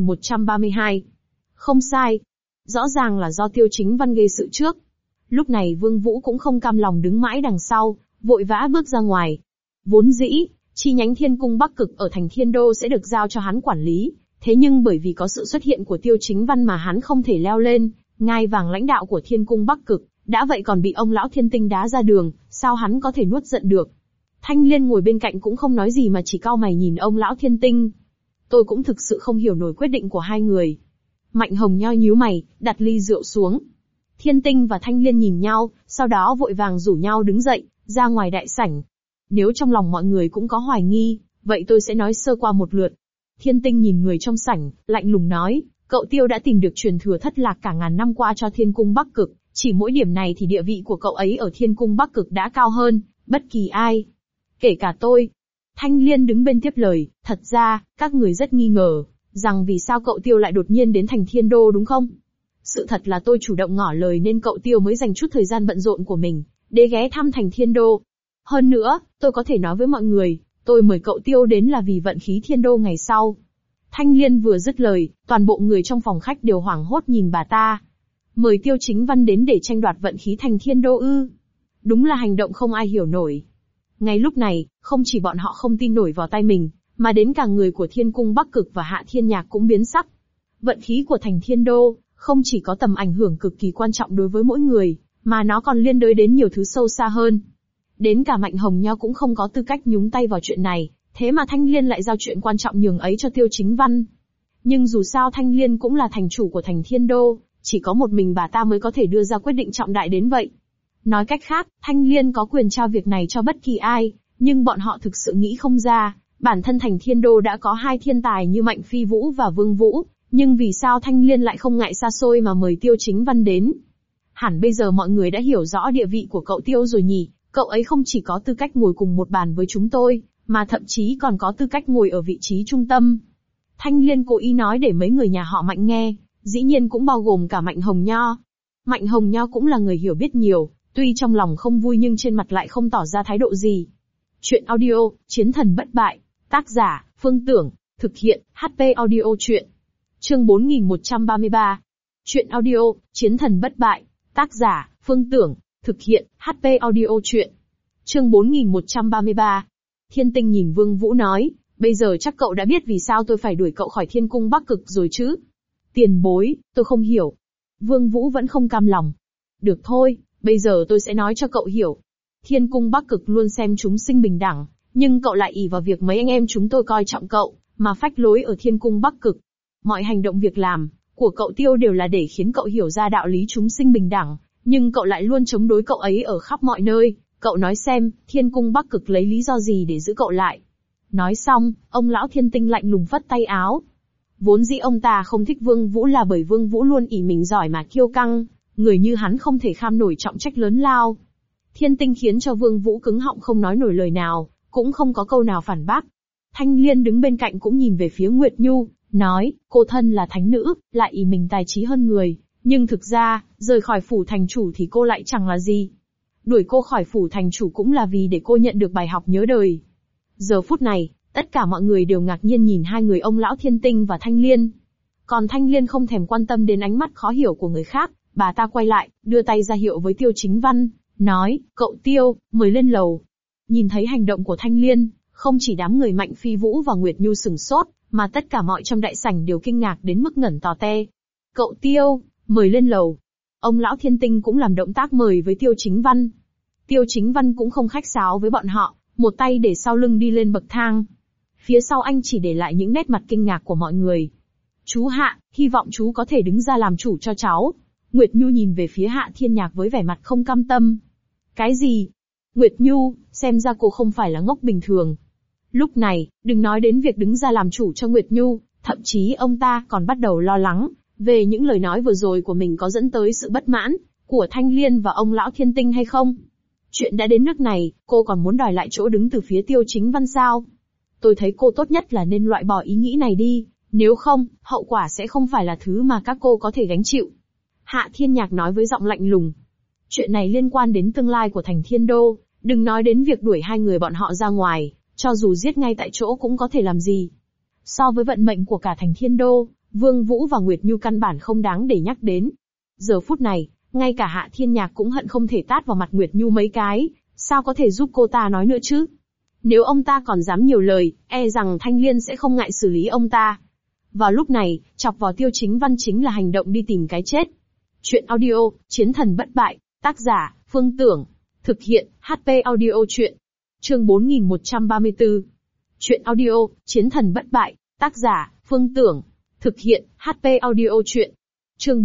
4132. Không sai. Rõ ràng là do Tiêu Chính Văn gây sự trước. Lúc này Vương Vũ cũng không cam lòng đứng mãi đằng sau, vội vã bước ra ngoài. Vốn dĩ, chi nhánh Thiên Cung Bắc Cực ở thành Thiên Đô sẽ được giao cho hắn quản lý. Thế nhưng bởi vì có sự xuất hiện của Tiêu Chính Văn mà hắn không thể leo lên ngai vàng lãnh đạo của Thiên Cung Bắc Cực, đã vậy còn bị ông lão Thiên Tinh đá ra đường, sao hắn có thể nuốt giận được. Thanh Liên ngồi bên cạnh cũng không nói gì mà chỉ cau mày nhìn ông lão Thiên Tinh. Tôi cũng thực sự không hiểu nổi quyết định của hai người. Mạnh Hồng Nho nhíu mày, đặt ly rượu xuống. Thiên Tinh và Thanh Liên nhìn nhau, sau đó vội vàng rủ nhau đứng dậy, ra ngoài đại sảnh. Nếu trong lòng mọi người cũng có hoài nghi, vậy tôi sẽ nói sơ qua một lượt. Thiên Tinh nhìn người trong sảnh, lạnh lùng nói, cậu Tiêu đã tìm được truyền thừa thất lạc cả ngàn năm qua cho Thiên Cung Bắc Cực, chỉ mỗi điểm này thì địa vị của cậu ấy ở Thiên Cung Bắc Cực đã cao hơn bất kỳ ai. Kể cả tôi. Thanh Liên đứng bên tiếp lời, thật ra, các người rất nghi ngờ, rằng vì sao cậu Tiêu lại đột nhiên đến thành Thiên Đô đúng không? Sự thật là tôi chủ động ngỏ lời nên cậu Tiêu mới dành chút thời gian bận rộn của mình, để ghé thăm thành Thiên Đô. Hơn nữa, tôi có thể nói với mọi người, tôi mời cậu Tiêu đến là vì vận khí Thiên Đô ngày sau. Thanh Liên vừa dứt lời, toàn bộ người trong phòng khách đều hoảng hốt nhìn bà ta. Mời Tiêu Chính Văn đến để tranh đoạt vận khí thành Thiên Đô ư? Đúng là hành động không ai hiểu nổi. Ngay lúc này, không chỉ bọn họ không tin nổi vào tay mình, mà đến cả người của Thiên Cung Bắc Cực và Hạ Thiên Nhạc cũng biến sắc. Vận khí của thành Thiên Đô, không chỉ có tầm ảnh hưởng cực kỳ quan trọng đối với mỗi người, mà nó còn liên đới đến nhiều thứ sâu xa hơn. Đến cả Mạnh Hồng Nho cũng không có tư cách nhúng tay vào chuyện này, thế mà Thanh Liên lại giao chuyện quan trọng nhường ấy cho Tiêu Chính Văn. Nhưng dù sao Thanh Liên cũng là thành chủ của thành Thiên Đô, chỉ có một mình bà ta mới có thể đưa ra quyết định trọng đại đến vậy. Nói cách khác, Thanh Liên có quyền trao việc này cho bất kỳ ai, nhưng bọn họ thực sự nghĩ không ra, bản thân thành Thiên Đô đã có hai thiên tài như Mạnh Phi Vũ và Vương Vũ, nhưng vì sao Thanh Liên lại không ngại xa xôi mà mời Tiêu Chính Văn đến? Hẳn bây giờ mọi người đã hiểu rõ địa vị của cậu Tiêu rồi nhỉ, cậu ấy không chỉ có tư cách ngồi cùng một bàn với chúng tôi, mà thậm chí còn có tư cách ngồi ở vị trí trung tâm. Thanh Liên cố ý nói để mấy người nhà họ Mạnh nghe, dĩ nhiên cũng bao gồm cả Mạnh Hồng Nho. Mạnh Hồng Nho cũng là người hiểu biết nhiều, tuy trong lòng không vui nhưng trên mặt lại không tỏ ra thái độ gì. Chuyện audio, Chiến thần bất bại, tác giả, Phương Tưởng, thực hiện, HP Audio Chuyện. Chương 4133. Chuyện audio, Chiến thần bất bại, tác giả, Phương Tưởng, thực hiện, HP Audio Chuyện. Chương 4133. Thiên Tinh nhìn Vương Vũ nói, bây giờ chắc cậu đã biết vì sao tôi phải đuổi cậu khỏi Thiên Cung Bắc Cực rồi chứ? Tiền bối, tôi không hiểu. Vương Vũ vẫn không cam lòng. Được thôi, bây giờ tôi sẽ nói cho cậu hiểu. Thiên Cung Bắc Cực luôn xem chúng sinh bình đẳng, nhưng cậu lại ỷ vào việc mấy anh em chúng tôi coi trọng cậu, mà phách lối ở Thiên Cung Bắc Cực. Mọi hành động việc làm của cậu Tiêu đều là để khiến cậu hiểu ra đạo lý chúng sinh bình đẳng, nhưng cậu lại luôn chống đối cậu ấy ở khắp mọi nơi. Cậu nói xem, Thiên Cung Bắc Cực lấy lý do gì để giữ cậu lại? Nói xong, ông lão Thiên Tinh lạnh lùng phất tay áo. Vốn dĩ ông ta không thích Vương Vũ là bởi Vương Vũ luôn ỷ mình giỏi mà kiêu căng, người như hắn không thể kham nổi trọng trách lớn lao. Thiên Tinh khiến cho Vương Vũ cứng họng không nói nổi lời nào, cũng không có câu nào phản bác. Thanh Liên đứng bên cạnh cũng nhìn về phía Nguyệt Nhu, nói, cô thân là thánh nữ, lại ỷ mình tài trí hơn người, nhưng thực ra, rời khỏi phủ thành chủ thì cô lại chẳng là gì. Đuổi cô khỏi phủ thành chủ cũng là vì để cô nhận được bài học nhớ đời. Giờ phút này, tất cả mọi người đều ngạc nhiên nhìn hai người ông lão Thiên Tinh và Thanh Liên. Còn Thanh Liên không thèm quan tâm đến ánh mắt khó hiểu của người khác, bà ta quay lại, đưa tay ra hiệu với Tiêu Chính Văn, nói, cậu Tiêu, mời lên lầu. Nhìn thấy hành động của Thanh Liên, không chỉ đám người Mạnh Phi Vũ và Nguyệt Nhu sửng sốt, mà tất cả mọi trong đại sảnh đều kinh ngạc đến mức ngẩn tò te. Cậu Tiêu, mời lên lầu. Ông lão Thiên Tinh cũng làm động tác mời với Tiêu Chính Văn. Tiêu Chính Văn cũng không khách sáo với bọn họ, một tay để sau lưng đi lên bậc thang. Phía sau anh chỉ để lại những nét mặt kinh ngạc của mọi người. Chú Hạ, hy vọng chú có thể đứng ra làm chủ cho cháu. Nguyệt Nhu nhìn về phía Hạ Thiên Nhạc với vẻ mặt không cam tâm. Cái gì? Nguyệt Nhu, xem ra cô không phải là ngốc bình thường. Lúc này, đừng nói đến việc đứng ra làm chủ cho Nguyệt Nhu, thậm chí ông ta còn bắt đầu lo lắng, về những lời nói vừa rồi của mình có dẫn tới sự bất mãn của Thanh Liên và ông lão Thiên Tinh hay không. Chuyện đã đến nước này, cô còn muốn đòi lại chỗ đứng từ phía Tiêu Chính Văn sao? Tôi thấy cô tốt nhất là nên loại bỏ ý nghĩ này đi, nếu không, hậu quả sẽ không phải là thứ mà các cô có thể gánh chịu. Hạ Thiên Nhạc nói với giọng lạnh lùng. Chuyện này liên quan đến tương lai của thành Thiên Đô, đừng nói đến việc đuổi hai người bọn họ ra ngoài, cho dù giết ngay tại chỗ cũng có thể làm gì. So với vận mệnh của cả thành Thiên Đô, Vương Vũ và Nguyệt Nhu căn bản không đáng để nhắc đến. Giờ phút này, ngay cả Hạ Thiên Nhạc cũng hận không thể tát vào mặt Nguyệt Nhu mấy cái, sao có thể giúp cô ta nói nữa chứ? Nếu ông ta còn dám nhiều lời, e rằng Thanh Liên sẽ không ngại xử lý ông ta. Vào lúc này, chọc vào Tiêu Chính Văn chính là hành động đi tìm cái chết. Chuyện audio, Chiến thần bất bại, tác giả, Phương Tưởng, thực hiện, HP Audio Chuyện. Chương 4134. Chuyện audio, Chiến thần bất bại, tác giả, Phương Tưởng, thực hiện, HP Audio Chuyện. Chương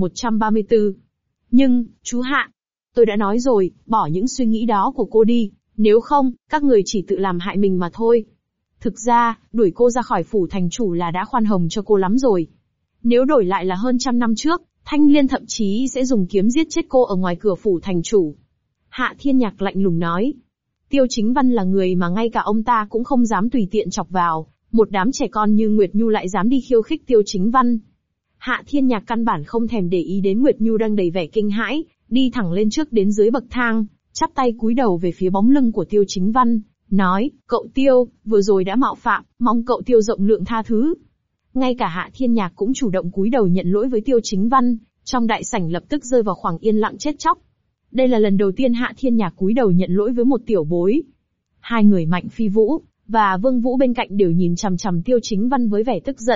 4134. Nhưng, chú Hạ, tôi đã nói rồi, bỏ những suy nghĩ đó của cô đi, nếu không, các người chỉ tự làm hại mình mà thôi. Thực ra, đuổi cô ra khỏi phủ thành chủ là đã khoan hồng cho cô lắm rồi. Nếu đổi lại là hơn 100 năm trước, Thanh Liên thậm chí sẽ dùng kiếm giết chết cô ở ngoài cửa phủ thành chủ. Hạ Thiên Nhạc lạnh lùng nói. Tiêu Chính Văn là người mà ngay cả ông ta cũng không dám tùy tiện chọc vào, một đám trẻ con như Nguyệt Nhu lại dám đi khiêu khích Tiêu Chính Văn. Hạ Thiên Nhạc căn bản không thèm để ý đến Nguyệt Nhu đang đầy vẻ kinh hãi, đi thẳng lên trước đến dưới bậc thang, chắp tay cúi đầu về phía bóng lưng của Tiêu Chính Văn, nói, cậu Tiêu, vừa rồi đã mạo phạm, mong cậu Tiêu rộng lượng tha thứ. Ngay cả Hạ Thiên Nhạc cũng chủ động cúi đầu nhận lỗi với Tiêu Chính Văn, trong đại sảnh lập tức rơi vào khoảng yên lặng chết chóc. Đây là lần đầu tiên Hạ Thiên Nhạc cúi đầu nhận lỗi với một tiểu bối. Hai người Mạnh Phi Vũ và Vương Vũ bên cạnh đều nhìn chằm chằm Tiêu Chính Văn với vẻ tức giận,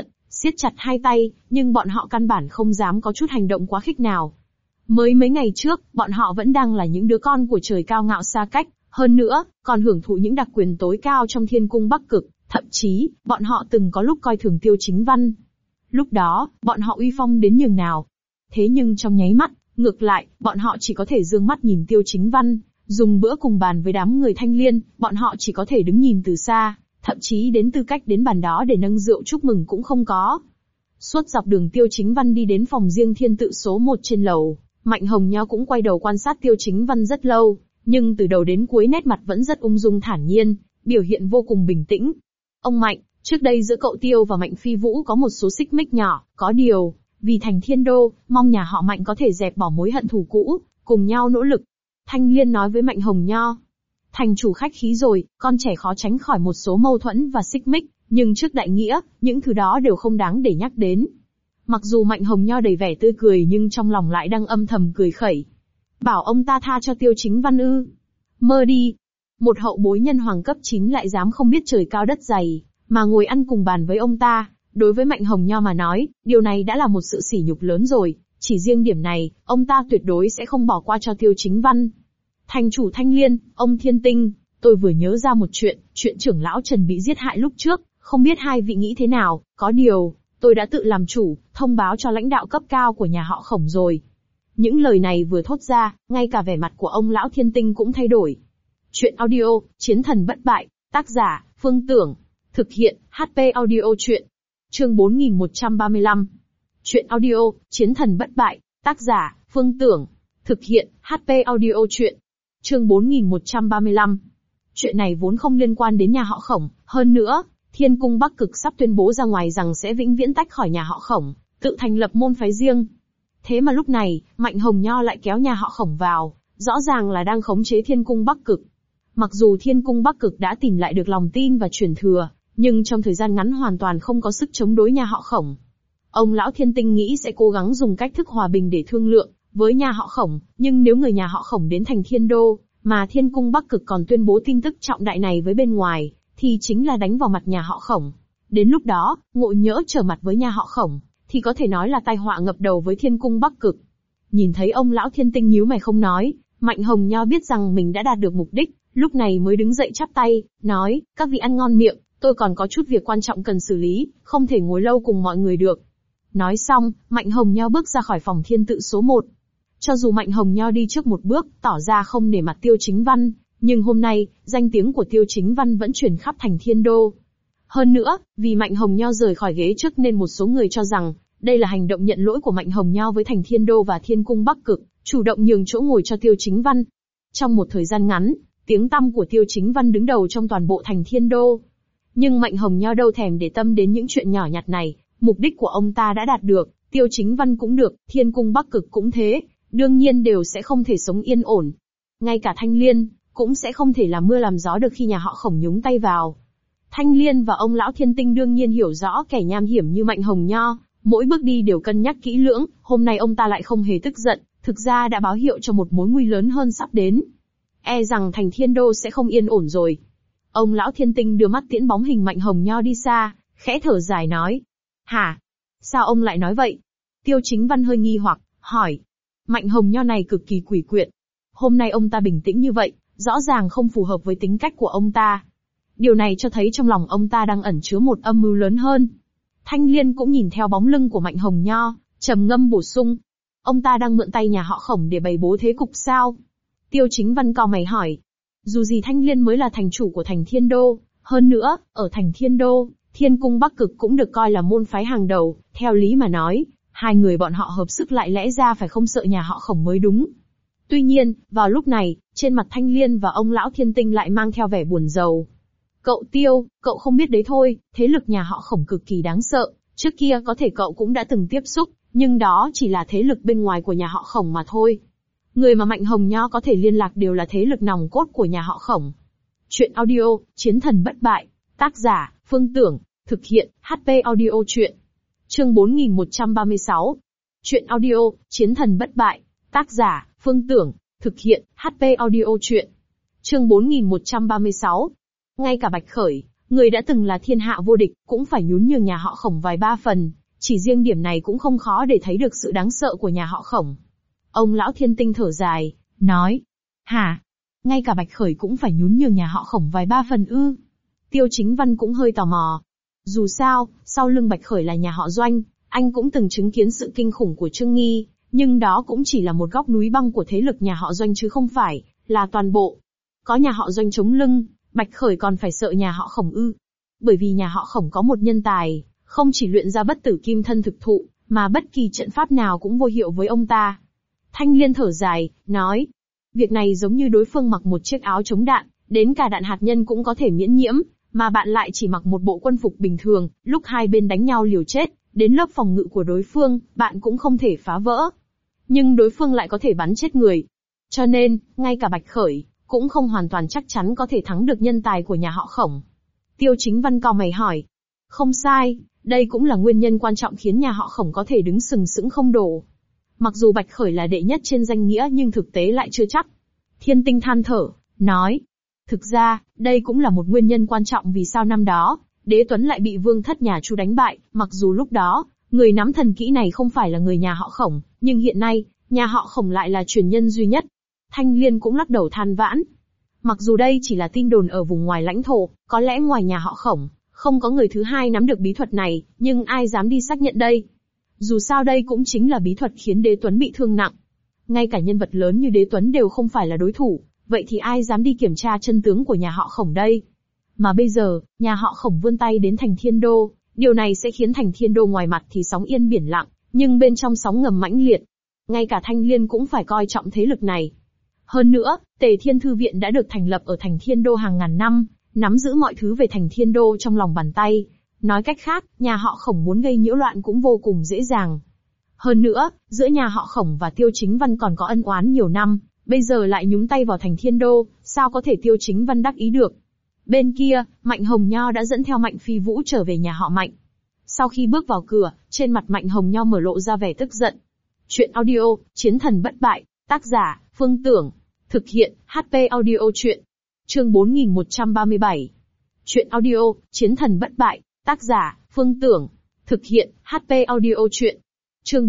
siết chặt hai tay, nhưng bọn họ căn bản không dám có chút hành động quá khích nào. Mới mấy ngày trước, bọn họ vẫn đang là những đứa con của trời cao ngạo xa cách, hơn nữa, còn hưởng thụ những đặc quyền tối cao trong thiên cung Bắc Cực, thậm chí, bọn họ từng có lúc coi thường Tiêu Chính Văn. Lúc đó, bọn họ uy phong đến nhường nào. Thế nhưng trong nháy mắt, ngược lại, bọn họ chỉ có thể dương mắt nhìn Tiêu Chính Văn, dùng bữa cùng bàn với đám người Thanh Liên, bọn họ chỉ có thể đứng nhìn từ xa, thậm chí đến tư cách đến bàn đó để nâng rượu chúc mừng cũng không có. Suốt dọc đường Tiêu Chính Văn đi đến phòng riêng thiên tự số 1 trên lầu, Mạnh Hồng Nho cũng quay đầu quan sát Tiêu Chính Văn rất lâu, nhưng từ đầu đến cuối nét mặt vẫn rất ung dung thản nhiên, biểu hiện vô cùng bình tĩnh. Ông Mạnh, trước đây giữa cậu Tiêu và Mạnh Phi Vũ có một số xích mích nhỏ, có điều, vì thành Thiên Đô, mong nhà họ Mạnh có thể dẹp bỏ mối hận thù cũ, cùng nhau nỗ lực. Thanh Liên nói với Mạnh Hồng Nho. Thành chủ khách khí rồi, con trẻ khó tránh khỏi một số mâu thuẫn và xích mích, nhưng trước đại nghĩa, những thứ đó đều không đáng để nhắc đến. Mặc dù Mạnh Hồng Nho đầy vẻ tươi cười nhưng trong lòng lại đang âm thầm cười khẩy. Bảo ông ta tha cho Tiêu Chính Văn ư? Mơ đi. Một hậu bối nhân hoàng cấp 9 lại dám không biết trời cao đất dày, mà ngồi ăn cùng bàn với ông ta. Đối với Mạnh Hồng Nho mà nói, điều này đã là một sự sỉ nhục lớn rồi, chỉ riêng điểm này, ông ta tuyệt đối sẽ không bỏ qua cho Tiêu Chính Văn. Thành chủ Thanh Liên, ông Thiên Tinh, tôi vừa nhớ ra một chuyện trưởng lão Trần bị giết hại lúc trước, không biết hai vị nghĩ thế nào, có điều, tôi đã tự làm chủ, thông báo cho lãnh đạo cấp cao của nhà họ Khổng rồi. Những lời này vừa thốt ra, ngay cả vẻ mặt của ông lão Thiên Tinh cũng thay đổi. Chuyện audio, Chiến thần bất bại, tác giả, Phương Tưởng, thực hiện, HP audio chuyện. Chương 4135. Chuyện audio, Chiến thần bất bại, tác giả, Phương Tưởng, thực hiện, HP audio chuyện. Chương 4135. Chuyện này vốn không liên quan đến nhà họ Khổng, hơn nữa, Thiên cung Bắc Cực sắp tuyên bố ra ngoài rằng sẽ vĩnh viễn tách khỏi nhà họ Khổng, tự thành lập môn phái riêng. Thế mà lúc này, Mạnh Hồng Nho lại kéo nhà họ Khổng vào, rõ ràng là đang khống chế Thiên cung Bắc Cực. Mặc dù Thiên cung Bắc Cực đã tìm lại được lòng tin và truyền thừa, nhưng trong thời gian ngắn hoàn toàn không có sức chống đối nhà họ Khổng. Ông lão Thiên Tinh nghĩ sẽ cố gắng dùng cách thức hòa bình để thương lượng với nhà họ Khổng, nhưng nếu người nhà họ Khổng đến thành Thiên Đô, mà Thiên cung Bắc Cực còn tuyên bố tin tức trọng đại này với bên ngoài, thì chính là đánh vào mặt nhà họ Khổng. Đến lúc đó, ngộ nhỡ trở mặt với nhà họ Khổng, thì có thể nói là tai họa ngập đầu với Thiên cung Bắc Cực. Nhìn thấy ông lão Thiên Tinh nhíu mày không nói, Mạnh Hồng Nho biết rằng mình đã đạt được mục đích, lúc này mới đứng dậy chắp tay, nói, các vị ăn ngon miệng, tôi còn có chút việc quan trọng cần xử lý, không thể ngồi lâu cùng mọi người được. Nói xong, Mạnh Hồng Nho bước ra khỏi phòng thiên tự số 1. Cho dù Mạnh Hồng Nho đi trước một bước, tỏ ra không nể mặt Tiêu Chính Văn, nhưng hôm nay, danh tiếng của Tiêu Chính Văn vẫn truyền khắp thành Thiên Đô. Hơn nữa, vì Mạnh Hồng Nho rời khỏi ghế trước nên một số người cho rằng, đây là hành động nhận lỗi của Mạnh Hồng Nho với thành Thiên Đô và Thiên cung Bắc Cực, chủ động nhường chỗ ngồi cho Tiêu Chính Văn. Trong một thời gian ngắn, tiếng tăm của Tiêu Chính Văn đứng đầu trong toàn bộ thành Thiên Đô. Nhưng Mạnh Hồng Nho đâu thèm để tâm đến những chuyện nhỏ nhặt này, mục đích của ông ta đã đạt được, Tiêu Chính Văn cũng được, Thiên cung Bắc Cực cũng thế, đương nhiên đều sẽ không thể sống yên ổn. Ngay cả Thanh Liên, cũng sẽ không thể làm mưa làm gió được khi nhà họ Khổng nhúng tay vào. Thanh Liên và ông lão Thiên Tinh đương nhiên hiểu rõ kẻ nham hiểm như Mạnh Hồng Nho, mỗi bước đi đều cân nhắc kỹ lưỡng, hôm nay ông ta lại không hề tức giận, thực ra đã báo hiệu cho một mối nguy lớn hơn sắp đến. E rằng thành Thiên Đô sẽ không yên ổn rồi. Ông lão Thiên Tinh đưa mắt tiễn bóng hình Mạnh Hồng Nho đi xa, khẽ thở dài nói. Hả? Sao ông lại nói vậy? Tiêu Chính Văn hơi nghi hoặc, hỏi. Mạnh Hồng Nho này cực kỳ quỷ quyệt. Hôm nay ông ta bình tĩnh như vậy, rõ ràng không phù hợp với tính cách của ông ta. Điều này cho thấy trong lòng ông ta đang ẩn chứa một âm mưu lớn hơn. Thanh Liên cũng nhìn theo bóng lưng của Mạnh Hồng Nho, trầm ngâm bổ sung. Ông ta đang mượn tay nhà họ Khổng để bày bố thế cục sao? Tiêu Chính Văn cau mày hỏi. Dù gì Thanh Liên mới là thành chủ của thành Thiên Đô, hơn nữa, ở thành Thiên Đô, Thiên cung Bắc Cực cũng được coi là môn phái hàng đầu, theo lý mà nói, hai người bọn họ hợp sức lại lẽ ra phải không sợ nhà họ Khổng mới đúng. Tuy nhiên, vào lúc này, trên mặt Thanh Liên và ông lão Thiên Tinh lại mang theo vẻ buồn rầu. Cậu Tiêu, cậu không biết đấy thôi, thế lực nhà họ Khổng cực kỳ đáng sợ, trước kia có thể cậu cũng đã từng tiếp xúc, nhưng đó chỉ là thế lực bên ngoài của nhà họ Khổng mà thôi. Người mà Mạnh Hồng Nho có thể liên lạc đều là thế lực nòng cốt của nhà họ Khổng. Chuyện audio, Chiến thần bất bại, tác giả, Phương Tưởng, thực hiện, HP audio chuyện. Chương 4136. Chuyện audio, Chiến thần bất bại, tác giả, Phương Tưởng, thực hiện, HP audio chuyện. Chương 4136. Ngay cả Bạch Khởi, Người đã từng là thiên hạ vô địch, cũng phải nhún nhường nhà họ Khổng vài ba phần, chỉ riêng điểm này cũng không khó để thấy được sự đáng sợ của nhà họ Khổng. Ông lão Thiên Tinh thở dài, nói, hả? Ngay cả Bạch Khởi cũng phải nhún nhường nhà họ Khổng vài ba phần ư? Tiêu Chính Văn cũng hơi tò mò. Dù sao, sau lưng Bạch Khởi là nhà họ Doanh, anh cũng từng chứng kiến sự kinh khủng của Trương Nghi, nhưng đó cũng chỉ là một góc núi băng của thế lực nhà họ Doanh chứ không phải là toàn bộ. Có nhà họ Doanh chống lưng, Bạch Khởi còn phải sợ nhà họ Khổng ư? Bởi vì nhà họ Khổng có một nhân tài, không chỉ luyện ra bất tử kim thân thực thụ, mà bất kỳ trận pháp nào cũng vô hiệu với ông ta. Thanh Liên thở dài, nói, việc này giống như đối phương mặc một chiếc áo chống đạn, đến cả đạn hạt nhân cũng có thể miễn nhiễm, mà bạn lại chỉ mặc một bộ quân phục bình thường, lúc hai bên đánh nhau liều chết, đến lớp phòng ngự của đối phương, bạn cũng không thể phá vỡ. Nhưng đối phương lại có thể bắn chết người. Cho nên, ngay cả Bạch Khởi, cũng không hoàn toàn chắc chắn có thể thắng được nhân tài của nhà họ Khổng. Tiêu Chính Văn cau mày hỏi. Không sai, đây cũng là nguyên nhân quan trọng khiến nhà họ Khổng có thể đứng sừng sững không đổ. Mặc dù Bạch Khởi là đệ nhất trên danh nghĩa nhưng thực tế lại chưa chắc. Thiên Tinh than thở, nói. Thực ra, đây cũng là một nguyên nhân quan trọng vì sao năm đó, Đế Tuấn lại bị Vương Thất nhà Chu đánh bại, mặc dù lúc đó, người nắm thần kỹ này không phải là người nhà họ Khổng, nhưng hiện nay, nhà họ Khổng lại là truyền nhân duy nhất. Thanh Liên cũng lắc đầu than vãn. Mặc dù đây chỉ là tin đồn ở vùng ngoài lãnh thổ, có lẽ ngoài nhà họ Khổng, không có người thứ hai nắm được bí thuật này, nhưng ai dám đi xác nhận đây? Dù sao đây cũng chính là bí thuật khiến Đế Tuấn bị thương nặng. Ngay cả nhân vật lớn như Đế Tuấn đều không phải là đối thủ, vậy thì ai dám đi kiểm tra chân tướng của nhà họ Khổng đây? Mà bây giờ, nhà họ Khổng vươn tay đến thành Thiên Đô, điều này sẽ khiến thành Thiên Đô ngoài mặt thì sóng yên biển lặng, nhưng bên trong sóng ngầm mãnh liệt. Ngay cả Thanh Liên cũng phải coi trọng thế lực này. Hơn nữa, Tề Thiên Thư Viện đã được thành lập ở thành Thiên Đô hàng ngàn năm, nắm giữ mọi thứ về thành Thiên Đô trong lòng bàn tay. Nói cách khác, nhà họ Khổng muốn gây nhiễu loạn cũng vô cùng dễ dàng. Hơn nữa, giữa nhà họ Khổng và Tiêu Chính Văn còn có ân oán nhiều năm, bây giờ lại nhúng tay vào thành Thiên Đô, sao có thể Tiêu Chính Văn đắc ý được? Bên kia, Mạnh Hồng Nho đã dẫn theo Mạnh Phi Vũ trở về nhà họ Mạnh. Sau khi bước vào cửa, trên mặt Mạnh Hồng Nho mở lộ ra vẻ tức giận. Chuyện audio, Chiến Thần Bất Bại, tác giả, Phương Tưởng. Thực hiện, HP Audio Chuyện. Chương 4137. Chuyện audio, Chiến Thần Bất Bại, tác giả, Phương Tưởng. Thực hiện, HP Audio Chuyện. Chương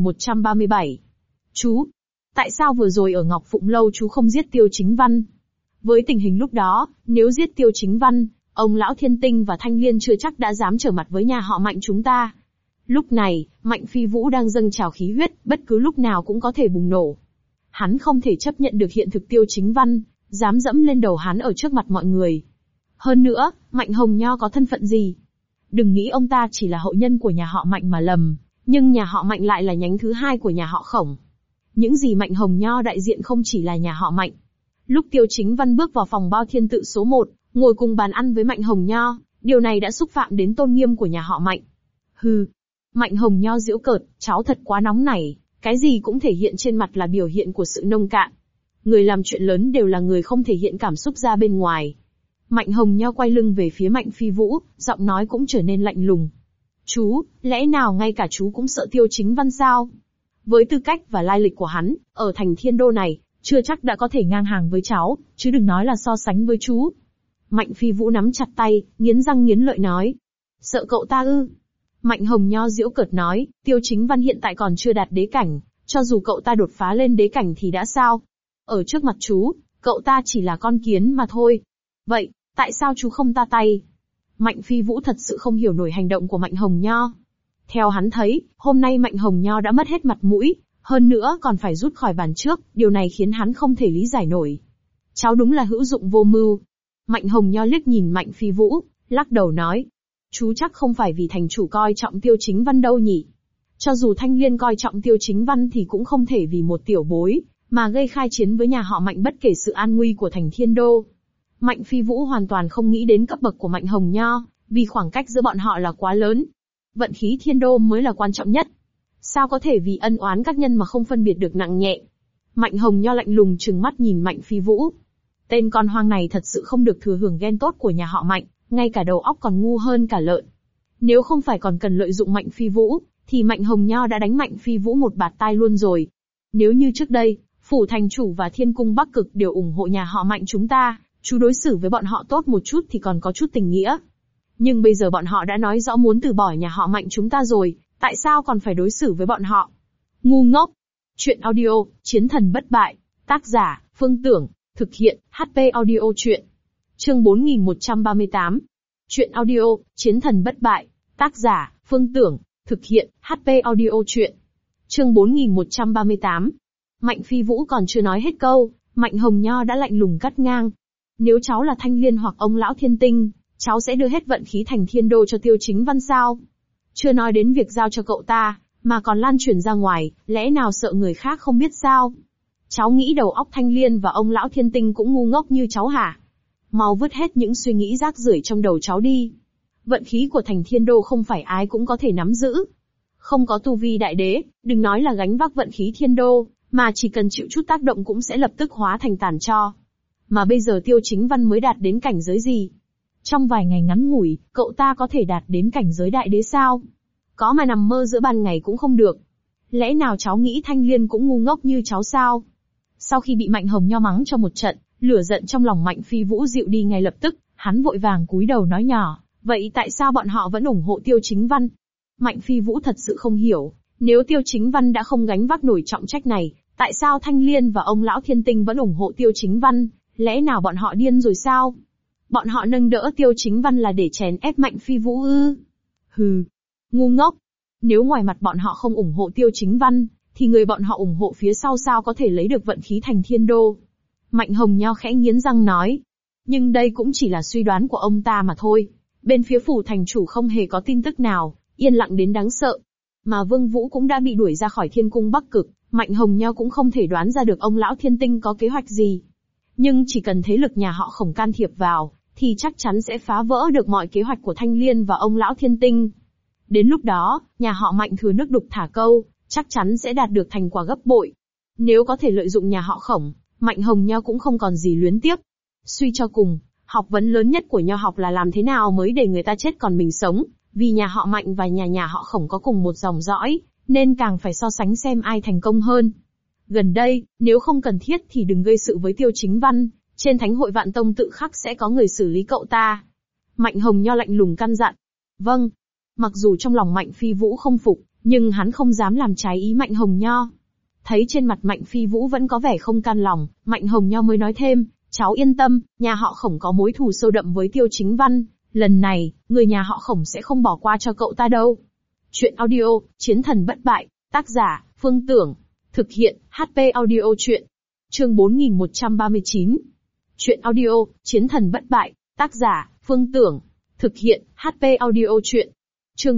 4137. Chú, tại sao vừa rồi ở Ngọc Phụng Lâu chú không giết Tiêu Chính Văn? Với tình hình lúc đó, nếu giết Tiêu Chính Văn, ông lão Thiên Tinh và Thanh Liên chưa chắc đã dám trở mặt với nhà họ Mạnh chúng ta. Lúc này, Mạnh Phi Vũ đang dâng trào khí huyết, bất cứ lúc nào cũng có thể bùng nổ. Hắn không thể chấp nhận được hiện thực Tiêu Chính Văn dám dẫm lên đầu hắn ở trước mặt mọi người. Hơn nữa, Mạnh Hồng Nho có thân phận gì? Đừng nghĩ ông ta chỉ là hậu nhân của nhà họ Mạnh mà lầm, nhưng nhà họ Mạnh lại là nhánh thứ hai của nhà họ Khổng. Những gì Mạnh Hồng Nho đại diện không chỉ là nhà họ Mạnh. Lúc Tiêu Chính Văn bước vào phòng bao thiên tự số 1, ngồi cùng bàn ăn với Mạnh Hồng Nho, điều này đã xúc phạm đến tôn nghiêm của nhà họ Mạnh. Hừ. Mạnh Hồng Nho giễu cợt, cháu thật quá nóng nảy, cái gì cũng thể hiện trên mặt là biểu hiện của sự nông cạn. Người làm chuyện lớn đều là người không thể hiện cảm xúc ra bên ngoài. Mạnh Hồng Nho quay lưng về phía Mạnh Phi Vũ, giọng nói cũng trở nên lạnh lùng. Chú, lẽ nào ngay cả chú cũng sợ Tiêu Chính Văn sao? Với tư cách và lai lịch của hắn, ở thành Thiên Đô này, chưa chắc đã có thể ngang hàng với cháu, chứ đừng nói là so sánh với chú. Mạnh Phi Vũ nắm chặt tay, nghiến răng nghiến lợi nói. Sợ cậu ta ư? Mạnh Hồng Nho giễu cợt nói, Tiêu Chính Văn hiện tại còn chưa đạt đế cảnh, cho dù cậu ta đột phá lên đế cảnh thì đã sao? Ở trước mặt chú, cậu ta chỉ là con kiến mà thôi. Vậy, tại sao chú không ta tay? Mạnh Phi Vũ thật sự không hiểu nổi hành động của Mạnh Hồng Nho. Theo hắn thấy, hôm nay Mạnh Hồng Nho đã mất hết mặt mũi, hơn nữa còn phải rút khỏi bàn trước, điều này khiến hắn không thể lý giải nổi. Cháu đúng là hữu dụng vô mưu. Mạnh Hồng Nho liếc nhìn Mạnh Phi Vũ, lắc đầu nói. Chú chắc không phải vì thành chủ coi trọng Tiêu Chính Văn đâu nhỉ? Cho dù Thanh Liên coi trọng Tiêu Chính Văn thì cũng không thể vì một tiểu bối, mà gây khai chiến với nhà họ Mạnh bất kể sự an nguy của thành Thiên Đô. Mạnh Phi Vũ hoàn toàn không nghĩ đến cấp bậc của Mạnh Hồng Nho, vì khoảng cách giữa bọn họ là quá lớn. Vận khí Thiên Đô mới là quan trọng nhất. Sao có thể vì ân oán các nhân mà không phân biệt được nặng nhẹ? Mạnh Hồng Nho lạnh lùng trừng mắt nhìn Mạnh Phi Vũ. Tên con hoang này thật sự không được thừa hưởng ghen tốt của nhà họ Mạnh, ngay cả đầu óc còn ngu hơn cả lợn. Nếu không phải còn cần lợi dụng Mạnh Phi Vũ, thì Mạnh Hồng Nho đã đánh Mạnh Phi Vũ một bạt tai luôn rồi. Nếu như trước đây, phủ thành chủ và Thiên cung Bắc Cực đều ủng hộ nhà họ Mạnh chúng ta, chú đối xử với bọn họ tốt một chút thì còn có chút tình nghĩa. Nhưng bây giờ bọn họ đã nói rõ muốn từ bỏ nhà họ Mạnh chúng ta rồi, tại sao còn phải đối xử với bọn họ? Ngu ngốc. Chuyện audio, Chiến thần bất bại. Tác giả, Phương Tưởng. Thực hiện, HP Audio Chuyện. Chương 4138. Chuyện audio, Chiến thần bất bại. Tác giả, Phương Tưởng. Thực hiện, HP Audio Chuyện. Chương 4138. Mạnh Phi Vũ còn chưa nói hết câu, Mạnh Hồng Nho đã lạnh lùng cắt ngang. Nếu cháu là Thanh Liên hoặc ông lão Thiên Tinh, cháu sẽ đưa hết vận khí Thành Thiên Đô cho Tiêu Chính Văn sao? Chưa nói đến việc giao cho cậu ta, mà còn lan truyền ra ngoài, lẽ nào sợ người khác không biết sao? Cháu nghĩ đầu óc Thanh Liên và ông lão Thiên Tinh cũng ngu ngốc như cháu hả? Mau vứt hết những suy nghĩ rác rưởi trong đầu cháu đi. Vận khí của Thành Thiên Đô không phải ai cũng có thể nắm giữ. Không có tu vi đại đế, đừng nói là gánh vác vận khí Thiên Đô, mà chỉ cần chịu chút tác động cũng sẽ lập tức hóa thành tàn tro. Mà bây giờ Tiêu Chính Văn mới đạt đến cảnh giới gì? Trong vài ngày ngắn ngủi, cậu ta có thể đạt đến cảnh giới đại đế sao? Có mà nằm mơ giữa ban ngày cũng không được. Lẽ nào cháu nghĩ Thanh Liên cũng ngu ngốc như cháu sao? Sau khi bị Mạnh Hồng Nho mắng cho một trận, lửa giận trong lòng Mạnh Phi Vũ dịu đi ngay lập tức, hắn vội vàng cúi đầu nói nhỏ, vậy tại sao bọn họ vẫn ủng hộ Tiêu Chính Văn? Mạnh Phi Vũ thật sự không hiểu, nếu Tiêu Chính Văn đã không gánh vác nổi trọng trách này, tại sao Thanh Liên và ông lão Thiên Tinh vẫn ủng hộ Tiêu Chính Văn? Lẽ nào bọn họ điên rồi sao? Bọn họ nâng đỡ Tiêu Chính Văn là để chèn ép Mạnh Phi Vũ ư? Hừ, ngu ngốc. Nếu ngoài mặt bọn họ không ủng hộ Tiêu Chính Văn, thì người bọn họ ủng hộ phía sau sao có thể lấy được vận khí Thành Thiên Đô? Mạnh Hồng Nho khẽ nghiến răng nói. Nhưng đây cũng chỉ là suy đoán của ông ta mà thôi. Bên phía phủ thành chủ không hề có tin tức nào, yên lặng đến đáng sợ. Mà Vương Vũ cũng đã bị đuổi ra khỏi Thiên Cung Bắc Cực, Mạnh Hồng Nho cũng không thể đoán ra được ông lão Thiên Tinh có kế hoạch gì. Nhưng chỉ cần thế lực nhà họ Khổng can thiệp vào, thì chắc chắn sẽ phá vỡ được mọi kế hoạch của Thanh Liên và ông lão Thiên Tinh. Đến lúc đó, nhà họ Mạnh thừa nước đục thả câu, chắc chắn sẽ đạt được thành quả gấp bội. Nếu có thể lợi dụng nhà họ Khổng, Mạnh Hồng Nho cũng không còn gì luyến tiếc. Suy cho cùng, học vấn lớn nhất của nho học là làm thế nào mới để người ta chết còn mình sống, vì nhà họ Mạnh và nhà họ Khổng có cùng một dòng dõi, nên càng phải so sánh xem ai thành công hơn. Gần đây, nếu không cần thiết thì đừng gây sự với Tiêu Chính Văn, trên Thánh hội Vạn Tông tự khắc sẽ có người xử lý cậu ta. Mạnh Hồng Nho lạnh lùng căn dặn. Vâng. Mặc dù trong lòng Mạnh Phi Vũ không phục, nhưng hắn không dám làm trái ý Mạnh Hồng Nho. Thấy trên mặt Mạnh Phi Vũ vẫn có vẻ không can lòng, Mạnh Hồng Nho mới nói thêm, cháu yên tâm, nhà họ Khổng có mối thù sâu đậm với Tiêu Chính Văn, lần này, người nhà họ Khổng sẽ không bỏ qua cho cậu ta đâu. Chuyện audio, Chiến thần bất bại, tác giả, Phương Tưởng. Thực hiện, HP Audio Chuyện. Chương 4139. Chuyện audio, Chiến thần bất bại, tác giả, Phương Tưởng. Thực hiện, HP Audio Chuyện. Chương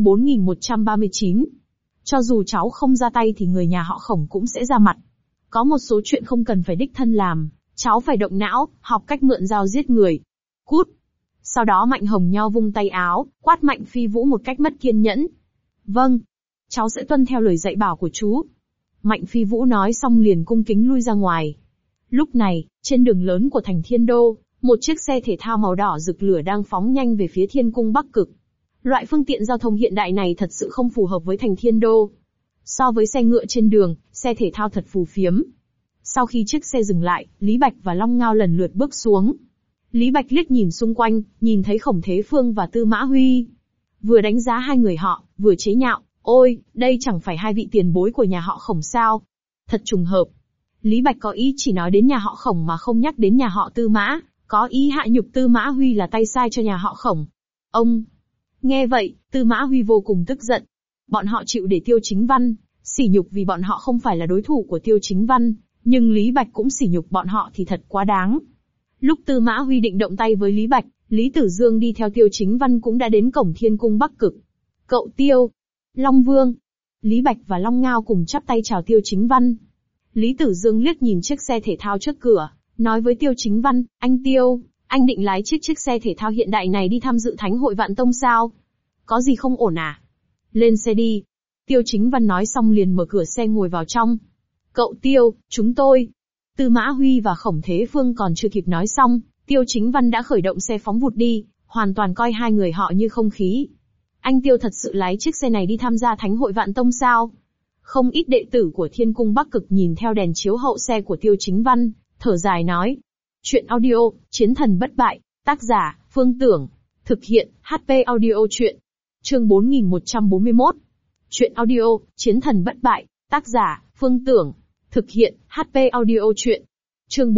4139. Cho dù cháu không ra tay thì người nhà họ Khổng cũng sẽ ra mặt. Có một số chuyện không cần phải đích thân làm, cháu phải động não, học cách mượn dao giết người. Cút. Sau đó Mạnh Hồng Nho vung tay áo, quát Mạnh Phi Vũ một cách mất kiên nhẫn. Vâng. Cháu sẽ tuân theo lời dạy bảo của chú. Mạnh Phi Vũ nói xong liền cung kính lui ra ngoài. Lúc này, trên đường lớn của thành Thiên Đô, một chiếc xe thể thao màu đỏ rực lửa đang phóng nhanh về phía Thiên Cung Bắc Cực. Loại phương tiện giao thông hiện đại này thật sự không phù hợp với thành Thiên Đô. So với xe ngựa trên đường, xe thể thao thật phù phiếm. Sau khi chiếc xe dừng lại, Lý Bạch và Long Ngao lần lượt bước xuống. Lý Bạch liếc nhìn xung quanh, nhìn thấy Khổng Thế Phương và Tư Mã Huy. Vừa đánh giá hai người họ, vừa chế nhạo, ôi, đây chẳng phải hai vị tiền bối của nhà họ Khổng sao? Thật trùng hợp. Lý Bạch có ý chỉ nói đến nhà họ Khổng mà không nhắc đến nhà họ Tư Mã, có ý hạ nhục Tư Mã Huy là tay sai cho nhà họ Khổng. Ông! Nghe vậy, Tư Mã Huy vô cùng tức giận. Bọn họ chịu để Tiêu Chính Văn sỉ nhục vì bọn họ không phải là đối thủ của Tiêu Chính Văn, nhưng Lý Bạch cũng sỉ nhục bọn họ thì thật quá đáng. Lúc Tư Mã Huy định động tay với Lý Bạch, Lý Tử Dương đi theo Tiêu Chính Văn cũng đã đến cổng Thiên Cung Bắc Cực. Cậu Tiêu! Long Vương! Lý Bạch và Long Ngao cùng chắp tay chào Tiêu Chính Văn. Lý Tử Dương liếc nhìn chiếc xe thể thao trước cửa, nói với Tiêu Chính Văn, anh Tiêu, anh định lái chiếc xe thể thao hiện đại này đi tham dự Thánh hội Vạn Tông sao? Có gì không ổn à? Lên xe đi. Tiêu Chính Văn nói xong liền mở cửa xe ngồi vào trong. Cậu Tiêu, chúng tôi. Tư Mã Huy và Khổng Thế Phương còn chưa kịp nói xong, Tiêu Chính Văn đã khởi động xe phóng vụt đi, hoàn toàn coi hai người họ như không khí. Anh Tiêu thật sự lái chiếc xe này đi tham gia Thánh hội Vạn Tông sao? Không ít đệ tử của Thiên Cung Bắc Cực nhìn theo đèn chiếu hậu xe của Tiêu Chính Văn, thở dài nói. Chuyện audio, Chiến thần bất bại, tác giả, Phương Tưởng. Thực hiện, HP Audio truyện. Chương 4141. Truyện audio, Chiến thần bất bại, tác giả, Phương Tưởng. Thực hiện, HP Audio truyện. Chương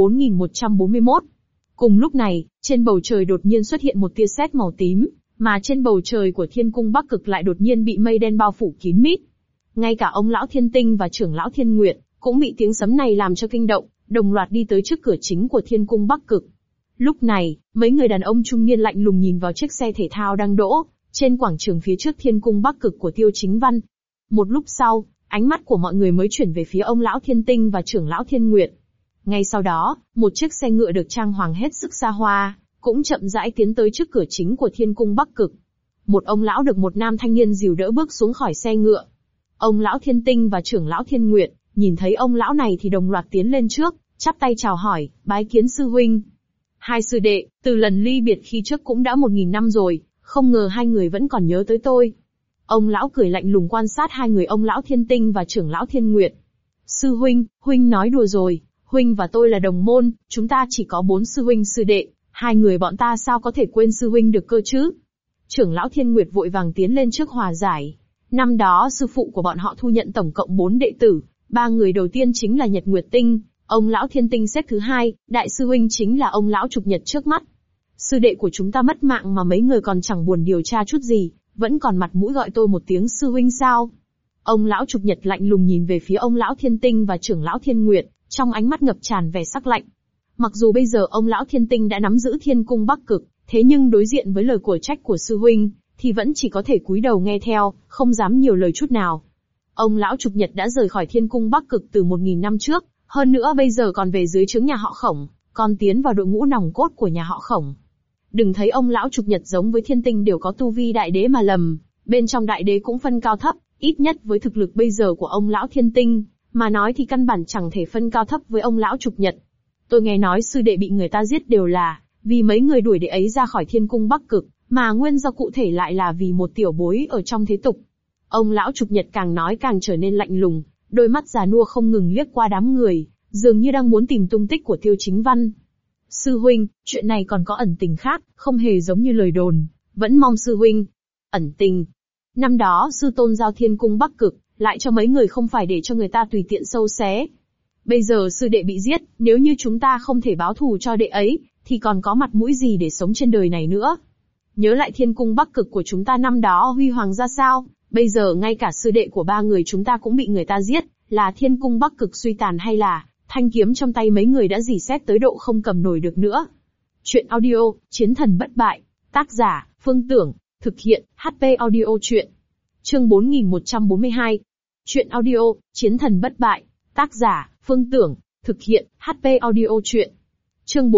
4141. Cùng lúc này, trên bầu trời đột nhiên xuất hiện một tia sét màu tím, mà trên bầu trời của Thiên Cung Bắc Cực lại đột nhiên bị mây đen bao phủ kín mít. Ngay cả ông lão Thiên Tinh và trưởng lão Thiên Nguyệt cũng bị tiếng sấm này làm cho kinh động, đồng loạt đi tới trước cửa chính của Thiên Cung Bắc Cực. Lúc này, mấy người đàn ông trung niên lạnh lùng nhìn vào chiếc xe thể thao đang đỗ trên quảng trường phía trước Thiên Cung Bắc Cực của Tiêu Chính Văn. Một lúc sau, ánh mắt của mọi người mới chuyển về phía ông lão Thiên Tinh và trưởng lão Thiên Nguyệt. Ngay sau đó, một chiếc xe ngựa được trang hoàng hết sức xa hoa, cũng chậm rãi tiến tới trước cửa chính của Thiên Cung Bắc Cực. Một ông lão được một nam thanh niên dìu đỡ bước xuống khỏi xe ngựa. Ông lão Thiên Tinh và trưởng lão Thiên Nguyệt nhìn thấy ông lão này thì đồng loạt tiến lên trước, chắp tay chào hỏi, bái kiến sư huynh. Hai sư đệ, từ lần ly biệt khi trước cũng đã 1000 năm rồi, không ngờ hai người vẫn còn nhớ tới tôi. Ông lão cười lạnh lùng quan sát hai người ông lão Thiên Tinh và trưởng lão Thiên Nguyệt. Sư huynh, huynh nói đùa rồi, huynh và tôi là đồng môn, chúng ta chỉ có 4 sư huynh sư đệ, hai người bọn ta sao có thể quên sư huynh được cơ chứ? Trưởng lão Thiên Nguyệt vội vàng tiến lên trước hòa giải. Năm đó sư phụ của bọn họ thu nhận tổng cộng 4 đệ tử, 3 người đầu tiên chính là Nhật Nguyệt Tinh, ông lão Thiên Tinh xếp thứ 2, đại sư huynh chính là ông lão Trục Nhật trước mắt. Sư đệ của chúng ta mất mạng mà mấy người còn chẳng buồn điều tra chút gì, vẫn còn mặt mũi gọi tôi một tiếng sư huynh sao? Ông lão Trục Nhật lạnh lùng nhìn về phía ông lão Thiên Tinh và trưởng lão Thiên Nguyệt, trong ánh mắt ngập tràn vẻ sắc lạnh. Mặc dù bây giờ ông lão Thiên Tinh đã nắm giữ Thiên Cung Bắc Cực, thế nhưng đối diện với lời của trách của sư huynh, thì vẫn chỉ có thể cúi đầu nghe theo, không dám nhiều lời chút nào. Ông lão Trục Nhật đã rời khỏi Thiên Cung Bắc Cực từ 1000 năm trước, hơn nữa bây giờ còn về dưới trướng nhà họ Khổng, còn tiến vào đội ngũ nòng cốt của nhà họ Khổng. Đừng thấy ông lão Trục Nhật giống với Thiên Tinh đều có tu vi đại đế mà lầm, bên trong đại đế cũng phân cao thấp, ít nhất với thực lực bây giờ của ông lão Thiên Tinh, mà nói thì căn bản chẳng thể phân cao thấp với ông lão Trục Nhật. Tôi nghe nói sư đệ bị người ta giết đều là vì mấy người đuổi đệ ấy ra khỏi Thiên Cung Bắc Cực, mà nguyên do cụ thể lại là vì một tiểu bối ở trong thế tục. Ông lão Trục Nhật càng nói càng trở nên lạnh lùng, đôi mắt già nua không ngừng liếc qua đám người, dường như đang muốn tìm tung tích của Tiêu Chính Văn. Sư huynh, chuyện này còn có ẩn tình khác, không hề giống như lời đồn, vẫn mong sư huynh. Ẩn tình. Năm đó sư tôn giao Thiên Cung Bắc Cực, lại cho mấy người không phải để cho người ta tùy tiện sâu xé. Bây giờ sư đệ bị giết, nếu như chúng ta không thể báo thù cho đệ ấy, thì còn có mặt mũi gì để sống trên đời này nữa. Nhớ lại Thiên Cung Bắc Cực của chúng ta năm đó huy hoàng ra sao, bây giờ ngay cả sư đệ của 3 người chúng ta cũng bị người ta giết, là Thiên Cung Bắc Cực suy tàn hay là thanh kiếm trong tay mấy người đã rỉ sét tới độ không cầm nổi được nữa. Truyện audio, Chiến thần bất bại, tác giả, Phương Tưởng, thực hiện, HP Audio truyện. Chương 4142. Truyện audio, Chiến thần bất bại, tác giả, Phương Tưởng, thực hiện, HP Audio truyện. Chương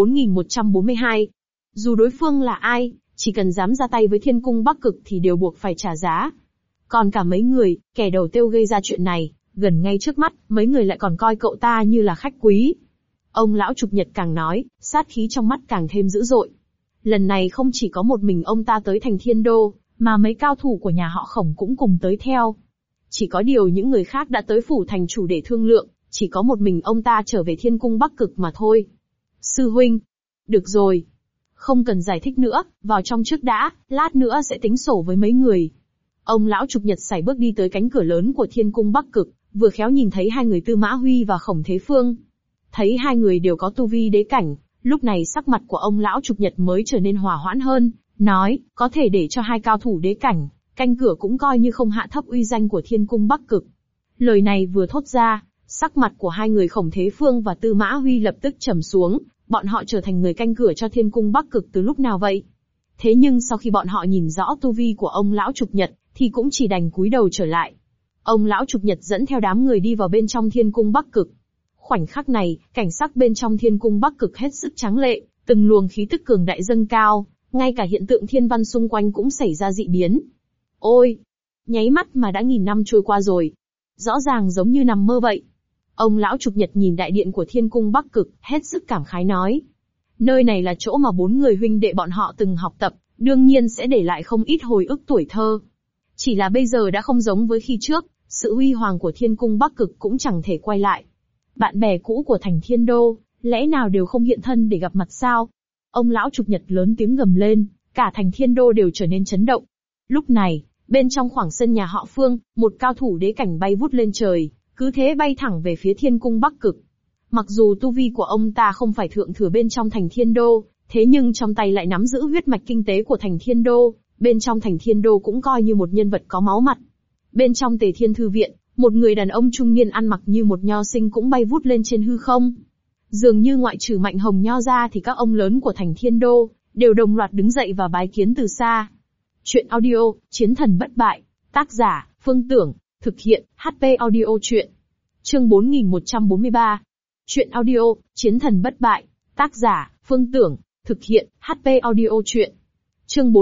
4142. Dù đối phương là ai, chỉ cần dám ra tay với Thiên Cung Bắc Cực thì đều buộc phải trả giá. Còn cả mấy người, kẻ đầu tiêu gây ra chuyện này, gần ngay trước mắt, mấy người lại còn coi cậu ta như là khách quý. Ông lão Trục Nhật càng nói, sát khí trong mắt càng thêm dữ dội. Lần này không chỉ có một mình ông ta tới thành Thiên Đô, mà mấy cao thủ của nhà họ Khổng cũng cùng tới theo. Chỉ có điều những người khác đã tới phủ thành chủ để thương lượng, chỉ có một mình ông ta trở về Thiên Cung Bắc Cực mà thôi. Sư huynh. Được rồi. Không cần giải thích nữa, vào trong trước đã, lát nữa sẽ tính sổ với mấy người. Ông lão Trục Nhật sải bước đi tới cánh cửa lớn của Thiên Cung Bắc Cực, vừa khéo nhìn thấy hai người Tư Mã Huy và Khổng Thế Phương. Thấy hai người đều có tu vi đế cảnh, lúc này sắc mặt của ông lão Trục Nhật mới trở nên hòa hoãn hơn, nói, có thể để cho hai cao thủ đế cảnh canh cửa cũng coi như không hạ thấp uy danh của Thiên Cung Bắc Cực. Lời này vừa thốt ra, sắc mặt của hai người Khổng Thế Phương và Tư Mã Huy lập tức trầm xuống, bọn họ trở thành người canh cửa cho Thiên Cung Bắc Cực từ lúc nào vậy? Thế nhưng sau khi bọn họ nhìn rõ tu vi của ông lão Trục Nhật, thì cũng chỉ đành cúi đầu trở lại. Ông lão Trục Nhật dẫn theo đám người đi vào bên trong Thiên Cung Bắc Cực. Khoảnh khắc này, cảnh sắc bên trong Thiên Cung Bắc Cực hết sức tráng lệ, từng luồng khí tức cường đại dâng cao, ngay cả hiện tượng thiên văn xung quanh cũng xảy ra dị biến. Ôi! Nháy mắt mà đã 1000 năm trôi qua rồi. Rõ ràng giống như nằm mơ vậy. Ông lão Trục Nhật nhìn đại điện của Thiên Cung Bắc Cực, hết sức cảm khái nói. Nơi này là chỗ mà 4 người huynh đệ bọn họ từng học tập, đương nhiên sẽ để lại không ít hồi ức tuổi thơ. Chỉ là bây giờ đã không giống với khi trước, sự huy hoàng của Thiên Cung Bắc Cực cũng chẳng thể quay lại. Bạn bè cũ của thành Thiên Đô, lẽ nào đều không hiện thân để gặp mặt sao? Ông lão Trục Nhật lớn tiếng gầm lên, Cả thành Thiên Đô đều trở nên chấn động. Lúc này, bên trong khoảng sân nhà họ Phương, một cao thủ đế cảnh bay vút lên trời, cứ thế bay thẳng về phía Thiên Cung Bắc Cực. Mặc dù tu vi của ông ta không phải thượng thừa bên trong thành Thiên Đô, thế nhưng trong tay lại nắm giữ huyết mạch kinh tế của thành Thiên Đô, bên trong thành Thiên Đô cũng coi như một nhân vật có máu mặt. Bên trong Tề Thiên Thư Viện, một người đàn ông trung niên ăn mặc như một nho sinh cũng bay vút lên trên hư không. Dường như ngoại trừ Mạnh Hồng Nho ra thì các ông lớn của thành Thiên Đô đều đồng loạt đứng dậy và bái kiến từ xa. Chuyện audio, Chiến thần bất bại, tác giả, Phương Tưởng, thực hiện, HP Audio Chuyện. Chương 4143. Chuyện audio, Chiến thần bất bại, tác giả, Phương Tưởng, thực hiện, HP Audio Chuyện. Chương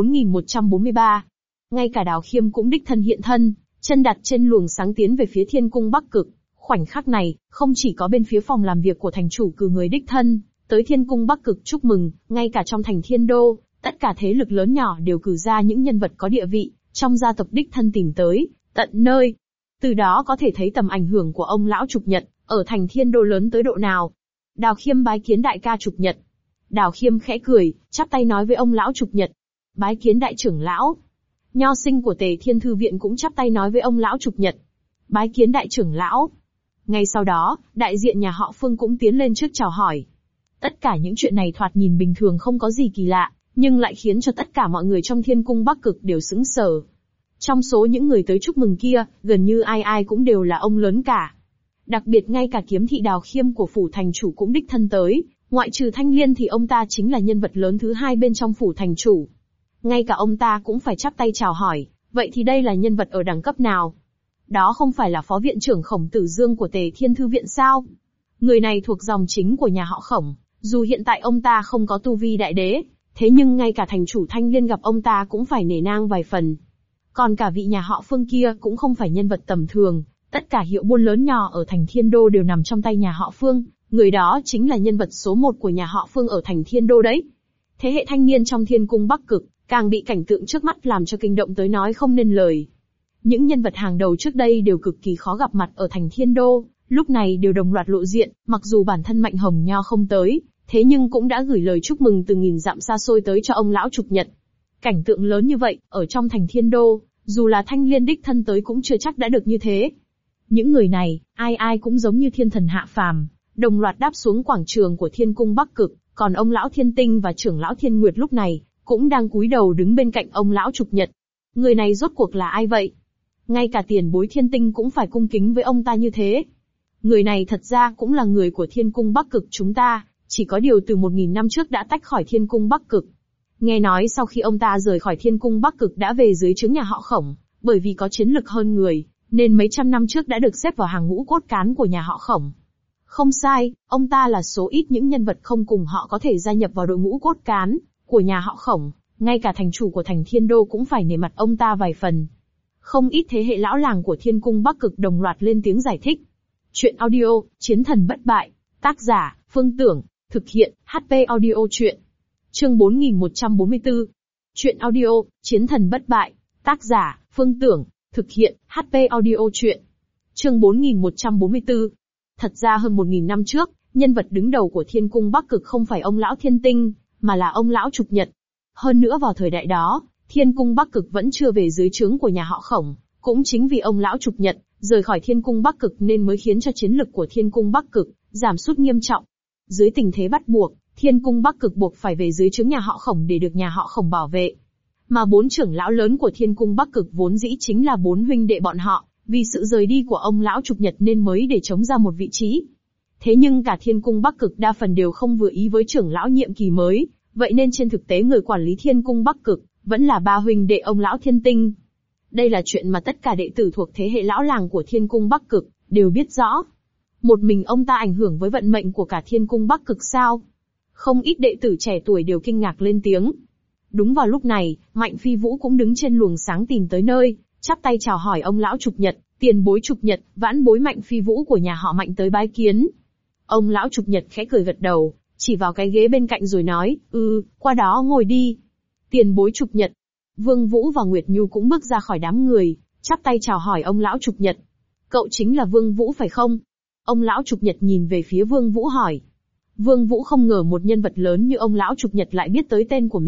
4143. Ngay cả Đào Khiêm cũng đích thân hiện thân, chân đặt trên luồng sáng tiến về phía Thiên Cung Bắc Cực. Khoảnh khắc này, không chỉ có bên phía phòng làm việc của thành chủ cử người đích thân tới Thiên Cung Bắc Cực chúc mừng, ngay cả trong thành Thiên Đô, tất cả thế lực lớn nhỏ đều cử ra những nhân vật có địa vị, trong gia tộc đích thân tìm tới, tận nơi. Từ đó có thể thấy tầm ảnh hưởng của ông lão Trục Nhật, ở thành Thiên Đô lớn tới độ nào. Đào Khiêm bái kiến đại ca Trục Nhật. Đào Khiêm khẽ cười, chắp tay nói với ông lão Trục Nhật. Bái kiến đại trưởng lão. Nho sinh của Tề Thiên Thư Viện cũng chắp tay nói với ông lão Trục Nhật. Bái kiến đại trưởng lão. Ngay sau đó, đại diện nhà họ Phương cũng tiến lên trước chào hỏi. Tất cả những chuyện này thoạt nhìn bình thường không có gì kỳ lạ, nhưng lại khiến cho tất cả mọi người trong Thiên Cung Bắc Cực đều sững sờ. Trong số những người tới chúc mừng kia, gần như ai ai cũng đều là ông lớn cả. Đặc biệt ngay cả Kiếm thị Đào Khiêm của phủ thành chủ cũng đích thân tới, ngoại trừ Thanh Liên thì ông ta chính là nhân vật lớn thứ hai bên trong phủ thành chủ. Ngay cả ông ta cũng phải chắp tay chào hỏi, vậy thì đây là nhân vật ở đẳng cấp nào? Đó không phải là phó viện trưởng Khổng Tử Dương của Tề Thiên Thư Viện sao? Người này thuộc dòng chính của nhà họ Khổng, dù hiện tại ông ta không có tu vi đại đế, thế nhưng ngay cả thành chủ Thanh Liên gặp ông ta cũng phải nể nang vài phần. Còn cả vị nhà họ Phương kia cũng không phải nhân vật tầm thường, tất cả hiệu buôn lớn nhỏ ở thành Thiên Đô đều nằm trong tay nhà họ Phương, người đó chính là nhân vật số 1 của nhà họ Phương ở thành Thiên Đô đấy. Thế hệ thanh niên trong Thiên Cung Bắc Cực, càng bị cảnh tượng trước mắt làm cho kinh động tới nói không nên lời. Những nhân vật hàng đầu trước đây đều cực kỳ khó gặp mặt ở thành Thiên Đô, lúc này đều đồng loạt lộ diện, mặc dù bản thân Mạnh Hồng Nho không tới, thế nhưng cũng đã gửi lời chúc mừng từ nghìn dặm xa xôi tới cho ông lão Trục Nhật. Cảnh tượng lớn như vậy, ở trong thành Thiên Đô, dù là Thanh Liên đích thân tới cũng chưa chắc đã được như thế. Những người này, ai ai cũng giống như thiên thần hạ phàm, đồng loạt đáp xuống quảng trường của Thiên Cung Bắc Cực, còn ông lão Thiên Tinh và trưởng lão Thiên Nguyệt lúc này, cũng đang cúi đầu đứng bên cạnh ông lão Trục Nhật. Người này rốt cuộc là ai vậy? Ngay cả tiền bối Thiên Tinh cũng phải cung kính với ông ta như thế. Người này thật ra cũng là người của Thiên Cung Bắc Cực chúng ta, chỉ có điều từ 1000 năm trước đã tách khỏi Thiên Cung Bắc Cực. Nghe nói sau khi ông ta rời khỏi Thiên Cung Bắc Cực đã về dưới trướng nhà họ Khổng, bởi vì có chiến lực hơn người, nên mấy trăm năm trước đã được xếp vào hàng ngũ cốt cán của nhà họ Khổng. Không sai, ông ta là số ít những nhân vật không cùng họ có thể gia nhập vào đội ngũ cốt cán của nhà họ Khổng, ngay cả thành chủ của thành Thiên Đô cũng phải nể mặt ông ta vài phần. Không ít thế hệ lão làng của Thiên Cung Bắc Cực đồng loạt lên tiếng giải thích. Chuyện audio, Chiến thần bất bại, tác giả, Phương Tưởng, thực hiện, HP Audio Chuyện. Chương 4144. Chuyện audio, Chiến thần bất bại, tác giả, Phương Tưởng, thực hiện, HP Audio Chuyện. Chương 4144. Thật ra hơn 1000 năm trước, nhân vật đứng đầu của Thiên Cung Bắc Cực không phải ông lão Thiên Tinh, mà là ông lão Trục Nhật. Hơn nữa vào thời đại đó, Thiên Cung Bắc Cực vẫn chưa về dưới trướng của nhà họ Khổng, cũng chính vì ông lão Trục Nhật rời khỏi Thiên Cung Bắc Cực nên mới khiến cho chiến lực của Thiên Cung Bắc Cực giảm sút nghiêm trọng. Dưới tình thế bắt buộc, Thiên Cung Bắc Cực buộc phải về dưới trướng nhà họ Khổng để được nhà họ Khổng bảo vệ. Mà 4 trưởng lão lớn của Thiên Cung Bắc Cực vốn dĩ chính là 4 huynh đệ bọn họ, vì sự rời đi của ông lão Trục Nhật nên mới để chống ra một vị trí. Thế nhưng cả Thiên Cung Bắc Cực đa phần đều không vừa ý với trưởng lão nhiệm kỳ mới, vậy nên trên thực tế người quản lý Thiên Cung Bắc Cực vẫn là 3 huynh đệ ông lão Thiên Tinh. Đây là chuyện mà tất cả đệ tử thuộc thế hệ lão làng của Thiên Cung Bắc Cực đều biết rõ. Một mình ông ta ảnh hưởng với vận mệnh của cả Thiên Cung Bắc Cực sao? Không ít đệ tử trẻ tuổi đều kinh ngạc lên tiếng. Đúng vào lúc này, Mạnh Phi Vũ cũng đứng trên luồng sáng tìm tới nơi, chắp tay chào hỏi ông lão Trục Nhật, tiền bối Trục Nhật, vãn bối Mạnh Phi Vũ của nhà họ Mạnh tới bái kiến. Ông lão Trục Nhật khẽ cười gật đầu, chỉ vào cái ghế bên cạnh rồi nói, qua đó ngồi đi. Tiền bối Trục Nhật. Vương Vũ và Nguyệt Nhu cũng bước ra khỏi đám người, chắp tay chào hỏi ông lão Trục Nhật. Cậu chính là Vương Vũ phải không? Ông lão Trục Nhật nhìn về phía Vương Vũ hỏi. Vương Vũ không ngờ một nhân vật lớn như ông lão Trục Nhật lại biết tới tên của mình,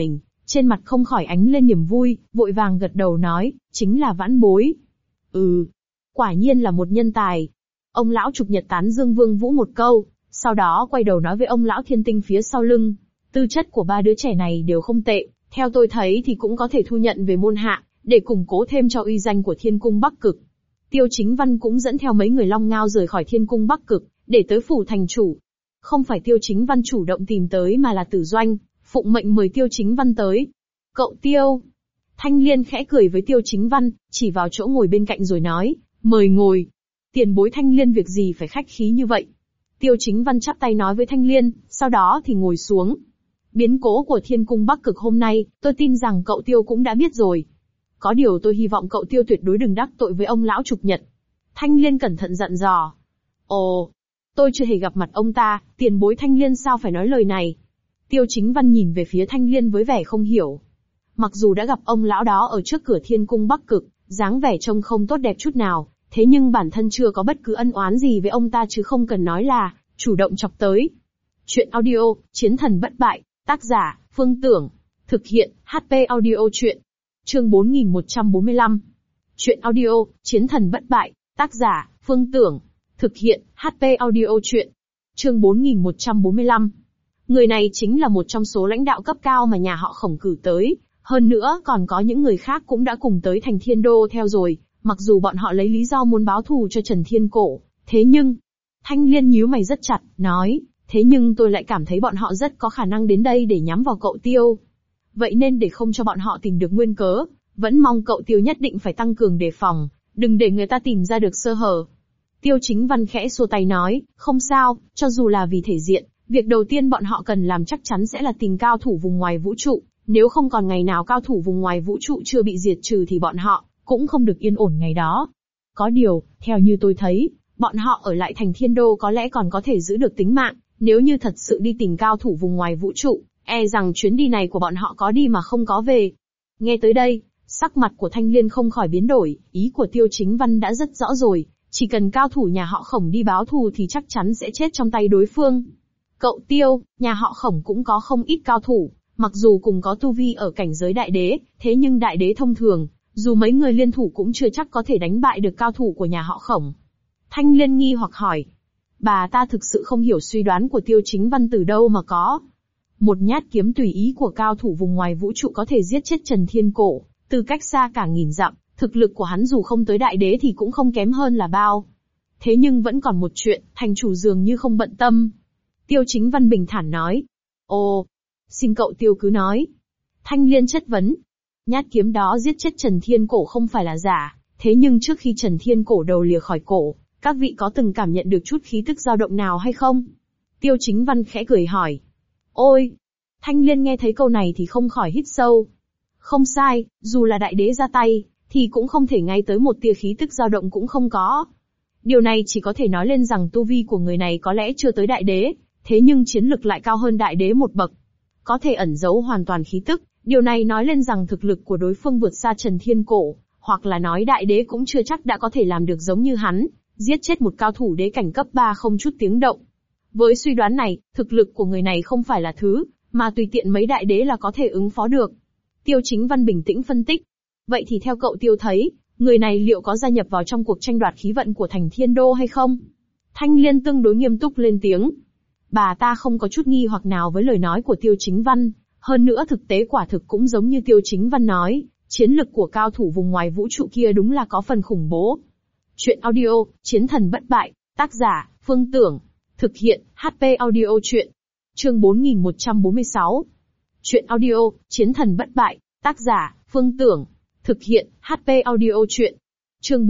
trên mặt không khỏi ánh lên niềm vui, vội vàng gật đầu nói, chính là vãn bối. Quả nhiên là một nhân tài. Ông lão Trục Nhật tán dương Vương Vũ một câu, sau đó quay đầu nói với ông lão Thiên Tinh phía sau lưng, tư chất của ba đứa trẻ này đều không tệ, theo tôi thấy thì cũng có thể thu nhận về môn hạ, để củng cố thêm cho uy danh của Thiên Cung Bắc Cực. Tiêu Chính Văn cũng dẫn theo mấy người Long Ngao rời khỏi Thiên Cung Bắc Cực, để tới phủ thành chủ. Không phải Tiêu Chính Văn chủ động tìm tới mà là Tử Doanh, phụng mệnh mời Tiêu Chính Văn tới. Cậu Tiêu. Thanh Liên khẽ cười với Tiêu Chính Văn, chỉ vào chỗ ngồi bên cạnh rồi nói, mời ngồi. Tiền bối Thanh Liên việc gì phải khách khí như vậy. Tiêu Chính Văn chắp tay nói với Thanh Liên, sau đó thì ngồi xuống. Biến cố của Thiên Cung Bắc Cực hôm nay, tôi tin rằng cậu Tiêu cũng đã biết rồi. Có điều tôi hy vọng cậu Tiêu tuyệt đối đừng đắc tội với ông lão Trục Nhật. Thanh Liên cẩn thận dặn dò. Ồ, tôi chưa hề gặp mặt ông ta, tiền bối Thanh Liên sao phải nói lời này. Tiêu Chính Văn nhìn về phía Thanh Liên với vẻ không hiểu. Mặc dù đã gặp ông lão đó ở trước cửa Thiên Cung Bắc Cực, dáng vẻ trông không tốt đẹp chút nào, thế nhưng bản thân chưa có bất cứ ân oán gì với ông ta chứ không cần nói là chủ động chọc tới. Chuyện audio, Chiến Thần Bất Bại, tác giả, Phương Tưởng. Thực hiện, HP Audio Chuyện. Chương 4145. Chuyện audio, Chiến Thần Bất Bại, tác giả, Phương Tưởng. Thực hiện, HP Audio Chuyện. Chương 4145. Người này chính là một trong số lãnh đạo cấp cao mà nhà họ Khổng cử tới, hơn nữa còn có những người khác cũng đã cùng tới thành Thiên Đô theo rồi, mặc dù bọn họ lấy lý do muốn báo thù cho Trần Thiên Cổ, thế nhưng... Thanh Liên nhíu mày rất chặt, nói, thế nhưng tôi lại cảm thấy bọn họ rất có khả năng đến đây để nhắm vào cậu Tiêu. Vậy nên để không cho bọn họ tìm được nguyên cớ, vẫn mong cậu Tiêu nhất định phải tăng cường đề phòng, đừng để người ta tìm ra được sơ hở. Tiêu Chính Văn khẽ xua tay nói, không sao, cho dù là vì thể diện, việc đầu tiên bọn họ cần làm chắc chắn sẽ là tìm cao thủ vùng ngoài vũ trụ, nếu không còn ngày nào cao thủ vùng ngoài vũ trụ chưa bị diệt trừ thì bọn họ cũng không được yên ổn ngày đó. Có điều, theo như tôi thấy, bọn họ ở lại thành Thiên Đô có lẽ còn có thể giữ được tính mạng, nếu như thật sự đi tìm cao thủ vùng ngoài vũ trụ, e rằng chuyến đi này của bọn họ có đi mà không có về. Nghe tới đây, sắc mặt của Thanh Liên không khỏi biến đổi, ý của Tiêu Chính Văn đã rất rõ rồi, chỉ cần cao thủ nhà họ Khổng đi báo thù thì chắc chắn sẽ chết trong tay đối phương. Cậu Tiêu, nhà họ Khổng cũng có không ít cao thủ, mặc dù cùng có tu vi ở cảnh giới đại đế, thế nhưng đại đế thông thường, dù mấy người liên thủ cũng chưa chắc có thể đánh bại được cao thủ của nhà họ Khổng. Thanh Liên nghi hoặc hỏi. Bà ta thực sự không hiểu suy đoán của Tiêu Chính Văn từ đâu mà có. Một nhát kiếm tùy ý của cao thủ vùng ngoài vũ trụ có thể giết chết Trần Thiên Cổ, từ cách xa cả nghìn dặm, thực lực của hắn dù không tới đại đế thì cũng không kém hơn là bao. Thế nhưng vẫn còn một chuyện, thành chủ dường như không bận tâm. Tiêu Chính Văn bình thản nói. Ồ, xin cậu Tiêu cứ nói. Thanh Liên chất vấn. Nhát kiếm đó giết chết Trần Thiên Cổ không phải là giả, thế nhưng trước khi Trần Thiên Cổ đầu lìa khỏi cổ, các vị có từng cảm nhận được chút khí tức dao động nào hay không? Tiêu Chính Văn khẽ cười hỏi. Ôi! Thanh Liên nghe thấy câu này thì không khỏi hít sâu. Không sai, dù là đại đế ra tay, thì cũng không thể ngay tới một tia khí tức dao động cũng không có. Điều này chỉ có thể nói lên rằng tu vi của người này có lẽ chưa tới đại đế, thế nhưng chiến lực lại cao hơn đại đế một bậc. Có thể ẩn giấu hoàn toàn khí tức, điều này nói lên rằng thực lực của đối phương vượt xa Trần Thiên Cổ, hoặc là nói đại đế cũng chưa chắc đã có thể làm được giống như hắn, giết chết một cao thủ đế cảnh cấp 3 không chút tiếng động. Với suy đoán này, thực lực của người này không phải là thứ mà tùy tiện mấy đại đế là có thể ứng phó được. Tiêu Chính Văn bình tĩnh phân tích. Vậy thì theo cậu Tiêu thấy, người này liệu có gia nhập vào trong cuộc tranh đoạt khí vận của thành Thiên Đô hay không? Thanh Liên tương đối nghiêm túc lên tiếng. Bà ta không có chút nghi hoặc nào với lời nói của Tiêu Chính Văn, hơn nữa thực tế quả thực cũng giống như Tiêu Chính Văn nói, chiến lực của cao thủ vùng ngoài vũ trụ kia đúng là có phần khủng bố. Chuyện audio, Chiến Thần Bất Bại, tác giả, Phương Tưởng. Thực hiện, HP Audio Chuyện. Chương 4146. Chuyện audio, Chiến Thần Bất Bại, tác giả, Phương Tưởng. Thực hiện, HP Audio Chuyện. Chương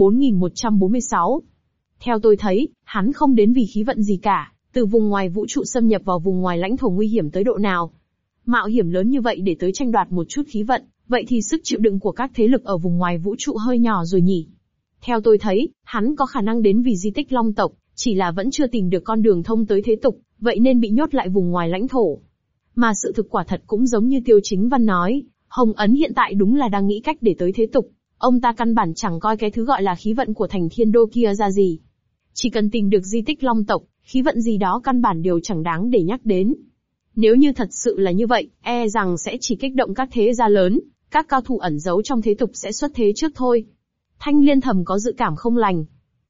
4146. Theo tôi thấy, hắn không đến vì khí vận gì cả, từ vùng ngoài vũ trụ xâm nhập vào vùng ngoài lãnh thổ nguy hiểm tới độ nào. Mạo hiểm lớn như vậy để tới tranh đoạt một chút khí vận, vậy thì sức chịu đựng của các thế lực ở vùng ngoài vũ trụ hơi nhỏ rồi nhỉ. Theo tôi thấy, hắn có khả năng đến vì di tích Long tộc, chỉ là vẫn chưa tìm được con đường thông tới thế tục, vậy nên bị nhốt lại vùng ngoài lãnh thổ. Mà sự thực quả thật cũng giống như Tiêu Chính Văn nói, Hồng Ấn hiện tại đúng là đang nghĩ cách để tới thế tục, ông ta căn bản chẳng coi cái thứ gọi là khí vận của thành Thiên Đô kia ra gì. Chỉ cần tìm được di tích Long tộc, khí vận gì đó căn bản đều chẳng đáng để nhắc đến. Nếu như thật sự là như vậy, e rằng sẽ chỉ kích động các thế gia lớn, các cao thủ ẩn giấu trong thế tục sẽ xuất thế trước thôi. Thanh Liên thầm có dự cảm không lành.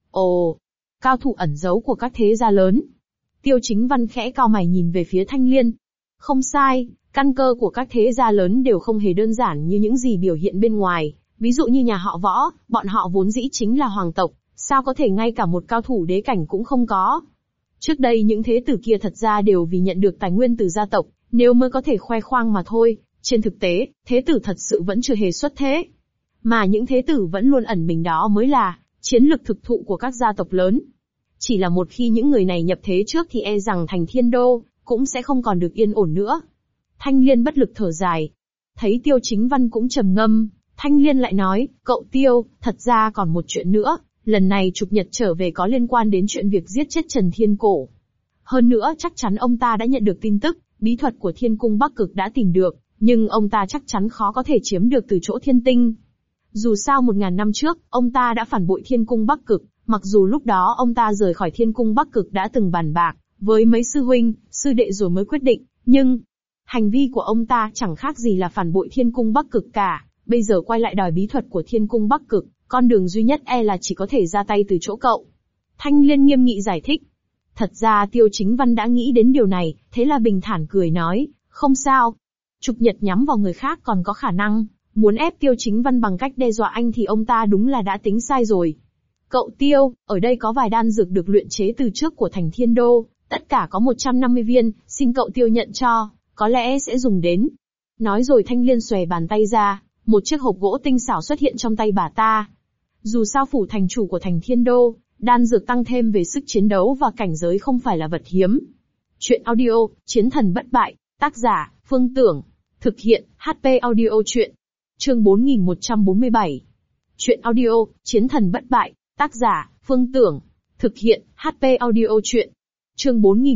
Ồ, cao thủ ẩn giấu của các thế gia lớn. Tiêu Chính Văn khẽ cau mày nhìn về phía Thanh Liên. Không sai, căn cơ của các thế gia lớn đều không hề đơn giản như những gì biểu hiện bên ngoài. Ví dụ như nhà họ Võ, bọn họ vốn dĩ chính là hoàng tộc, sao có thể ngay cả một cao thủ đế cảnh cũng không có. Trước đây những thế tử kia thật ra đều vì nhận được tài nguyên từ gia tộc, nếu mới có thể khoe khoang mà thôi. Trên thực tế, thế tử thật sự vẫn chưa hề xuất thế. Mà những thế tử vẫn luôn ẩn mình đó mới là chiến lực thực thụ của các gia tộc lớn. Chỉ là một khi những người này nhập thế trước thì e rằng thành Thiên Đô cũng sẽ không còn được yên ổn nữa. Thanh Liên bất lực thở dài. Thấy Tiêu Chính Văn cũng trầm ngâm, Thanh Liên lại nói, cậu Tiêu, thật ra còn một chuyện nữa, lần này Trục Nhật trở về có liên quan đến chuyện việc giết chết Trần Thiên Cổ. Hơn nữa chắc chắn ông ta đã nhận được tin tức, bí thuật của Thiên Cung Bắc Cực đã tìm được, nhưng ông ta chắc chắn khó có thể chiếm được từ chỗ Thiên Tinh. Dù sao 1000 năm trước, ông ta đã phản bội Thiên Cung Bắc Cực, mặc dù lúc đó ông ta rời khỏi Thiên Cung Bắc Cực đã từng bàn bạc với mấy sư huynh, sư đệ rồi mới quyết định, nhưng hành vi của ông ta chẳng khác gì là phản bội Thiên Cung Bắc Cực cả, bây giờ quay lại đòi bí thuật của Thiên Cung Bắc Cực, con đường duy nhất e là chỉ có thể ra tay từ chỗ cậu. Thanh Liên nghiêm nghị giải thích. Thật ra Tiêu Chính Văn đã nghĩ đến điều này, thế là bình thản cười nói, không sao. Trục Nhật nhắm vào người khác còn có khả năng, muốn ép Tiêu Chính Văn bằng cách đe dọa anh thì ông ta đúng là đã tính sai rồi. Cậu Tiêu, ở đây có vài đan dược được luyện chế từ trước của thành Thiên Đô, tất cả có 150 viên, xin cậu Tiêu nhận cho, có lẽ sẽ dùng đến. Nói rồi Thanh Liên xòe bàn tay ra, một chiếc hộp gỗ tinh xảo xuất hiện trong tay bà ta. Dù sao phủ thành chủ của thành Thiên Đô, đan dược tăng thêm về sức chiến đấu và cảnh giới không phải là vật hiếm. Chuyện audio, Chiến thần bất bại, tác giả, Phương Tưởng. Thực hiện, HP audio chuyện. Chương 4147. Chuyện audio, Chiến thần bất bại, tác giả, Phương Tưởng. Thực hiện, HP audio chuyện. Chương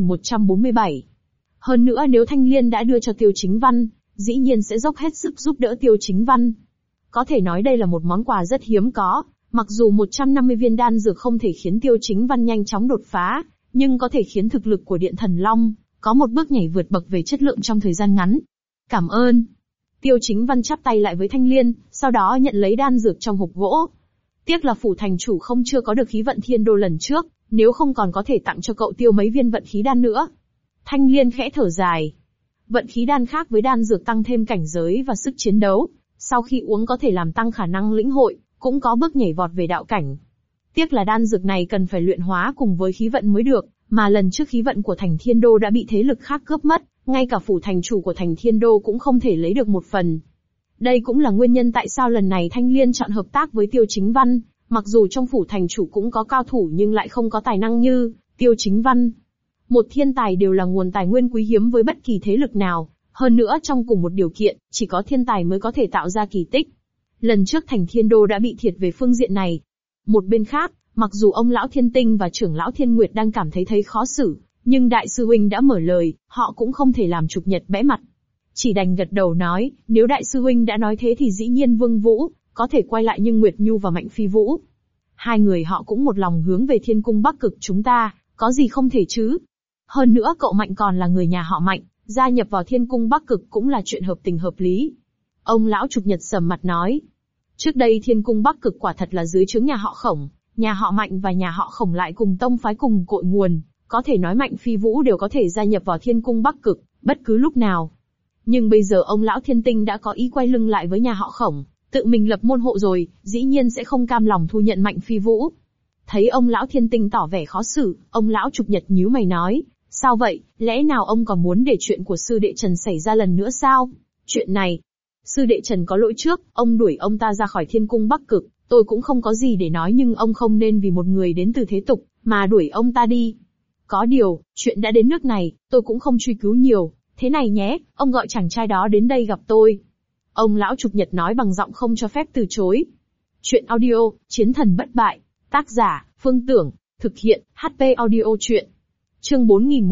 4147. Hơn nữa nếu Thanh Liên đã đưa cho Tiêu Chính Văn, dĩ nhiên sẽ dốc hết sức giúp đỡ Tiêu Chính Văn. Có thể nói đây là một món quà rất hiếm có, mặc dù 150 viên đan dược không thể khiến Tiêu Chính Văn nhanh chóng đột phá, nhưng có thể khiến thực lực của Điện Thần Long có một bước nhảy vượt bậc về chất lượng trong thời gian ngắn. Cảm ơn. Tiêu Chính Văn chắp tay lại với Thanh Liên, sau đó nhận lấy đan dược trong hộp gỗ. Tiếc là phủ thành chủ không chưa có được khí vận Thiên Đô lần trước, nếu không còn có thể tặng cho cậu Tiêu mấy viên vận khí đan nữa. Thanh Liên khẽ thở dài. Vận khí đan khác với đan dược tăng thêm cảnh giới và sức chiến đấu, sau khi uống có thể làm tăng khả năng lĩnh hội, cũng có bước nhảy vọt về đạo cảnh. Tiếc là đan dược này cần phải luyện hóa cùng với khí vận mới được, mà lần trước khí vận của thành Thiên Đô đã bị thế lực khác cướp mất, ngay cả phủ thành chủ của thành Thiên Đô cũng không thể lấy được một phần. Đây cũng là nguyên nhân tại sao lần này Thanh Liên chọn hợp tác với Tiêu Chính Văn, mặc dù trong phủ thành chủ cũng có cao thủ nhưng lại không có tài năng như Tiêu Chính Văn. Một thiên tài đều là nguồn tài nguyên quý hiếm với bất kỳ thế lực nào, hơn nữa trong cùng một điều kiện, chỉ có thiên tài mới có thể tạo ra kỳ tích. Lần trước thành Thiên Đô đã bị thiệt về phương diện này. Một bên khác, mặc dù ông lão Thiên Tinh và trưởng lão Thiên Nguyệt đang cảm thấy khó xử, nhưng đại sư huynh đã mở lời, họ cũng không thể làm Trục Nhật bẽ mặt. Chỉ đành gật đầu nói, nếu đại sư huynh đã nói thế thì dĩ nhiên Vương Vũ có thể quay lại, nhưng Nguyệt Nhu và Mạnh Phi Vũ, hai người họ cũng một lòng hướng về Thiên Cung Bắc Cực chúng ta, có gì không thể chứ? Hơn nữa cậu Mạnh còn là người nhà họ Mạnh, gia nhập vào Thiên Cung Bắc Cực cũng là chuyện hợp tình hợp lý. Ông lão Trục Nhật sầm mặt nói, trước đây Thiên Cung Bắc Cực quả thật là dưới trướng nhà họ Khổng, nhà họ Mạnh và nhà họ Khổng lại cùng tông phái cùng cội nguồn, có thể nói Mạnh Phi Vũ đều có thể gia nhập vào Thiên Cung Bắc Cực, bất cứ lúc nào. Nhưng bây giờ ông lão Thiên Tinh đã có ý quay lưng lại với nhà họ Khổng, tự mình lập môn hộ rồi, dĩ nhiên sẽ không cam lòng thu nhận Mạnh Phi Vũ. Thấy ông lão Thiên Tinh tỏ vẻ khó xử, ông lão Trục Nhật nhíu mày nói, sao vậy, lẽ nào ông còn muốn để chuyện của sư đệ Trần xảy ra lần nữa sao? Chuyện này, sư đệ Trần có lỗi trước, ông đuổi ông ta ra khỏi Thiên Cung Bắc Cực, tôi cũng không có gì để nói, nhưng ông không nên vì một người đến từ thế tục mà đuổi ông ta đi. Có điều, chuyện đã đến nước này, tôi cũng không truy cứu nhiều, thế này nhé, ông gọi chàng trai đó đến đây gặp tôi. Ông lão Trục Nhật nói bằng giọng không cho phép từ chối. Chuyện audio, Chiến thần bất bại, tác giả, Phương Tưởng, thực hiện, HP audio chuyện. Chương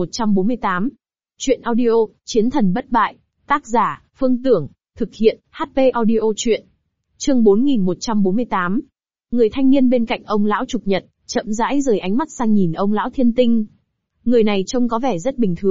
4148. Chuyện audio, Chiến thần bất bại, tác giả, Phương Tưởng, thực hiện, HP audio chuyện. Chương 4148. Người thanh niên bên cạnh ông lão Trục Nhật, chậm rãi rời ánh mắt sang nhìn ông lão Thiên Tinh. Người này trông có vẻ rất bình thường,